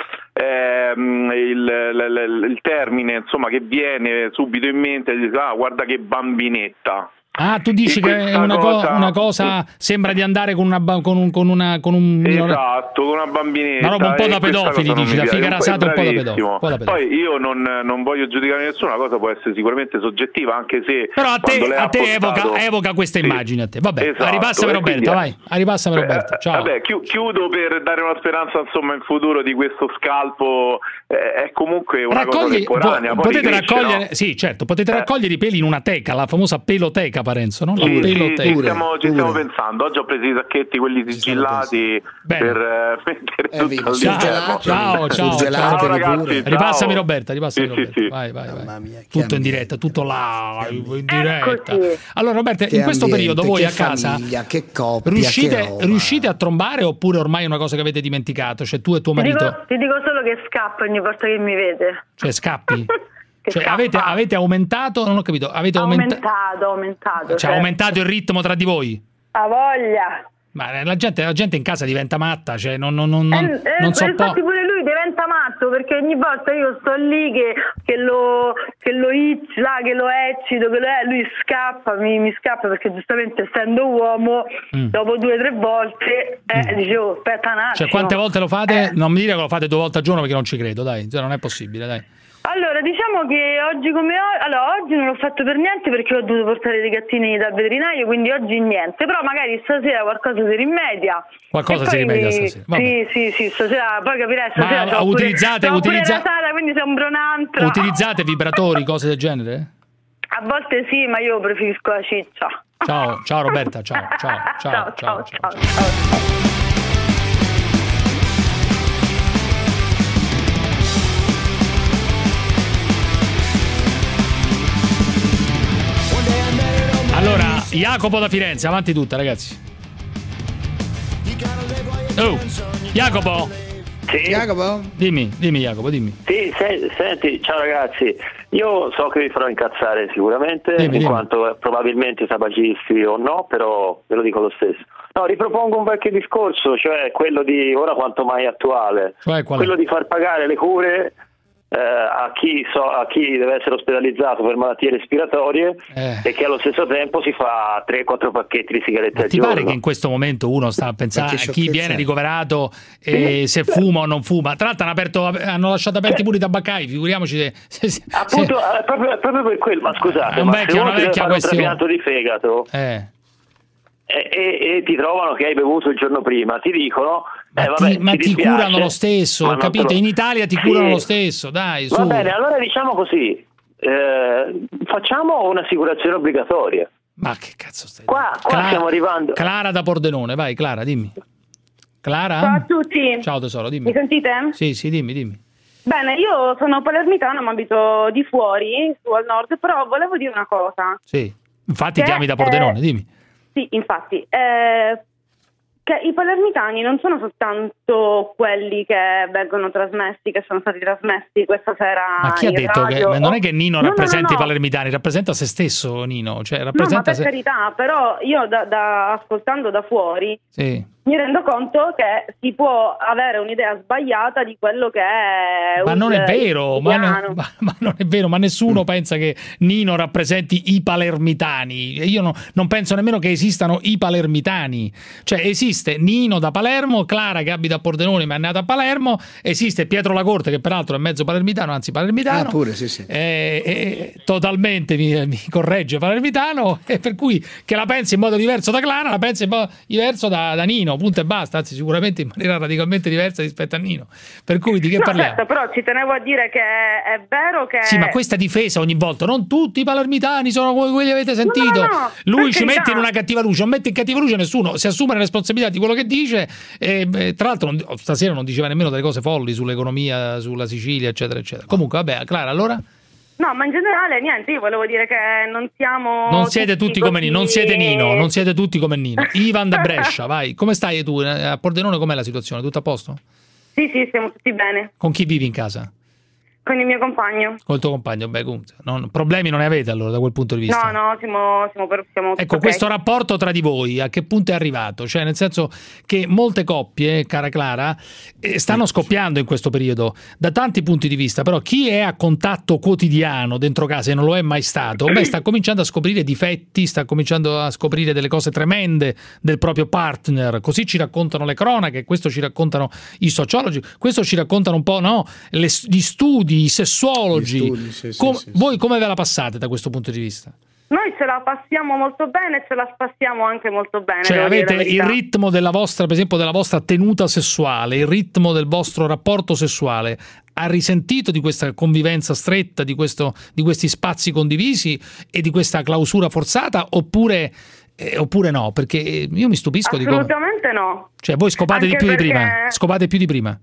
il termine insomma che viene subito in mente, guarda che bambinetta. Ah, tu dici che è una cosa sembra di andare con un esatto, con una bambinetta. Una roba un po' da pedofili, dici, da figa rasata un po' da pedofili. Poi io non voglio giudicare nessuno, la cosa può essere sicuramente soggettiva, anche se però a te evoca questa immagine a te. Vabbè, esatto, ripassami Roberta, vai. Ripassami Roberta. Ciao. Vabbè, chiudo per dare una speranza insomma in futuro di questo scalpo, è comunque una cosa temporanea. Potete raccogliere, no? Sì, certo, potete raccogliere i peli in una teca, la famosa peloteca Parenzo, no? Ci stiamo pensando. Oggi ho preso i sacchetti, quelli sigillati, per mettere tutto al ciao ragazzi, ripassami Roberta, Sì. Vai. Tutto in diretta, tutto live in diretta. Allora Roberta, in questo periodo voi a casa che coppia, riuscite a trombare oppure ormai è una cosa che avete dimenticato? Cioè tu e tuo marito? Ti dico solo che scappa ogni volta che mi vede. Cioè scappi? Cioè avete aumentato? Non ho capito. Avete aumentato. Cioè aumentato il ritmo tra di voi? A voglia. Ma la gente in casa diventa matta, cioè non so infatti pure lui diventa matto, perché ogni volta io sto lì che lo eccito, lui scappa, mi scappa, perché giustamente essendo uomo dopo 2 o 3 volte dicevo aspetta un attimo. Cioè quante volte lo fate? Non mi dire che lo fate 2 volte al giorno, perché non ci credo, dai, non è possibile, dai. Allora, diciamo che oggi oggi non l'ho fatto per niente, perché ho dovuto portare dei gattini dal veterinario, quindi oggi niente, però magari stasera qualcosa si rimedia. Qualcosa si rimedia stasera. Sì, stasera, poi capirai, stasera ma utilizzate rasata, quindi sembro un'altra. Utilizzate vibratori, cose del genere? A volte sì, ma io preferisco la ciccia. Ciao Roberta, ciao. Allora, Jacopo da Firenze, avanti tutta, ragazzi. Oh, Jacopo? Sì. Jacopo? Dimmi Jacopo, dimmi. Sì, senti, ciao ragazzi. Io so che vi farò incazzare sicuramente, in quanto probabilmente tabagisti o no, però ve lo dico lo stesso. No, ripropongo un vecchio discorso, cioè quello di ora quanto mai attuale. Quello di far pagare le cure a chi deve essere ospedalizzato per malattie respiratorie e che allo stesso tempo si fa 3-4 pacchetti di sigarette al giorno. Ti pare che in questo momento uno sta a pensare a chi viene ricoverato e se fuma o non fuma? Tra l'altro hanno lasciato aperti pure i tabaccai, figuriamoci se appunto proprio per quello. Ma scusate, una vecchia un trapianto di fegato e ti trovano che hai bevuto il giorno prima, ti dicono ma ti curano lo stesso, capite? In Italia ti curano lo stesso, dai, su. Va bene, allora diciamo così, facciamo un'assicurazione obbligatoria. Ma che cazzo stai qua stiamo arrivando. Clara da Pordenone, vai Clara, dimmi. Clara? Ciao a tutti. Ciao tesoro, dimmi. Mi sentite? Sì, dimmi. Bene, io sono palermitana, ma abito di fuori, su al nord, però volevo dire una cosa. Sì, infatti chiami da Pordenone, dimmi. Sì, infatti, che i palermitani non sono soltanto quelli che vengono trasmessi, che sono stati trasmessi questa sera. Ma chi ha detto radio? Che non è che Nino rappresenta i palermitani, rappresenta se stesso Nino, cioè rappresenta ma per carità, però io ascoltando da fuori mi rendo conto che si può avere un'idea sbagliata di quello che è ma non è vero, ma non è vero, ma nessuno pensa che Nino rappresenti i palermitani. Io non penso nemmeno che esistano i palermitani. Cioè esiste Nino da Palermo, Clara che abita a Pordenone ma è nata a Palermo, esiste Pietro Lacorte che peraltro è mezzo palermitano, anzi palermitano. Pure, sì. Totalmente mi corregge palermitano, e per cui che la pensi in modo diverso da Clara, la pensi in modo diverso da Nino, punto e basta, anzi sicuramente in maniera radicalmente diversa rispetto a Nino. Per cui di che parliamo? Certo, però ci tenevo a dire che è vero che sì, ma questa difesa ogni volta, non tutti i palermitani sono come quelli che avete sentito. No, lui ci mette in una cattiva luce, non mette in cattiva luce nessuno, si assume la responsabilità di quello che dice e tra l'altro stasera non diceva nemmeno delle cose folli sull'economia, sulla Sicilia eccetera eccetera. Comunque vabbè, Clara, allora? No, ma in generale niente, io volevo dire che non siamo... Non siete tutti come Nino, non siete Nino, non siete tutti come Nino. Ivan da Brescia, vai. Come stai tu? A Pordenone com'è la situazione? Tutto a posto? Sì, stiamo tutti bene. Con chi vivi in casa? Con il mio compagno. Col tuo compagno, beh, comunque, problemi non ne avete allora da quel punto di vista? No, siamo ecco, questo rapporto tra di voi a che punto è arrivato? Cioè, nel senso che molte coppie, cara Clara, stanno scoppiando in questo periodo da tanti punti di vista, però chi è a contatto quotidiano dentro casa e non lo è mai stato, sta cominciando a scoprire difetti, sta cominciando a scoprire delle cose tremende del proprio partner. Così ci raccontano le cronache, questo ci raccontano i sociologi, questo ci raccontano un po', no? Gli studi, i sessuologi. Voi come ve la passate da questo punto di vista? Noi ce la passiamo molto bene e ce la spassiamo anche molto bene. Cioè avete il ritmo della vostra, per esempio, della vostra tenuta sessuale, il ritmo del vostro rapporto sessuale. Ha risentito di questa convivenza stretta, di questi spazi condivisi e di questa clausura forzata, oppure no? Perché io mi stupisco di come... Assolutamente no. Cioè voi scopate di più di prima? Scopate più di prima?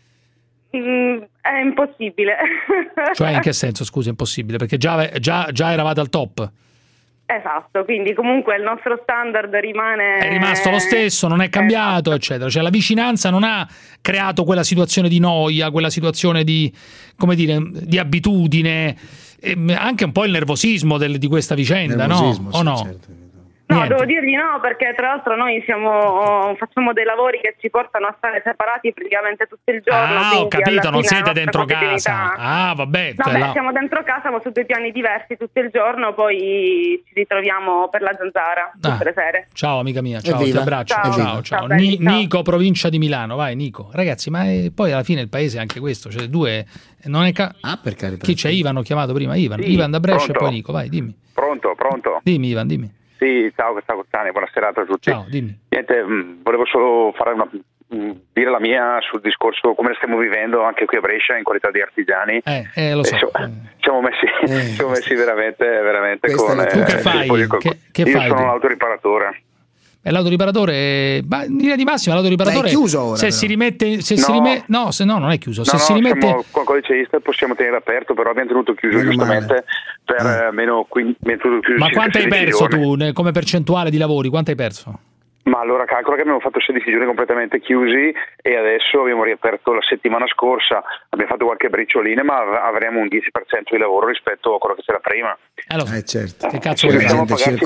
È impossibile. Cioè in che senso, scusa, impossibile? Perché già eravate al top. Esatto, quindi comunque il nostro standard è rimasto lo stesso, non è cambiato, eccetera. Cioè la vicinanza non ha creato quella situazione di noia, quella situazione di, come dire, di abitudine, anche un po' il nervosismo di questa vicenda, no? Sì, o no? Certo. No, devo dirgli no, perché tra l'altro noi facciamo dei lavori che ci portano a stare separati praticamente tutto il giorno. Ah, ho capito, non siete dentro casa. Ah, vabbè. No, siamo dentro casa, ma su 2 piani diversi tutto il giorno, poi ci ritroviamo per la zanzara tutte le sere. Ciao amica mia, ciao, ti abbraccio. Ciao. Nico, provincia di Milano, vai Nico. Ragazzi, ma poi alla fine il paese è anche questo, cioè due... Non è per carità. Chi c'è? Ivan, ho chiamato prima, Ivan da Brescia. Pronto. E poi Nico, vai, dimmi. Pronto. Dimmi Ivan, dimmi. Sì, ciao Cozzani, buona serata a tutti. Ciao, dimmi. Niente, volevo solo dire la mia sul discorso come stiamo vivendo anche qui a Brescia in qualità di artigiani. Lo so. Siamo messi veramente con... Tu che fai? Che io fai? Sono un autoriparatore. E l'autoriparatore, in linea di massima l'autoriparatore è chiuso ora, se si rimette no, non è chiuso. Si rimette siamo con il codice ISTAT possiamo tenere aperto, però abbiamo tenuto chiuso giustamente per almeno 15. Ma quanto hai perso tu come percentuale di lavori? Quanto hai perso? Ma allora calcola che abbiamo fatto 16 giorni completamente chiusi e adesso abbiamo riaperto la settimana scorsa, abbiamo fatto qualche briciolina, ma avremo un 10% di lavoro rispetto a quello che c'era prima. Certo. Che cazzo se riusciamo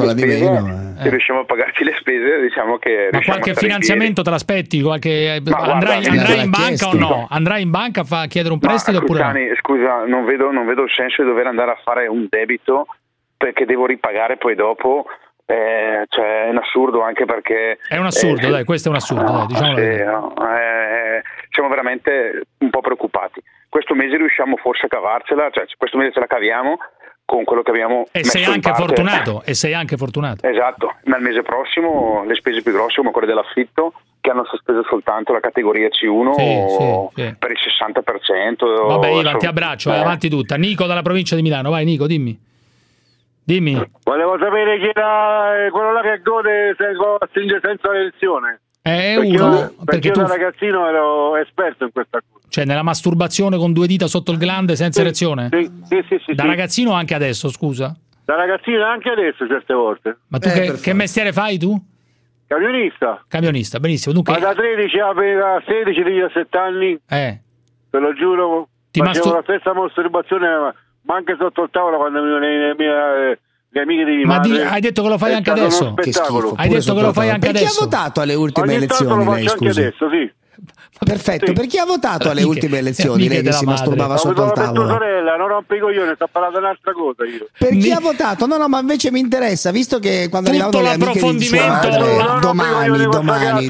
a pagarci le spese, diciamo che... Ma qualche finanziamento te l'aspetti? Andrai in banca o no? Andrai in banca a chiedere un prestito oppure no? Scusa, non vedo il senso di dover andare a fare un debito perché devo ripagare poi dopo... cioè è un assurdo, anche perché è un assurdo, dai, questo è un assurdo, diciamo. Siamo veramente un po' preoccupati. Questo mese riusciamo forse a cavarcela, cioè questo mese ce la caviamo con quello che abbiamo e sei anche fortunato. Esatto, ma il mese prossimo le spese più grosse come quelle dell'affitto, che hanno sospeso soltanto la categoria C1 sì. per il 60%. Vabbè Ivan, ti abbraccio, avanti tutta. Nico dalla provincia di Milano, vai Nico, dimmi. Volevo sapere chi era quello là che gode stringe senza elezione. Perché io da ragazzino ero esperto in questa cosa. Cioè nella masturbazione con 2 dita sotto il glande senza erezione? Sì. Da ragazzino o anche adesso, scusa? Da ragazzino anche adesso certe volte. Ma tu che mestiere fai tu? Camionista, benissimo. Ma da 13 a 16, 17 anni, te lo giuro, facevo la stessa masturbazione, ma anche sotto il tavolo quando mi le amiche di mia madre. Ma hai detto che lo fai anche adesso? Che schifo. Hai detto che lo fai anche adesso? Per chi ha votato alle ultime elezioni? Lo faccio anche adesso, sì. Perfetto, per chi ha votato alle ultime elezioni? Lei che si masturbava sotto il tavolo. Tua sorella, non rompi i coglioni, sto parlando di un'altra cosa io. Per chi ha votato? No, ma invece mi interessa, visto che quando arrivavano le amiche di sua madre, domani.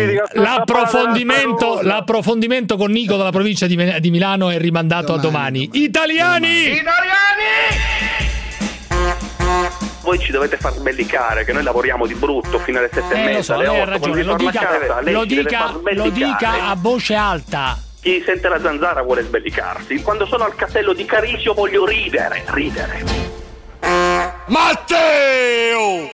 L'approfondimento con Nico dalla provincia di Milano è rimandato a domani. Italiani! Voi ci dovete far sbellicare, che noi lavoriamo di brutto fino alle 7:30, alle 8. Lei ha ragione, lo dica a voce alta. Chi sente la zanzara vuole sbellicarsi. Quando sono al castello di Carisio voglio ridere. Matteo!